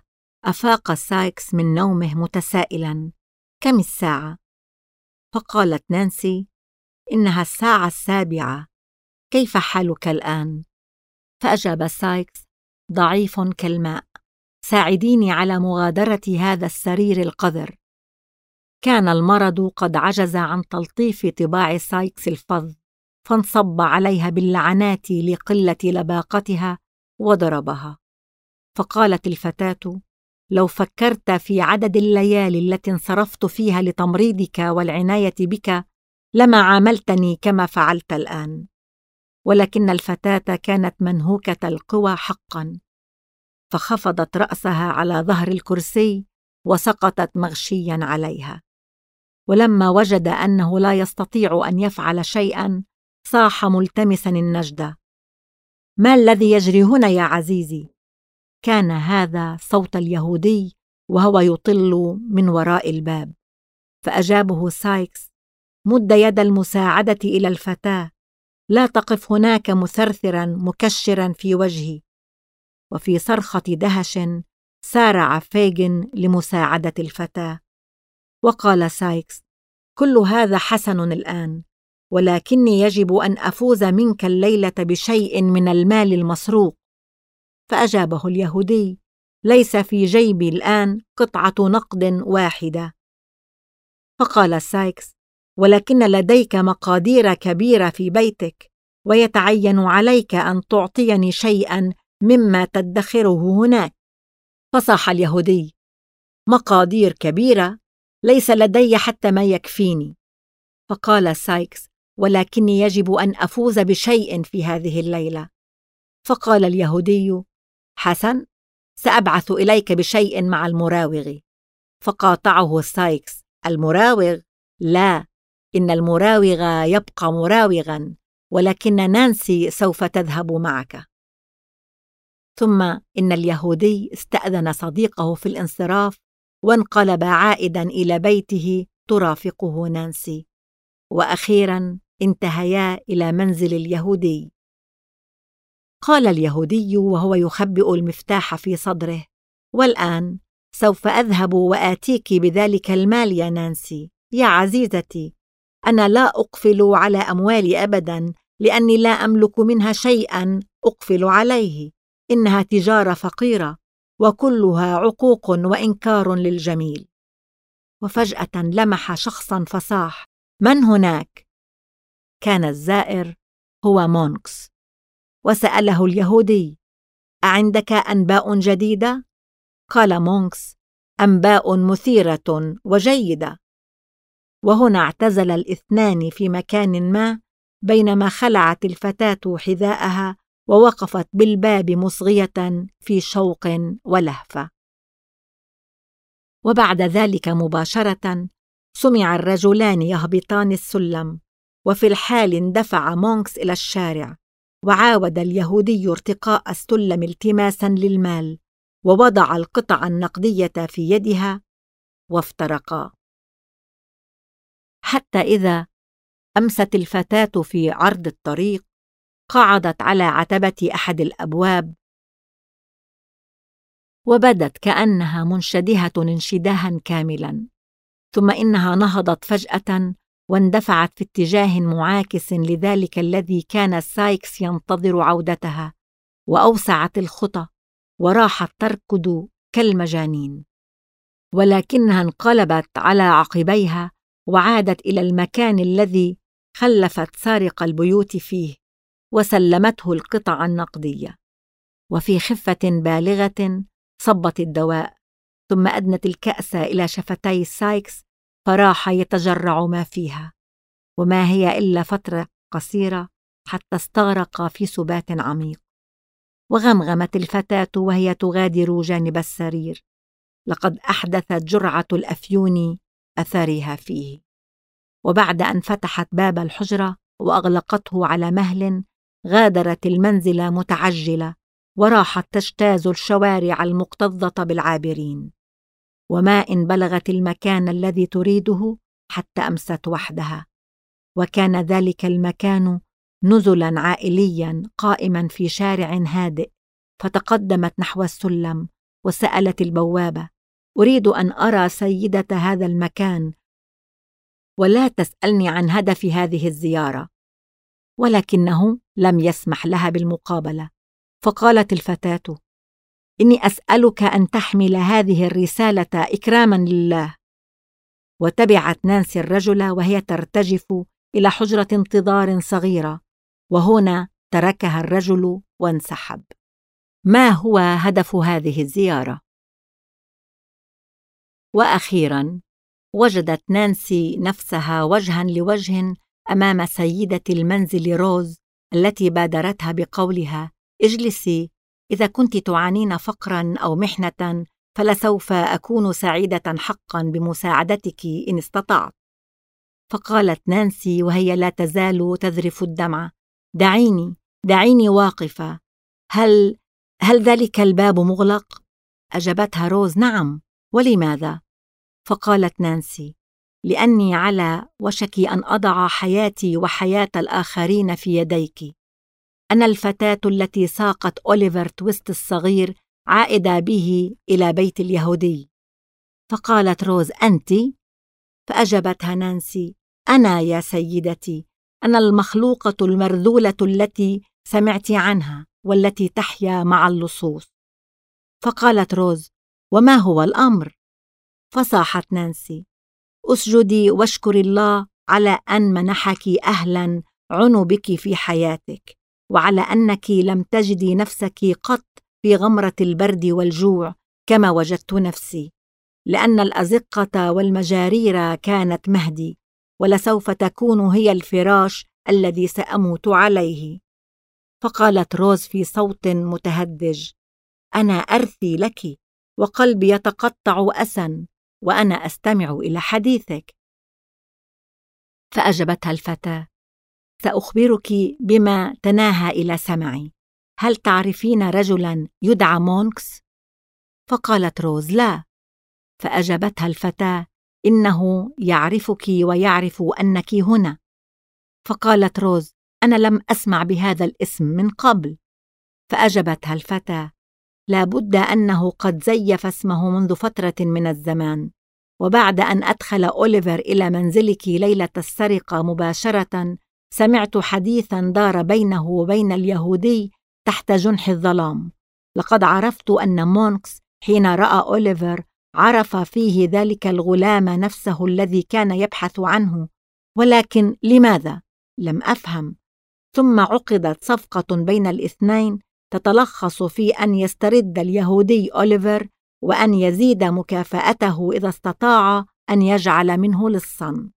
أفاق سايكس من نومه متسائلاً: كم الساعة؟ فقالت نانسي: إنها 7:07. كيف حالك الآن؟ فأجاب سايكس: ضعيف كالماء، ساعديني على مغادرة هذا السرير القذر. كان المرض قد عجز عن تلطيف طباع سايكس الفظ، فانصب عليها باللعنات لقلة لباقتها وضربها. فقالت الفتاة: لو فكرت في عدد الليالي التي انصرفت فيها لتمريضك والعناية بك لما عاملتني كما فعلت الآن. ولكن الفتاة كانت منهوكة القوى حقا، فخفضت رأسها على ظهر الكرسي وسقطت مغشيا عليها. ولما وجد أنه لا يستطيع أن يفعل شيئا صاح ملتمسا النجدة: ما الذي يجري هنا يا عزيزي؟ كان هذا صوت اليهودي وهو يطل من وراء الباب. فأجابه سايكس: مد يد المساعدة إلى الفتاة، لا تقف هناك مثرثرا مكشرا في وجهي. وفي صرخة دهش سارع فيغن لمساعدة الفتاة. وقال سايكس: كل هذا حسن الآن، ولكني يجب أن أفوز منك الليلة بشيء من المال المسروق. فأجابه اليهودي: ليس في جيبي الآن قطعة نقد واحدة. فقال سايكس: ولكن لديك مقادير كبيرة في بيتك، ويتعين عليك أن تعطيني شيئا مما تدخره هناك. فصاح اليهودي: مقادير كبيرة؟ ليس لدي حتى ما يكفيني. فقال سايكس: ولكني يجب أن أفوز بشيء في هذه الليلة. فقال اليهودي: حسن، سأبعث إليك بشيء مع المراوغ. فقاطعه سايكس: المراوغ؟ لا، إن المراوغ يبقى مراوغا، ولكن نانسي سوف تذهب معك. ثم إن اليهودي استأذن صديقه في الانصراف، وانقلب عائدا إلى بيته ترافقه نانسي. وأخيرا انتهيا إلى منزل اليهودي. قال اليهودي وهو يخبئ المفتاح في صدره: والآن سوف أذهب وآتيك بذلك المال يا نانسي. يا عزيزتي، أنا لا أقفل على أموالي أبدا، لأني لا أملك منها شيئا أقفل عليه. إنها تجارة فقيرة، وكلها عقوق وإنكار للجميل. وفجأة لمح شخصا فصاح: من هناك؟ كان الزائر هو مونكس. وسأله اليهودي: أعندك أنباء جديدة؟ قال مونكس: أنباء مثيرة وجيدة. وهنا اعتزل الاثنان في مكان ما، بينما خلعت الفتاة حذاءها ووقفت بالباب مصغية في شوق ولهفة. وبعد ذلك مباشرة سمع الرجلان يهبطان السلم، وفي الحال اندفع مونكس إلى الشارع، وعاود اليهودي ارتقاء السلم التماسا للمال، ووضع القطع النقدية في يدها، وافترقا. حتى إذا أمست الفتاة في عرض الطريق، قعدت على عتبة أحد الأبواب، وبدت كأنها منشدهة انشداها كاملا. ثم إنها نهضت فجأة واندفعت في اتجاه معاكس لذلك الذي كان سايكس ينتظر عودتها، وأوسعت الخطى وراحت تركض كالمجانين. ولكنها انقلبت على عقبيها وعادت إلى المكان الذي خلفت سارق البيوت فيه، وسلمته القطع النقدية. وفي خفة بالغة صبت الدواء، ثم أدنت الكأس إلى شفتي سايكس، فراح يتجرع ما فيها. وما هي إلا فترة قصيرة حتى استغرق في سبات عميق. وغمغمت الفتاة وهي تغادر جانب السرير: لقد أحدثت جرعة الأفيون أثرها فيه. وبعد أن فتحت باب الحجرة وأغلقته على مهل، غادرت المنزل متعجلة، وراحت تجتاز الشوارع المكتظة بالعابرين. وما إن بلغت المكان الذي تريده حتى أمست وحدها. وكان ذلك المكان نزلا عائليا قائما في شارع هادئ، فتقدمت نحو السلم وسألت البوابة: أريد أن أرى سيدة هذا المكان، ولا تسألني عن هدف هذه الزيارة. ولكنه لم يسمح لها بالمقابلة، فقالت الفتاة: إني أسألك أن تحمل هذه الرسالة إكراما لله. وتبعت نانسي الرجل وهي ترتجف إلى حجرة انتظار صغيرة، وهنا تركها الرجل وانسحب. ما هو هدف هذه الزيارة؟ وأخيراً وجدت نانسي نفسها وجهاً لوجه أمام سيدة المنزل روز، التي بادرتها بقولها: اجلسي، إذا كنت تعانين فقراً أو محنة فلسوف أكون سعيدة حقاً بمساعدتك إن استطعت. فقالت نانسي وهي لا تزال تذرف الدمع: دعيني واقفة. هل ذلك الباب مغلق؟ أجابتها روز: نعم. ولماذا؟ فقالت نانسي: لأني على وشك أن أضع حياتي وحياة الآخرين في يديك. أنا الفتاة التي ساقت أوليفر تويست الصغير عائدة به إلى بيت اليهودي. فقالت روز: أنتِ؟ فأجابتها نانسي: أنا يا سيدتي، أنا المخلوقة المرذولة التي سمعت عنها والتي تحيا مع اللصوص. فقالت روز: وما هو الأمر؟ فصاحت نانسي: اسجدي واشكري الله على أن منحك أهلاً عنوا بك في حياتك، وعلى أنك لم تجدي نفسك قط في غمرة البرد والجوع كما وجدت نفسي، لأن الأزقة والمجارير كانت مهدي، ولسوف تكون هي الفراش الذي سأموت عليه. فقالت روز في صوت متهدج: أنا أرثي لك، وقلبي يتقطع أساً وأنا أستمع إلى حديثك. فأجابتها الفتاة: سأخبرك بما تناهى إلى سمعي. هل تعرفين رجلاً يدعى مونكس؟ فقالت روز: لا. فأجابتها الفتاة: إنه يعرفك ويعرف أنك هنا. فقالت روز: أنا لم أسمع بهذا الاسم من قبل. فأجابتها الفتاة: لا بد أنه قد زيف اسمه منذ فترة من الزمان، وبعد أن أدخل أوليفر إلى منزلك ليلة السرقة مباشرة سمعت حديثاً دار بينه وبين اليهودي تحت جنح الظلام. لقد عرفت أن مونكس حين رأى أوليفر عرف فيه ذلك الغلام نفسه الذي كان يبحث عنه، ولكن لماذا؟ لم أفهم. ثم عقدت صفقة بين الاثنين تتلخص في أن يسترد اليهودي أوليفر وأن يزيد مكافأته إذا استطاع أن يجعل منه لصاً.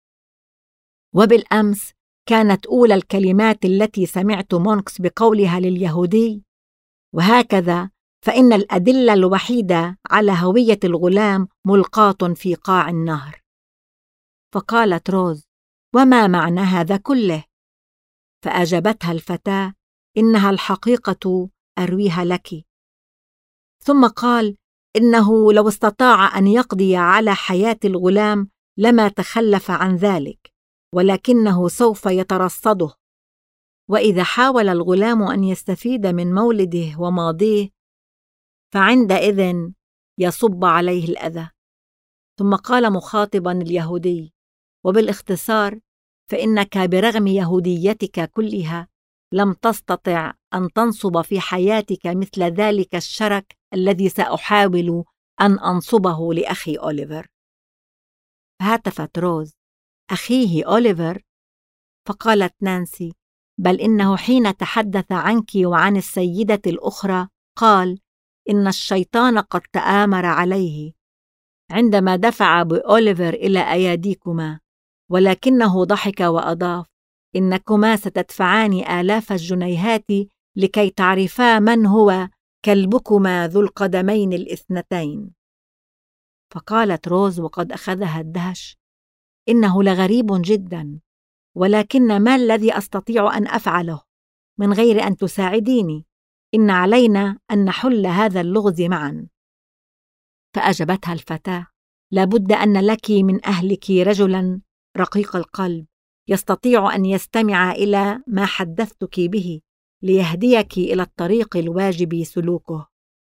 وبالأمس كانت أولى الكلمات التي سمعت مونكس بقولها لليهودي: وهكذا فإن الأدلة الوحيدة على هوية الغلام ملقاة في قاع النهر. فقالت روز: وما معنى هذا كله؟ فأجابتها الفتاة: إنها الحقيقة أرويها لك. ثم قال: إنه لو استطاع أن يقضي على حياة الغلام لما تخلف عن ذلك، ولكنه سوف يترصده، وإذا حاول الغلام أن يستفيد من مولده وماضيه فعندئذ يصب عليه الأذى. ثم قال مخاطباً اليهودي: وبالاختصار فإنك برغم يهوديتك كلها لم تستطع أن تنصب في حياتك مثل ذلك الشرك الذي سأحاول أن أنصبه لأخي أوليفر. فهتفت روز: أخيه أوليفر؟ فقالت نانسي: بل إنه حين تحدث عنك وعن السيدة الأخرى قال إن الشيطان قد تآمر عليه عندما دفع بأوليفر إلى أيديكما، ولكنه ضحك وأضاف: إنكما ستدفعان آلاف الجنيهات لكي تعرفا من هو كلبكما ذو القدمين الاثنتين. فقالت روز وقد أخذها الدهش: إنه لغريب جدا، ولكن ما الذي أستطيع أن أفعله من غير أن تساعديني؟ إن علينا أن نحل هذا اللغز معا. فأجابتها الفتاة: لابد أن لك من أهلك رجلا رقيق القلب يستطيع أن يستمع إلى ما حدثتك به ليهديك إلى الطريق الواجب سلوكه.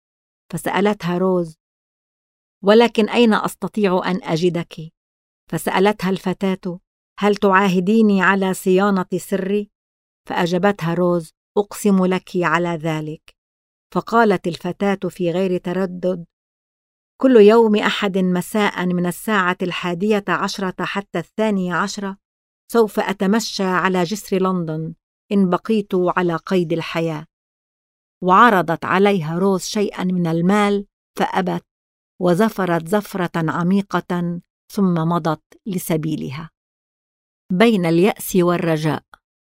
فسألتها روز: ولكن أين أستطيع أن أجدك؟ فسألتها الفتاة: هل تعاهديني على صيانة سري؟ فأجابتها روز: أقسم لك على ذلك. فقالت الفتاة في غير تردد: كل يوم أحد مساء من 11:10 حتى 12 سوف أتمشى على جسر لندن إن بقيت على قيد الحياة. وعرضت عليها روز شيئا من المال فأبت، وزفرت زفرة عميقة ثم مضت لسبيلها. بين اليأس والرجاء.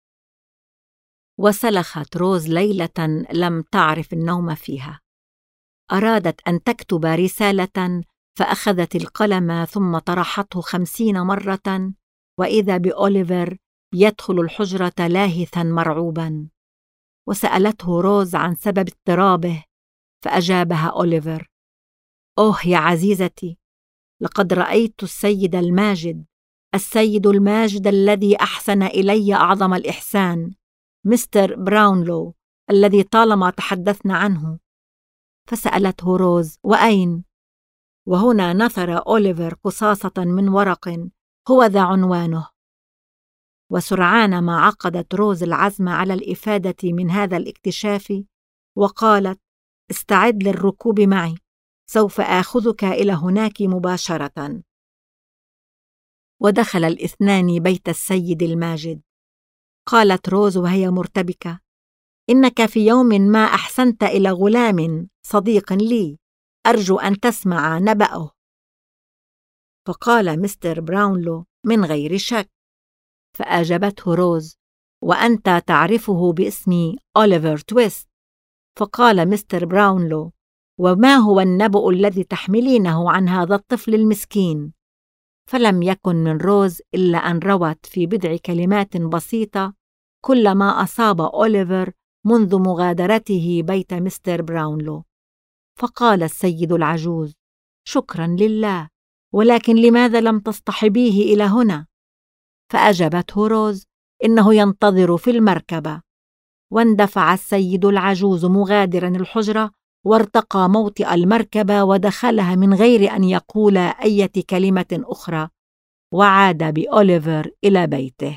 وسلخت روز ليلة لم تعرف النوم فيها. أرادت أن تكتب رسالة، فأخذت القلم ثم طرحته 50 مرة، وإذا بأوليفر يدخل الحجرة لاهثا مرعوبا. وسألته روز عن سبب اضطرابه، فأجابها أوليفر: أوه يا عزيزتي، لقد رأيت السيد الماجد، السيد الماجد الذي أحسن إلي أعظم الإحسان، مستر براونلو الذي طالما تحدثنا عنه. فسألته روز: وأين؟ وهنا نثر أوليفر قصاصة من ورق، هو ذا عنوانه. وسرعان ما عقدت روز العزم على الإفادة من هذا الاكتشاف، وقالت: استعد للركوب معي، سوف آخذك إلى هناك مباشرة. ودخل الاثنان بيت السيد الماجد. قالت روز وهي مرتبكة: إنك في يوم ما أحسنت إلى غلام صديق لي، أرجو أن تسمع نبأه. فقال مستر براونلو: من غير شك. فأجابته روز: وأنت تعرفه باسم أوليفر تويست. فقال مستر براونلو: وما هو النبأ الذي تحملينه عن هذا الطفل المسكين؟ فلم يكن من روز إلا أن روت في بضع كلمات بسيطة كل ما أصاب أوليفر منذ مغادرته بيت مستر براونلو. فقال السيد العجوز: شكرا لله، ولكن لماذا لم تصطحبيه إلى هنا؟ فأجابته روز: إنه ينتظر في المركبة. واندفع السيد العجوز مغادرا الحجرة، وارتقى موطئ المركبة ودخلها من غير أن يقول أي كلمة أخرى، وعاد بأوليفر إلى بيته.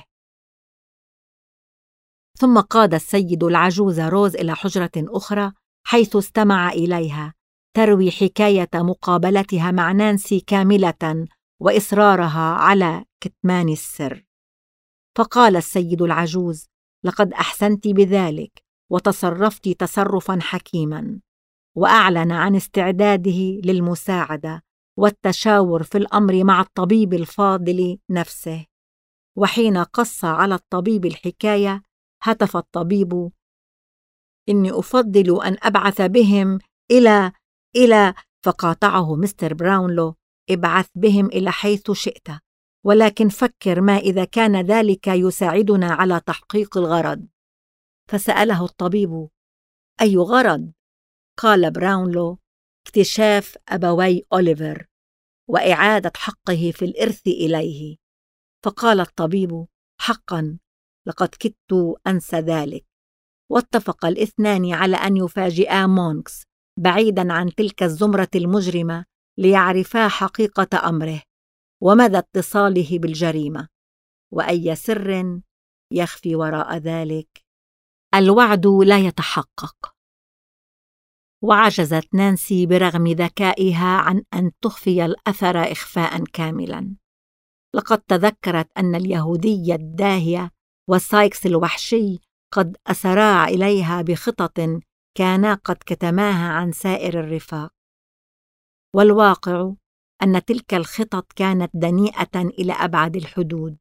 ثم قاد السيد العجوز روز إلى حجرة أخرى، حيث استمع إليها تروي حكاية مقابلتها مع نانسي كاملة وإصرارها على كتمان السر. فقال السيد العجوز: لقد أحسنت بذلك وتصرفت تصرفا حكيما. وأعلن عن استعداده للمساعدة والتشاور في الأمر مع الطبيب الفاضل نفسه. وحين قص على الطبيب الحكاية، هتف الطبيب: إني أفضل أن أبعث بهم إلى فقاطعه مستر براونلو: ابعث بهم إلى حيث شئت، ولكن فكر ما إذا كان ذلك يساعدنا على تحقيق الغرض. فسأله الطبيب: أي غرض؟ قال براونلو: اكتشاف أبوي أوليفر وإعادة حقه في الإرث إليه. فقال الطبيب: حقا، لقد كدت أنسى ذلك. واتفق الاثنان على أن يفاجئا مونكس بعيدا عن تلك الزمرة المجرمة، ليعرفا حقيقة أمره ومدى اتصاله بالجريمة، وأي سر يخفي وراء ذلك. الوعد لا يتحقق. وعجزت نانسي برغم ذكائها عن أن تخفي الأثر إخفاء كاملا. لقد تذكرت أن اليهودي الداهية وسايكس الوحشي قد أسرعا إليها بخطط كانا قد كتماها عن سائر الرفاق، والواقع أن تلك الخطط كانت دنيئة إلى أبعد الحدود.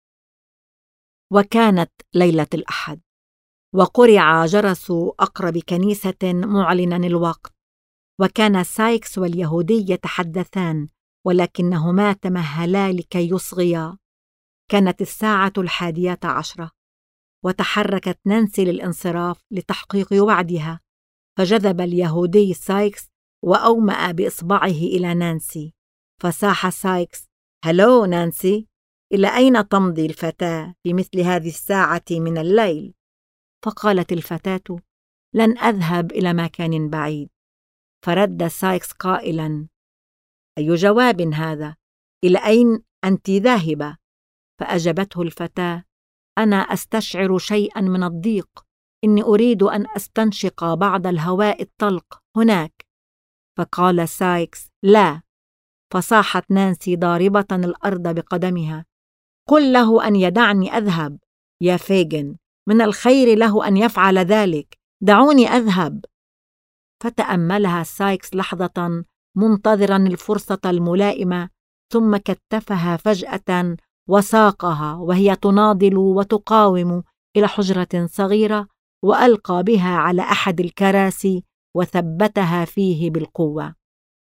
وكانت ليلة الأحد، وقرع جرس أقرب كنيسة معلنا الوقت، وكان سايكس واليهودي يتحدثان، ولكنهما تمهلا لكي يصغيا. كانت الساعة 11:10، وتحركت نانسي للانصراف لتحقيق وعدها، فجذب اليهودي سايكس وأومأ بإصبعه إلى نانسي، فصاح سايكس: هلو نانسي، إلى أين تمضي الفتاة في مثل هذه الساعة من الليل؟ فقالت الفتاة: لن أذهب إلى مكان بعيد. فرد سايكس قائلاً: أي جواب هذا؟ إلى أين أنت ذاهبة؟ فأجابته الفتاة: أنا أستشعر شيئاً من الضيق، إني أريد أن أستنشق بعض الهواء الطلق هناك. فقال سايكس: لا. فصاحت نانسي ضاربة الأرض بقدمها: قل له أن يدعني أذهب يا فيغن، من الخير له أن يفعل ذلك، دعوني أذهب. فتأملها سايكس لحظة منتظرا الفرصة الملائمة، ثم كتفها فجأة وساقها وهي تناضل وتقاوم إلى حجرة صغيرة، وألقى بها على أحد الكراسي وثبتها فيه بالقوة.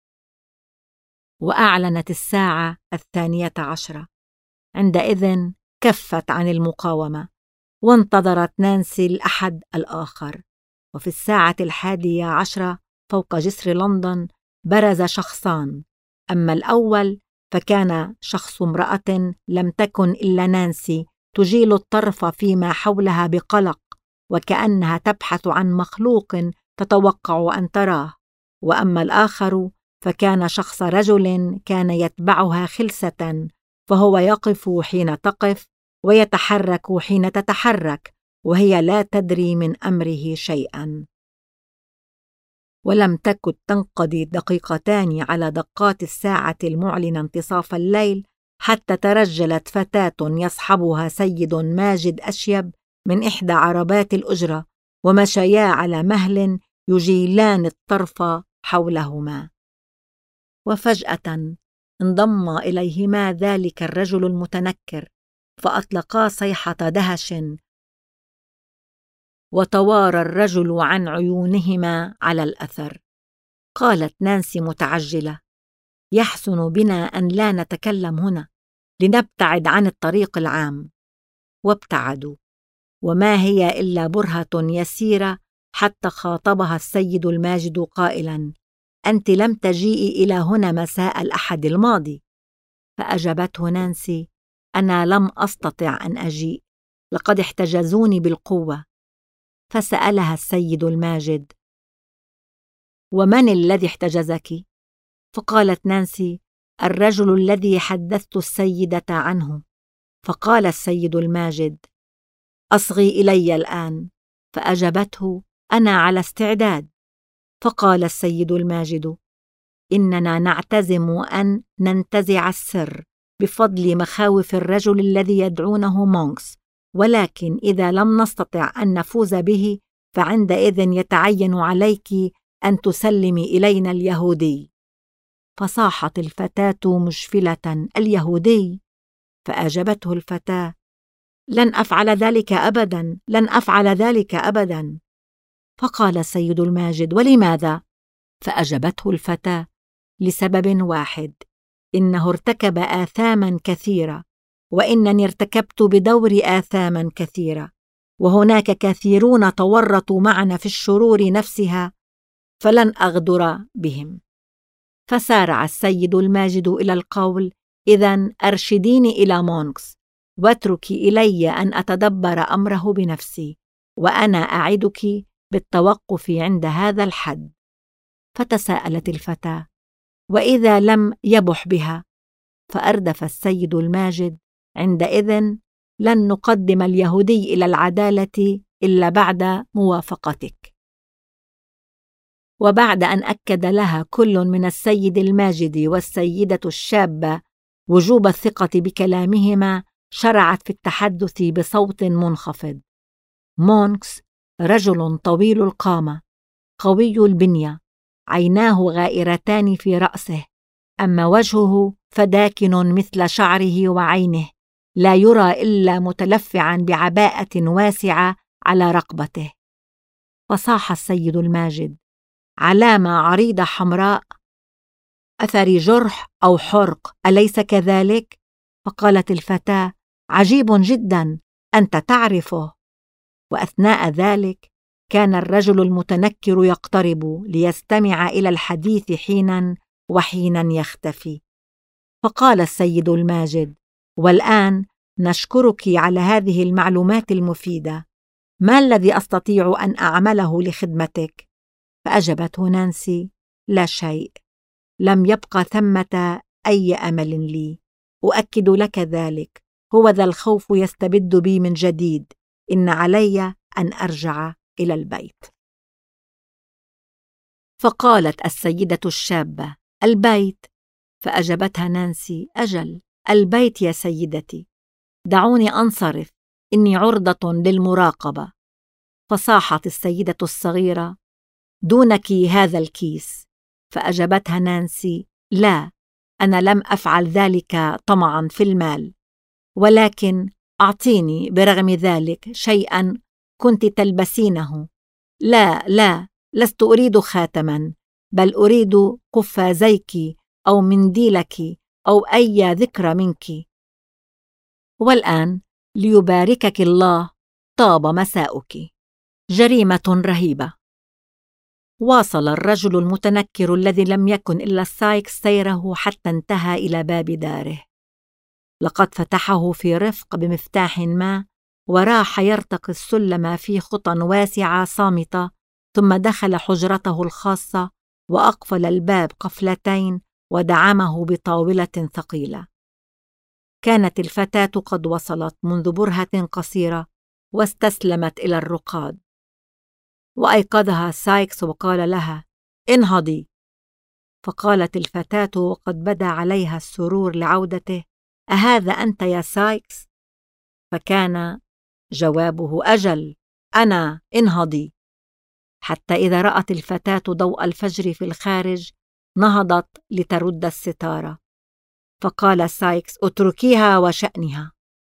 وأعلنت الساعة 12. عندئذ كفت عن المقاومة، وانتظرت نانسي الأحد الآخر. وفي الساعة 11 فوق جسر لندن برز شخصان. أما الأول فكان شخص امرأة لم تكن إلا نانسي تجيل الطرف فيما حولها بقلق، وكأنها تبحث عن مخلوق تتوقع أن تراه. وأما الآخر فكان شخص رجل كان يتبعها خلسة، فهو يقف حين تقف ويتحرك حين تتحرك، وهي لا تدري من أمره شيئا. ولم تكن تنقضي دقيقتان على دقات الساعة المعلنة انتصاف الليل حتى ترجلت فتاة يصحبها سيد ماجد أشيب من إحدى عربات الأجرة، ومشيا على مهل يجيلان الطرف حولهما. وفجأة انضم إليهما ذلك الرجل المتنكر، فأطلقا صيحة دهش، وتوارى الرجل عن عيونهما على الأثر. قالت نانسي متعجلة: يحسن بنا أن لا نتكلم هنا، لنبتعد عن الطريق العام. وابتعدوا، وما هي إلا برهة يسيرة حتى خاطبها السيد الماجد قائلا: أنت لم تجيئي إلى هنا مساء الأحد الماضي. فأجابته نانسي: أنا لم أستطع أن أجيء، لقد احتجزوني بالقوة. فسألها السيد الماجد: ومن الذي احتجزك؟ فقالت نانسي: الرجل الذي حدثت السيدة عنه. فقال السيد الماجد: أصغي إلي الآن. فأجابته: أنا على استعداد. فقال السيد الماجد: إننا نعتزم أن ننتزع السر بفضل مخاوف الرجل الذي يدعونه مونكس، ولكن إذا لم نستطع أن نفوز به فعندئذ يتعين عليك أن تسلمي إلينا اليهودي. فصاحت الفتاة مشفلة: اليهودي؟ فأجابته الفتاة: لن أفعل ذلك أبدا، لن أفعل ذلك أبدا. فقال السيد الماجد: ولماذا؟ فأجابته الفتاة: لسبب واحد، إنه ارتكب آثاما كثيرة، وإنني ارتكبت بدوري آثاما كثيرة، وهناك كثيرون تورطوا معنا في الشرور نفسها، فلن أغدر بهم. فسارع السيد الماجد إلى القول: إذن أرشديني إلى مونكس، واتركي إلي أن أتدبر أمره بنفسي، وأنا أعدك بالتوقف عند هذا الحد. فتساءلت الفتاة: وإذا لم يبح بها؟ فأردف السيد الماجد: عندئذ لن نقدم اليهودي إلى العدالة إلا بعد موافقتك. وبعد أن أكد لها كل من السيد الماجد والسيدة الشابة وجوب الثقة بكلامهما، شرعت في التحدث بصوت منخفض: مونكس رجل طويل القامة، قوي البنية، عيناه غائرتان في رأسه، أما وجهه فداكن مثل شعره وعينه، لا يرى إلا متلفعا بعباءة واسعة على رقبته. فصاح السيد الماجد: علامة عريضة حمراء، أثر جرح أو حرق، أليس كذلك؟ فقالت الفتاة: عجيب جدا، أنت تعرفه. وأثناء ذلك كان الرجل المتنكر يقترب ليستمع إلى الحديث حينا وحينا يختفي. فقال السيد الماجد: والآن نشكرك على هذه المعلومات المفيدة، ما الذي أستطيع أن أعمله لخدمتك؟ فأجابته نانسي: لا شيء. لم يبقى ثمة أي أمل لي. أؤكد لك ذلك. هو ذا الخوف يستبد بي من جديد. إن علي أن أرجع إلى البيت. فقالت السيدة الشابة: البيت؟ فأجابتها نانسي: أجل، البيت يا سيدتي. دعوني أنصرف، إني عرضة للمراقبة. فصاحت السيدة الصغيرة: دونك هذا الكيس. فأجابتها نانسي: لا، أنا لم أفعل ذلك طمعا في المال، ولكن أعطيني برغم ذلك شيئا كنت تلبسينه. لا لا، لست أريد خاتما، بل أريد قفازيك أو منديلك أو أي ذكرى منك. والآن ليباركك الله، طاب مساؤك. جريمة رهيبة. واصل الرجل المتنكر الذي لم يكن إلا سايكس سيره حتى انتهى إلى باب داره. لقد فتحه في رفق بمفتاح ما، وراح يرتقي السلم في خطى واسعة صامتة، ثم دخل حجرته الخاصة وأقفل الباب قفلتين ودعمه بطاولة ثقيلة. كانت الفتاة قد وصلت منذ برهة قصيرة واستسلمت إلى الرقاد، وأيقظها سايكس وقال لها: انهضي. فقالت الفتاة وقد بدا عليها السرور لعودته: أهذا أنت يا سايكس؟ فكان جوابه: أجل، أنا، انهضي. حتى إذا رأت الفتاة ضوء الفجر في الخارج نهضت لترد الستارة. فقال سايكس: اتركيها وشأنها،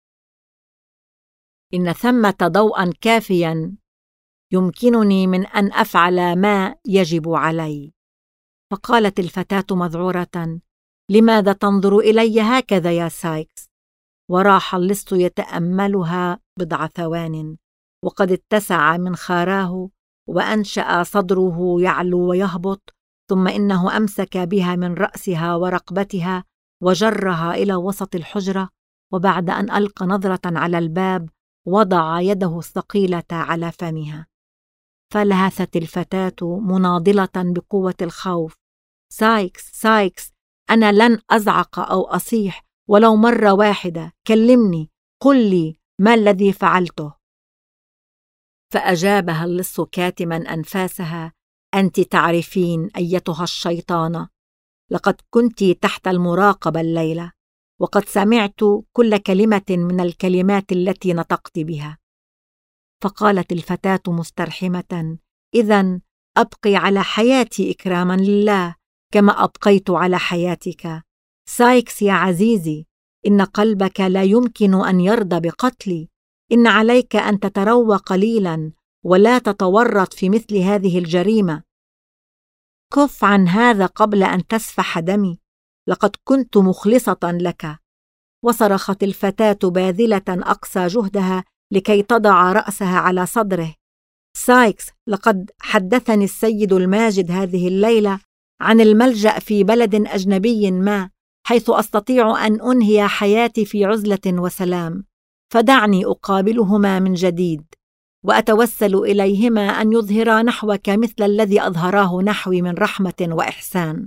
إن ثمة ضوءا كافيا يمكنني من أن أفعل ما يجب علي. فقالت الفتاة مذعورة: لماذا تنظر إلي هكذا يا سايكس؟ وراح اللص يتأملها بضع ثوان، وقد اتسع من خاراه وأنشأ صدره يعلو ويهبط، ثم إنه أمسك بها من رأسها ورقبتها وجرها إلى وسط الحجرة، وبعد أن ألقى نظرة على الباب وضع يده الثقيلة على فمها. فلهثت الفتاة مناضلة بقوة الخوف: سايكس، سايكس، أنا لن أزعق أو أصيح ولو مرة واحدة، كلمني، قل لي ما الذي فعلته. فأجابها اللص كاتما أنفاسها: أنت تعرفين أيتها الشيطانة، لقد كنت تحت المراقبة الليلة، وقد سمعت كل كلمة من الكلمات التي نطقت بها. فقالت الفتاة مسترحمة: إذن أبقي على حياتي إكراما لله كما أبقيت على حياتك. سايكس يا عزيزي، إن قلبك لا يمكن أن يرضى بقتلي. إن عليك أن تتروى قليلا ولا تتورط في مثل هذه الجريمة. كف عن هذا قبل أن تسفح دمي، لقد كنت مخلصة لك. وصرخت الفتاة باذلة أقصى جهدها لكي تضع رأسها على صدره: سايكس، لقد حدثني السيد الماجد هذه الليلة عن الملجأ في بلد أجنبي ما، حيث أستطيع أن أنهي حياتي في عزلة وسلام، فدعني أقابلهما من جديد، وأتوسل إليهما أن يظهرا نحوك مثل الذي أظهراه نحوي من رحمة وإحسان.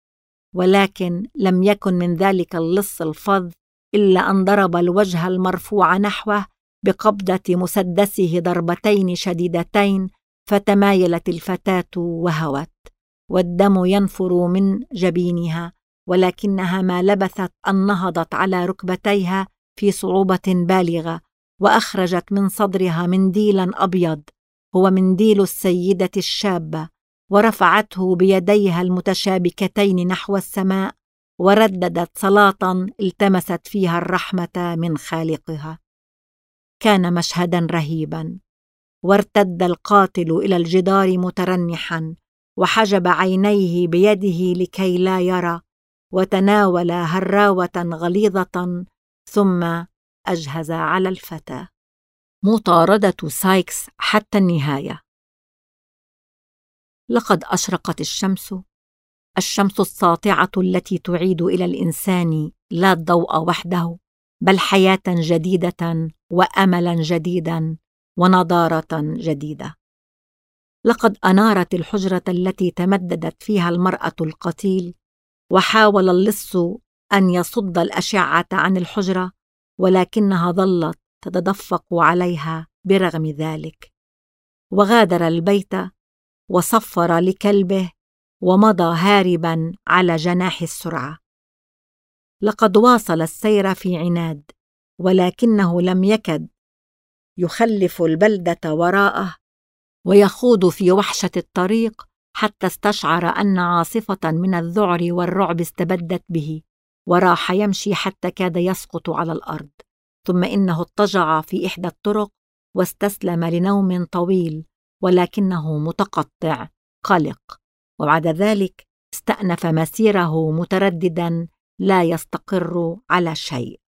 ولكن لم يكن من ذلك اللص الفظ إلا أن ضرب الوجه المرفوع نحوه بقبضة مسدسه ضربتين شديدتين، فتمايلت الفتاة وهوت، والدم ينفر من جبينها، ولكنها ما لبثت أن نهضت على ركبتيها في صعوبة بالغة، وأخرجت من صدرها منديلا أبيض هو منديل السيدة الشابة، ورفعته بيديها المتشابكتين نحو السماء، ورددت صلاة التمست فيها الرحمة من خالقها. كان مشهدا رهيبا، وارتد القاتل إلى الجدار مترنحا، وحجب عينيه بيده لكي لا يرى، وتناول هراوة غليظة، ثم أجهز على الفتى. مطاردة سايكس حتى النهاية. لقد أشرقت الشمس الساطعة التي تعيد إلى الإنسان لا الضوء وحده، بل حياة جديدة وأملا جديدا ونضارة جديدة. لقد أنارت الحجرة التي تمددت فيها المرأة القتيل، وحاول اللص أن يصد الأشعة عن الحجرة، ولكنها ظلت تتدفق عليها برغم ذلك. وغادر البيت وصفر لكلبه ومضى هاربا على جناح السرعة. لقد واصل السير في عناد، ولكنه لم يكد يخلف البلدة وراءه ويخوض في وحشة الطريق حتى استشعر أن عاصفة من الذعر والرعب استبدت به، وراح يمشي حتى كاد يسقط على الأرض. ثم إنه اضطجع في إحدى الطرق واستسلم لنوم طويل ولكنه متقطع قلق، وبعد ذلك استأنف مسيره مترددا لا يستقر على شيء.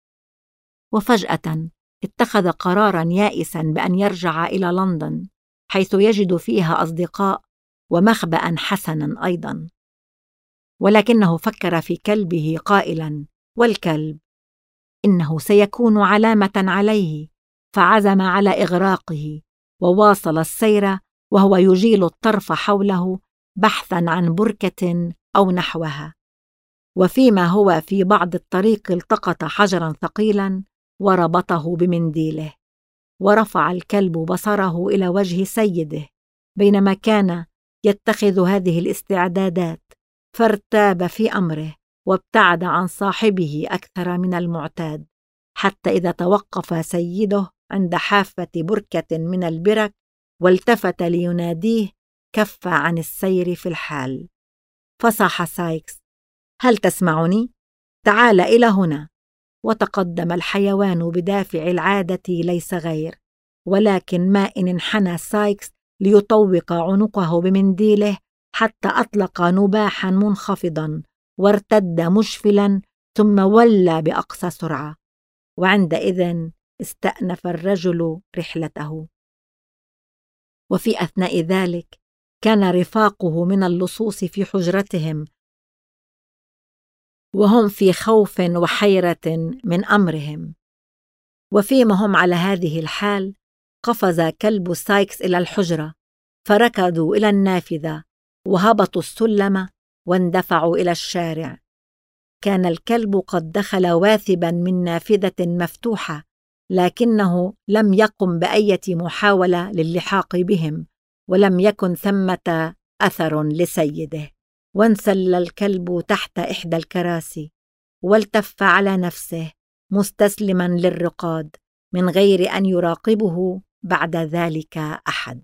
وفجأة اتخذ قراراً يائساً بأن يرجع إلى لندن، حيث يجد فيها أصدقاء ومخبأ حسناً أيضاً. ولكنه فكر في كلبه قائلاً: والكلب إنه سيكون علامة عليه، فعزم على إغراقه، وواصل السير وهو يجيل الطرف حوله بحثاً عن بركة أو نحوها. وفيما هو في بعض الطريق التقط حجراً ثقيلاً وربطه بمنديله، ورفع الكلب بصره إلى وجه سيده بينما كان يتخذ هذه الاستعدادات، فارتاب في أمره وابتعد عن صاحبه أكثر من المعتاد، حتى إذا توقف سيده عند حافة بركة من البرك والتفت ليناديه كف عن السير في الحال. فصاح سايكس: هل تسمعني؟ تعال إلى هنا. وتقدم الحيوان بدافع العادة ليس غير، ولكن ما إن انحنى سايكس ليطوق عنقه بمنديله حتى أطلق نباحا منخفضا وارتد مشفلا، ثم ولى بأقصى سرعة. وعندئذ استأنف الرجل رحلته. وفي أثناء ذلك كان رفاقه من اللصوص في حجرتهم وهم في خوف وحيرة من أمرهم. وفيما هم على هذه الحال قفز كلب سايكس إلى الحجرة، فركضوا إلى النافذة وهبطوا السلم واندفعوا إلى الشارع. كان الكلب قد دخل واثبا من نافذة مفتوحة، لكنه لم يقم بأية محاولة للحاق بهم، ولم يكن ثمة أثر لسيده. وانسل الكلب تحت إحدى الكراسي والتف على نفسه مستسلما للرقاد من غير أن يراقبه بعد ذلك أحد.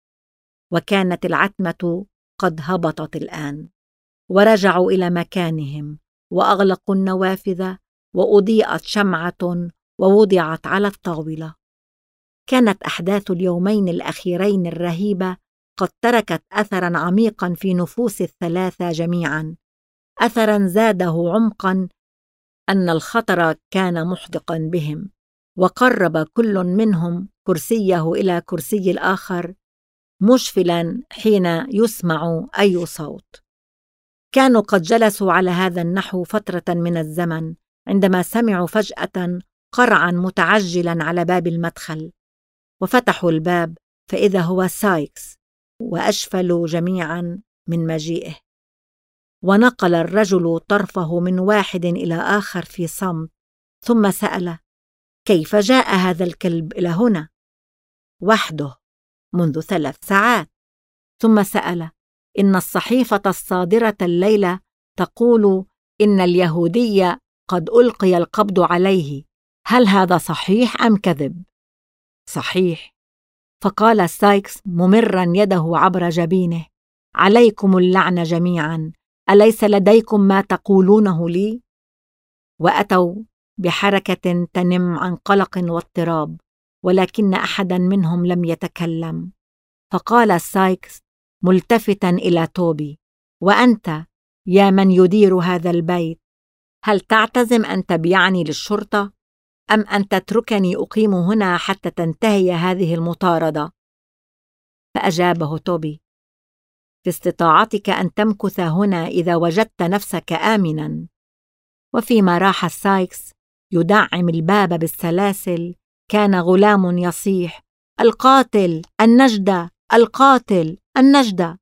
وكانت العتمة قد هبطت الآن، ورجعوا إلى مكانهم وأغلقوا النوافذ وأضيئت شمعة ووضعت على الطاولة. كانت أحداث اليومين الأخيرين الرهيبة قد تركت أثراً عميقاً في نفوس الثلاثة جميعاً، أثراً زاده عمقاً أن الخطر كان محدقاً بهم. وقرب كل منهم كرسيه إلى كرسي الآخر مشفلاً حين يسمع أي صوت. كانوا قد جلسوا على هذا النحو فترة من الزمن عندما سمعوا فجأة قرعاً متعجلاً على باب المدخل، وفتحوا الباب فإذا هو سايكس، وأشفلوا جميعاً من مجيئه. ونقل الرجل طرفه من واحد إلى آخر في صمت، ثم سأل: كيف جاء هذا الكلب إلى هنا؟ وحده منذ 3 ساعات. ثم سأل: إن الصحيفة الصادرة الليلة تقول إن اليهودي قد ألقي القبض عليه، هل هذا صحيح أم كذب؟ صحيح. فقال سايكس ممرا يده عبر جبينه: عليكم اللعنة جميعا، أليس لديكم ما تقولونه لي؟ وأتوا بحركة تنم عن قلق واضطراب، ولكن أحدا منهم لم يتكلم. فقال سايكس ملتفتا إلى توبي: وأنت يا من يدير هذا البيت، هل تعتزم أن تبيعني للشرطة أم أن تتركني أقيم هنا حتى تنتهي هذه المطاردة؟ فأجابه توبي: في استطاعتك أن تمكث هنا إذا وجدت نفسك آمناً. وفيما راح سايكس يدعم الباب بالسلاسل، كان غلام يصيح: القاتل، النجدة، القاتل، النجدة!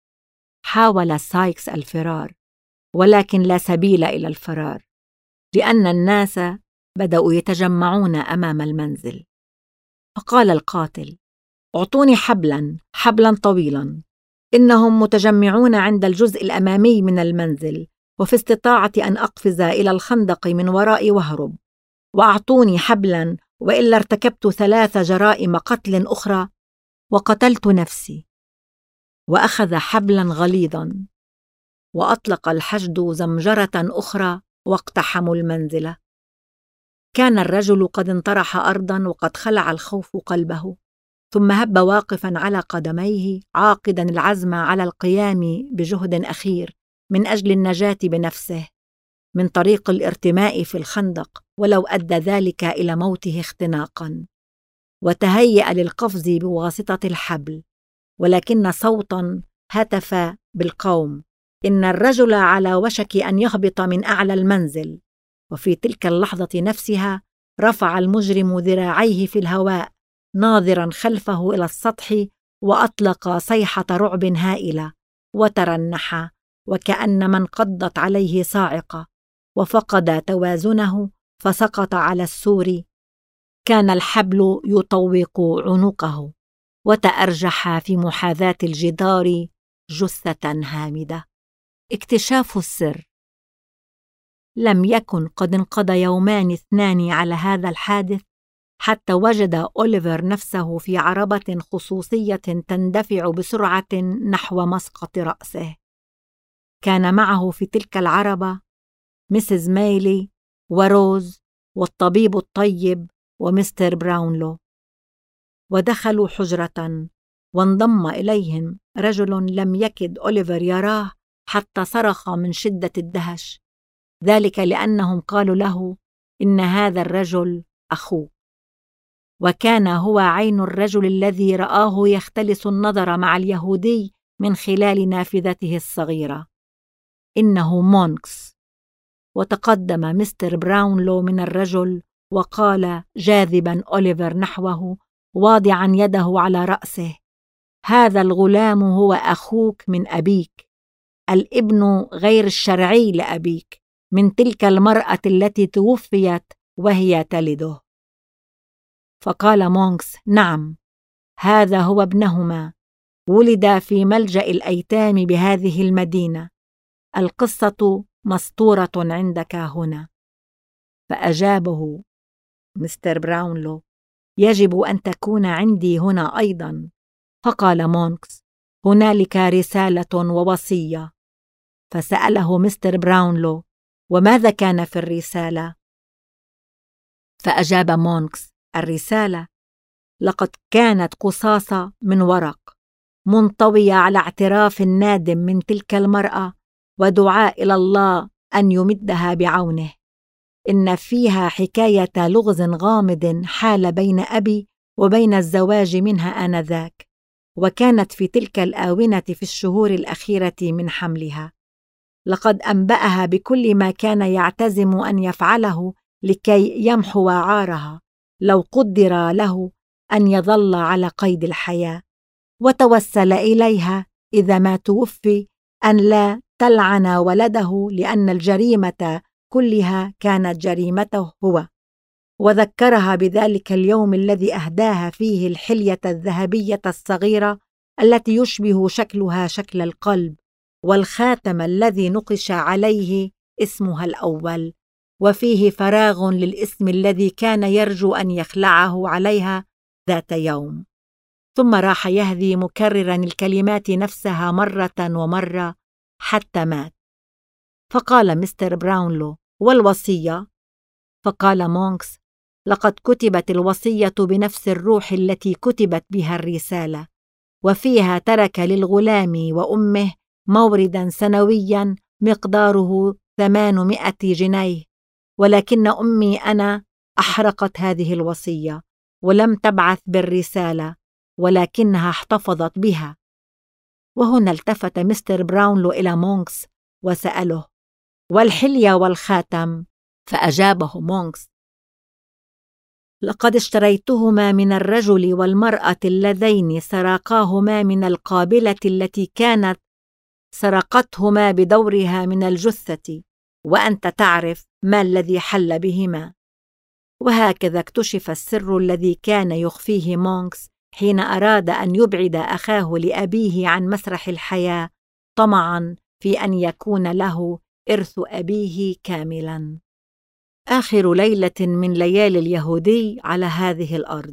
حاول سايكس الفرار، ولكن لا سبيل إلى الفرار، لأن الناس بدأوا يتجمعون أمام المنزل. فقال القاتل: أعطوني حبلاً طويلاً، إنهم متجمعون عند الجزء الأمامي من المنزل، وفي استطاعتي أن أقفز إلى الخندق من ورائي وأهرب. وأعطوني حبلاً، وإلا ارتكبت 3 جرائم قتل أخرى وقتلت نفسي. وأخذ حبلاً غليظاً، وأطلق الحشد زمجرة أخرى، واقتحموا المنزل. كان الرجل قد انطرح أرضاً، وقد خلع الخوف قلبه، ثم هب واقفاً على قدميه، عاقداً العزم على القيام بجهد أخير من أجل النجاة بنفسه من طريق الارتماء في الخندق، ولو أدى ذلك إلى موته اختناقاً. وتهيأ للقفز بواسطة الحبل، ولكن صوتاً هتف بالقوم: إن الرجل على وشك أن يهبط من أعلى المنزل. وفي تلك اللحظة نفسها رفع المجرم ذراعيه في الهواء، ناظراً خلفه إلى السطح، وأطلق صيحة رعب هائلة، وترنح وكأن من قضت عليه صاعقة، وفقد توازنه فسقط على السور. كان الحبل يطوق عنقه، وتأرجح في محاذاة الجدار جثة هامدة. اكتشاف السر. لم يكن قد انقضى 2 يومان على هذا الحادث حتى وجد أوليفر نفسه في عربة خصوصية تندفع بسرعة نحو مسقط رأسه. كان معه في تلك العربة مسز ميلي وروز والطبيب الطيب ومستر براونلو. ودخلوا حجرة، وانضم إليهم رجل لم يكد أوليفر يراه حتى صرخ من شدة الدهش، ذلك لأنهم قالوا له إن هذا الرجل أخوه. وكان هو عين الرجل الذي رآه يختلس النظر مع اليهودي من خلال نافذته الصغيرة. إنه مونكس. وتقدم مستر براونلو من الرجل، وقال جاذبا أوليفر نحوه واضعا يده على رأسه: هذا الغلام هو أخوك من أبيك، الابن غير الشرعي لأبيك، من تلك المرأة التي توفيت وهي تلده. فقال مونكس: نعم، هذا هو ابنهما، ولد في ملجأ الأيتام بهذه المدينة. القصة مسطورة عندك هنا. فأجابه مستر براونلو: يجب أن تكون عندي هنا أيضا. فقال مونكس: هنالك رسالة ووصية. فسأله مستر براونلو: وماذا كان في الرسالة؟ فأجاب مونكس: الرسالة لقد كانت قصاصة من ورق، منطوية على اعتراف النادم من تلك المرأة، ودعاء إلى الله أن يمدها بعونه. إن فيها حكاية لغز غامض حال بين أبي وبين الزواج منها آنذاك، وكانت في تلك الآونة في الشهور الأخيرة من حملها. لقد أنبأها بكل ما كان يعتزم أن يفعله لكي يمحو عارها لو قدر له أن يظل على قيد الحياة، وتوسل إليها إذا ما توفي أن لا تلعن ولده، لأن الجريمة كلها كانت جريمته هو. وذكرها بذلك اليوم الذي أهداها فيه الحلية الذهبية الصغيرة التي يشبه شكلها شكل القلب، والخاتم الذي نقش عليه اسمها الأول، وفيه فراغ للاسم الذي كان يرجو أن يخلعه عليها ذات يوم. ثم راح يهذي مكررا الكلمات نفسها مرة ومرة حتى مات. فقال مستر براونلو: والوصية؟ فقال مونكس: لقد كتبت الوصية بنفس الروح التي كتبت بها الرسالة، وفيها ترك للغلام وأمه موردا سنويا مقداره 800 جنيه، ولكن أمي أنا أحرقت هذه الوصية ولم تبعث بالرسالة، ولكنها احتفظت بها. وهنا التفت مستر براونلو إلى مونكس وسأله: والحلية والخاتم؟ فأجابه مونكس: لقد اشتريتهما من الرجل والمرأة اللذين سرقاهما من القابلة التي كانت سرقتهما بدورها من الجثة، وأنت تعرف ما الذي حل بهما. وهكذا اكتشف السر الذي كان يخفيه مونكس حين أراد أن يبعد أخاه لأبيه عن مسرح الحياة، طمعاً في أن يكون له إرث أبيه كاملاً. آخر ليلة من ليالي اليهودي على هذه الأرض.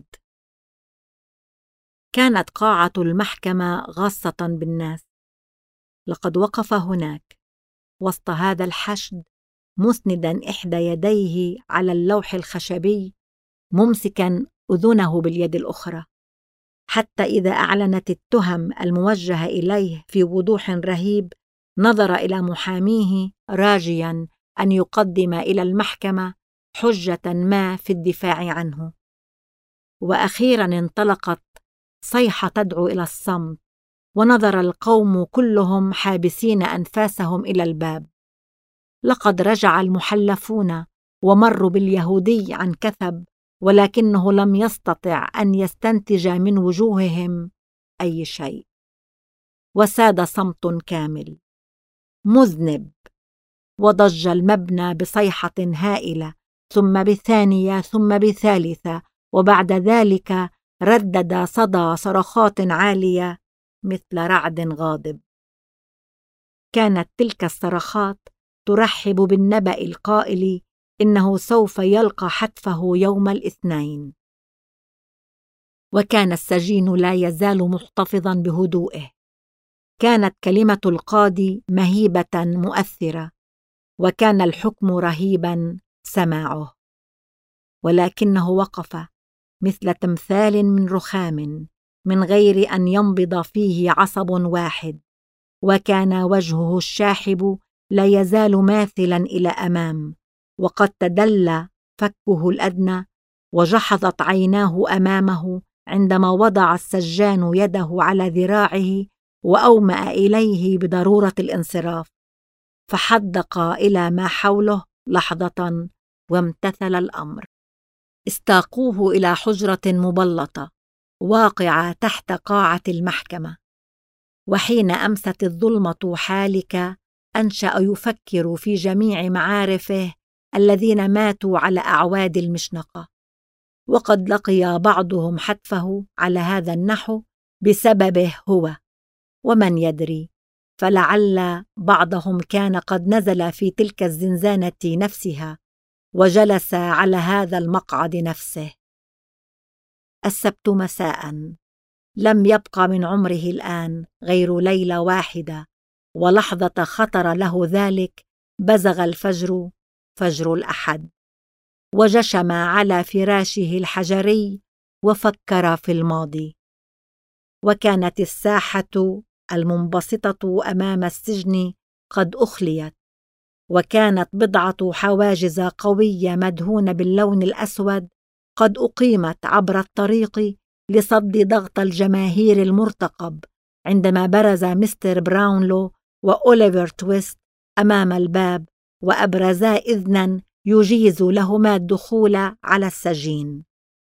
كانت قاعة المحكمة غاصة بالناس. لقد وقف هناك وسط هذا الحشد مسنداً إحدى يديه على اللوح الخشبي، ممسكاً أذنه باليد الأخرى، حتى إذا أعلنت التهم الموجهة إليه في وضوح رهيب نظر إلى محاميه راجياً أن يقدم إلى المحكمة حجة ما في الدفاع عنه. وأخيراً انطلقت صيحة تدعو إلى الصمت، ونظر القوم كلهم حابسين أنفاسهم إلى الباب. لقد رجع المحلفون ومروا باليهودي عن كثب، ولكنه لم يستطع أن يستنتج من وجوههم أي شيء. وساد صمت كامل. مذنب. وضج المبنى بصيحة هائلة، ثم بثانية، ثم بثالثة، وبعد ذلك ردد صدى صرخات عالية مثل رعد غاضب. كانت تلك الصرخات ترحب بالنبأ القائل إنه سوف يلقى حتفه يوم الاثنين. وكان السجين لا يزال محتفظا بهدوئه. كانت كلمة القاضي مهيبة مؤثرة، وكان الحكم رهيبا سماعه. ولكنه وقف مثل تمثال من رخام من غير أن ينبض فيه عصب واحد، وكان وجهه الشاحب لا يزال ماثلا إلى أمام، وقد تدلى فكه الأدنى، وجحظت عيناه أمامه عندما وضع السجان يده على ذراعه وأومأ إليه بضرورة الانصراف، فحدق إلى ما حوله لحظة وامتثل الأمر. استاقوه إلى حجرة مبلطة واقعة تحت قاعة المحكمة، وحين أمست الظلمة حالكة أنشأ يفكر في جميع معارفه الذين ماتوا على أعواد المشنقة، وقد لقي بعضهم حتفه على هذا النحو بسببه هو، ومن يدري، فلعل بعضهم كان قد نزل في تلك الزنزانة نفسها وجلس على هذا المقعد نفسه. السبت مساء. لم يبقى من عمره الآن غير ليلة واحدة، ولحظة خطر له ذلك بزغ الفجر، فجر الأحد، وجشم على فراشه الحجري وفكر في الماضي. وكانت الساحة المنبسطة أمام السجن قد أخليت، وكانت بضعة حواجز قوية مدهونة باللون الأسود قد أقيمت عبر الطريق لصد ضغط الجماهير المرتقب عندما برز مستر براونلو وأوليفر تويست أمام الباب، وأبرزا إذناً يجيز لهما الدخول على السجين.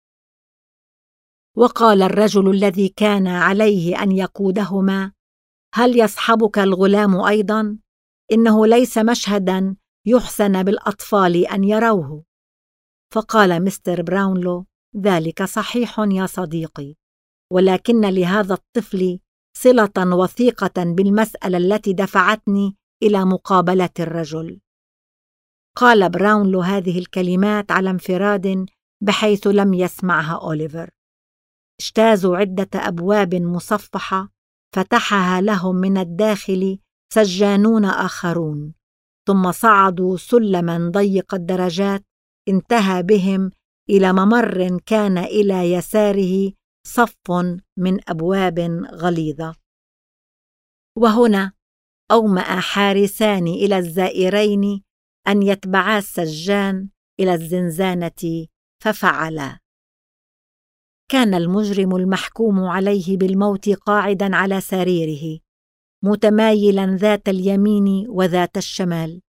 وقال الرجل الذي كان عليه أن يقودهما: هل يصحبك الغلام أيضاً؟ إنه ليس مشهداً يحسن بالأطفال أن يروه. فقال مستر براونلو: ذلك صحيح يا صديقي، ولكن لهذا الطفل صلة وثيقة بالمسألة التي دفعتني إلى مقابلة الرجل. قال براونلو هذه الكلمات على انفراد بحيث لم يسمعها أوليفر. اجتازوا عدة أبواب مصفحة فتحها لهم من الداخل سجانون آخرون، ثم صعدوا سلما ضيق الدرجات انتهى بهم إلى ممر كان إلى يساره صف من أبواب غليظة. وهنا أومأ حارسان إلى الزائرين أن يتبعا السجان إلى الزنزانة، ففعلا. كان المجرم المحكوم عليه بالموت قاعدا على سريره، متمايلا ذات اليمين وذات الشمال،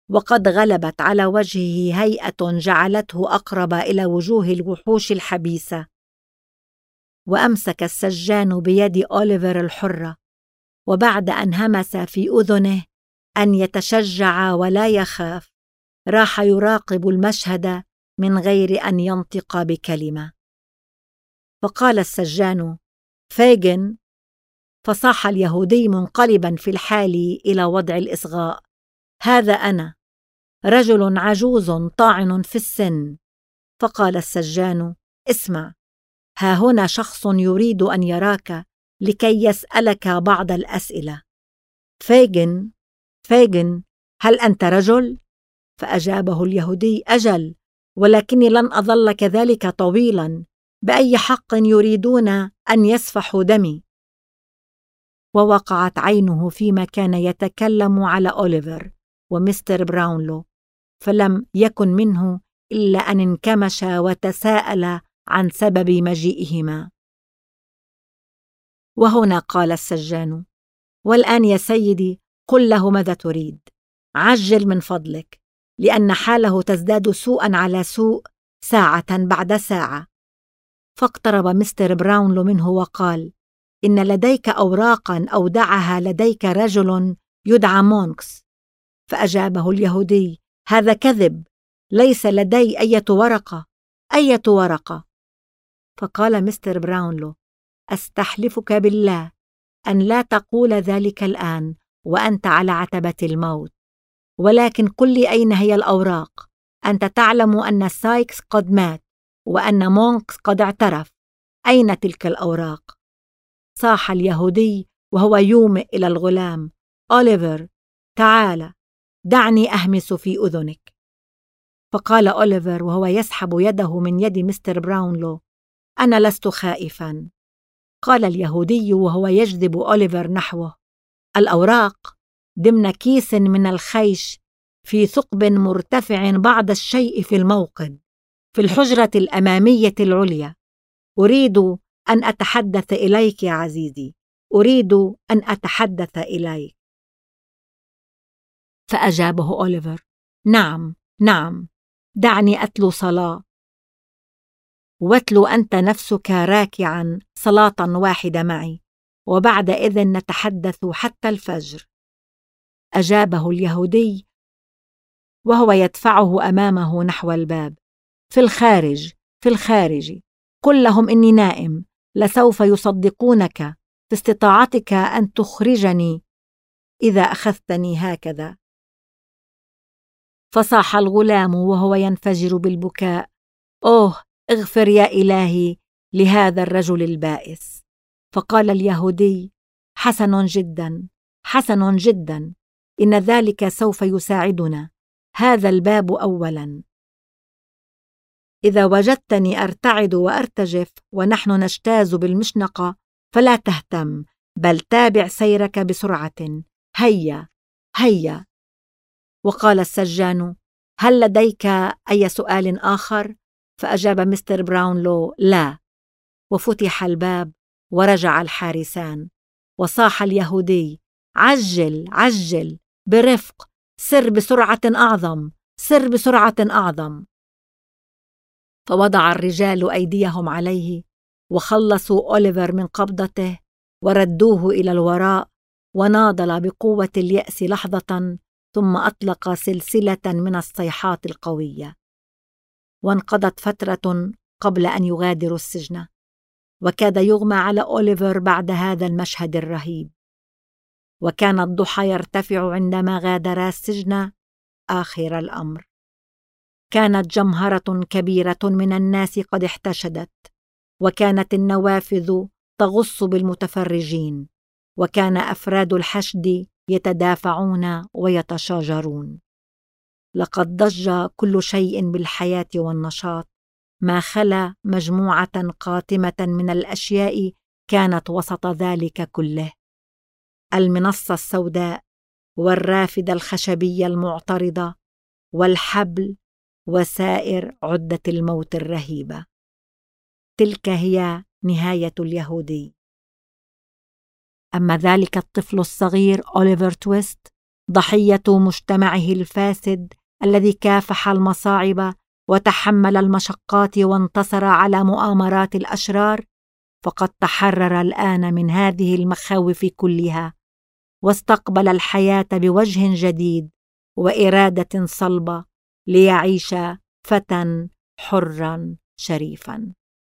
وقد غلبت على وجهه هيئة جعلته أقرب إلى وجوه الوحوش الحبيسة. وأمسك السجان بيد أوليفر الحرة، وبعد أن همس في أذنه أن يتشجع ولا يخاف، راح يراقب المشهد من غير أن ينطق بكلمة. فقال السجان: فيغن. فصاح اليهودي منقلبا في الحال إلى وضع الإصغاء: هذا أنا، رجل عجوز طاعن في السن. فقال السجان: اسمع، ها هنا شخص يريد أن يراك لكي يسألك بعض الأسئلة. فيغن، فيغن، هل أنت رجل؟ فأجابه اليهودي: أجل، ولكني لن أظل كذلك طويلا، بأي حق يريدون أن يسفحوا دمي؟ ووقعت عينه فيما كان يتكلم على أوليفر ومستر براونلو، فلم يكن منه إلا أن انكمش وتساءل عن سبب مجيئهما. وهنا قال السجان: والآن يا سيدي، قل له ماذا تريد، عجل من فضلك، لأن حاله تزداد سوءا على سوء ساعة بعد ساعة. فاقترب مستر براونلو منه وقال: إن لديك أوراقا أودعها لديك رجل يدعى مونكس. فأجابه اليهودي: هذا كذب، ليس لدي أي ورقة، أي ورقة. فقال مستر براونلو: أستحلفك بالله أن لا تقول ذلك الآن وأنت على عتبة الموت، ولكن قل لي أين هي الأوراق؟ أنت تعلم أن سايكس قد مات وأن مونكس قد اعترف، أين تلك الأوراق؟ صاح اليهودي وهو يومئ إلى الغلام: أوليفر، تعال، دعني أهمس في أذنك. فقال أوليفر وهو يسحب يده من يد مستر براونلو: أنا لست خائفا. قال اليهودي وهو يجذب أوليفر نحوه: الأوراق ضمن كيس من الخيش في ثقب مرتفع بعض الشيء في الموقد في الحجرة الأمامية العليا. أريد أن أتحدث إليك يا عزيزي، أريد أن أتحدث إليك. فأجابه أوليفر: نعم، نعم، دعني أتلو صلاة. واتلو أنت نفسك راكعا صلاة واحدة معي، وبعد إذن نتحدث حتى الفجر. أجابه اليهودي وهو يدفعه أمامه نحو الباب: في الخارج، في الخارج، قل لهم إني نائم، لسوف يصدقونك في استطاعتك أن تخرجني إذا أخذتني هكذا. فصاح الغلام وهو ينفجر بالبكاء: أوه، اغفر يا إلهي لهذا الرجل البائس. فقال اليهودي: حسن جدا، حسن جدا، إن ذلك سوف يساعدنا. هذا الباب أولا. إذا وجدتني أرتعد وأرتجف ونحن نجتاز بالمشنقة فلا تهتم، بل تابع سيرك بسرعة. هيا، هيا. وقال السجان: هل لديك أي سؤال آخر؟ فأجاب مستر براونلو: لا. وفتح الباب ورجع الحارسان، وصاح اليهودي: عجل، عجل، برفق، سر بسرعة أعظم، سر بسرعة أعظم. فوضع الرجال أيديهم عليه وخلصوا أوليفر من قبضته وردوه إلى الوراء، وناضل بقوة اليأس لحظة، ثم أطلق سلسلة من الصيحات القوية. وانقضت فترة قبل أن يغادروا السجن، وكاد يغمى على أوليفر بعد هذا المشهد الرهيب. وكان الضحى يرتفع عندما غادرا السجن آخر الأمر. كانت جمهرة كبيرة من الناس قد احتشدت، وكانت النوافذ تغص بالمتفرجين، وكان أفراد الحشد يتدافعون ويتشاجرون. لقد ضج كل شيء بالحياة والنشاط، ما خلا مجموعة قاتمة من الأشياء كانت وسط ذلك كله: المنصة السوداء، والرافدة الخشبية المعترضة، والحبل، وسائر عدة الموت الرهيبة. تلك هي نهاية اليهودي. أما ذلك الطفل الصغير أوليفر تويست ضحية مجتمعه الفاسد الذي كافح المصاعب وتحمل المشقات وانتصر على مؤامرات الأشرار، فقد تحرر الآن من هذه المخاوف كلها، واستقبل الحياة بوجه جديد وإرادة صلبة ليعيش فتى حرا شريفا.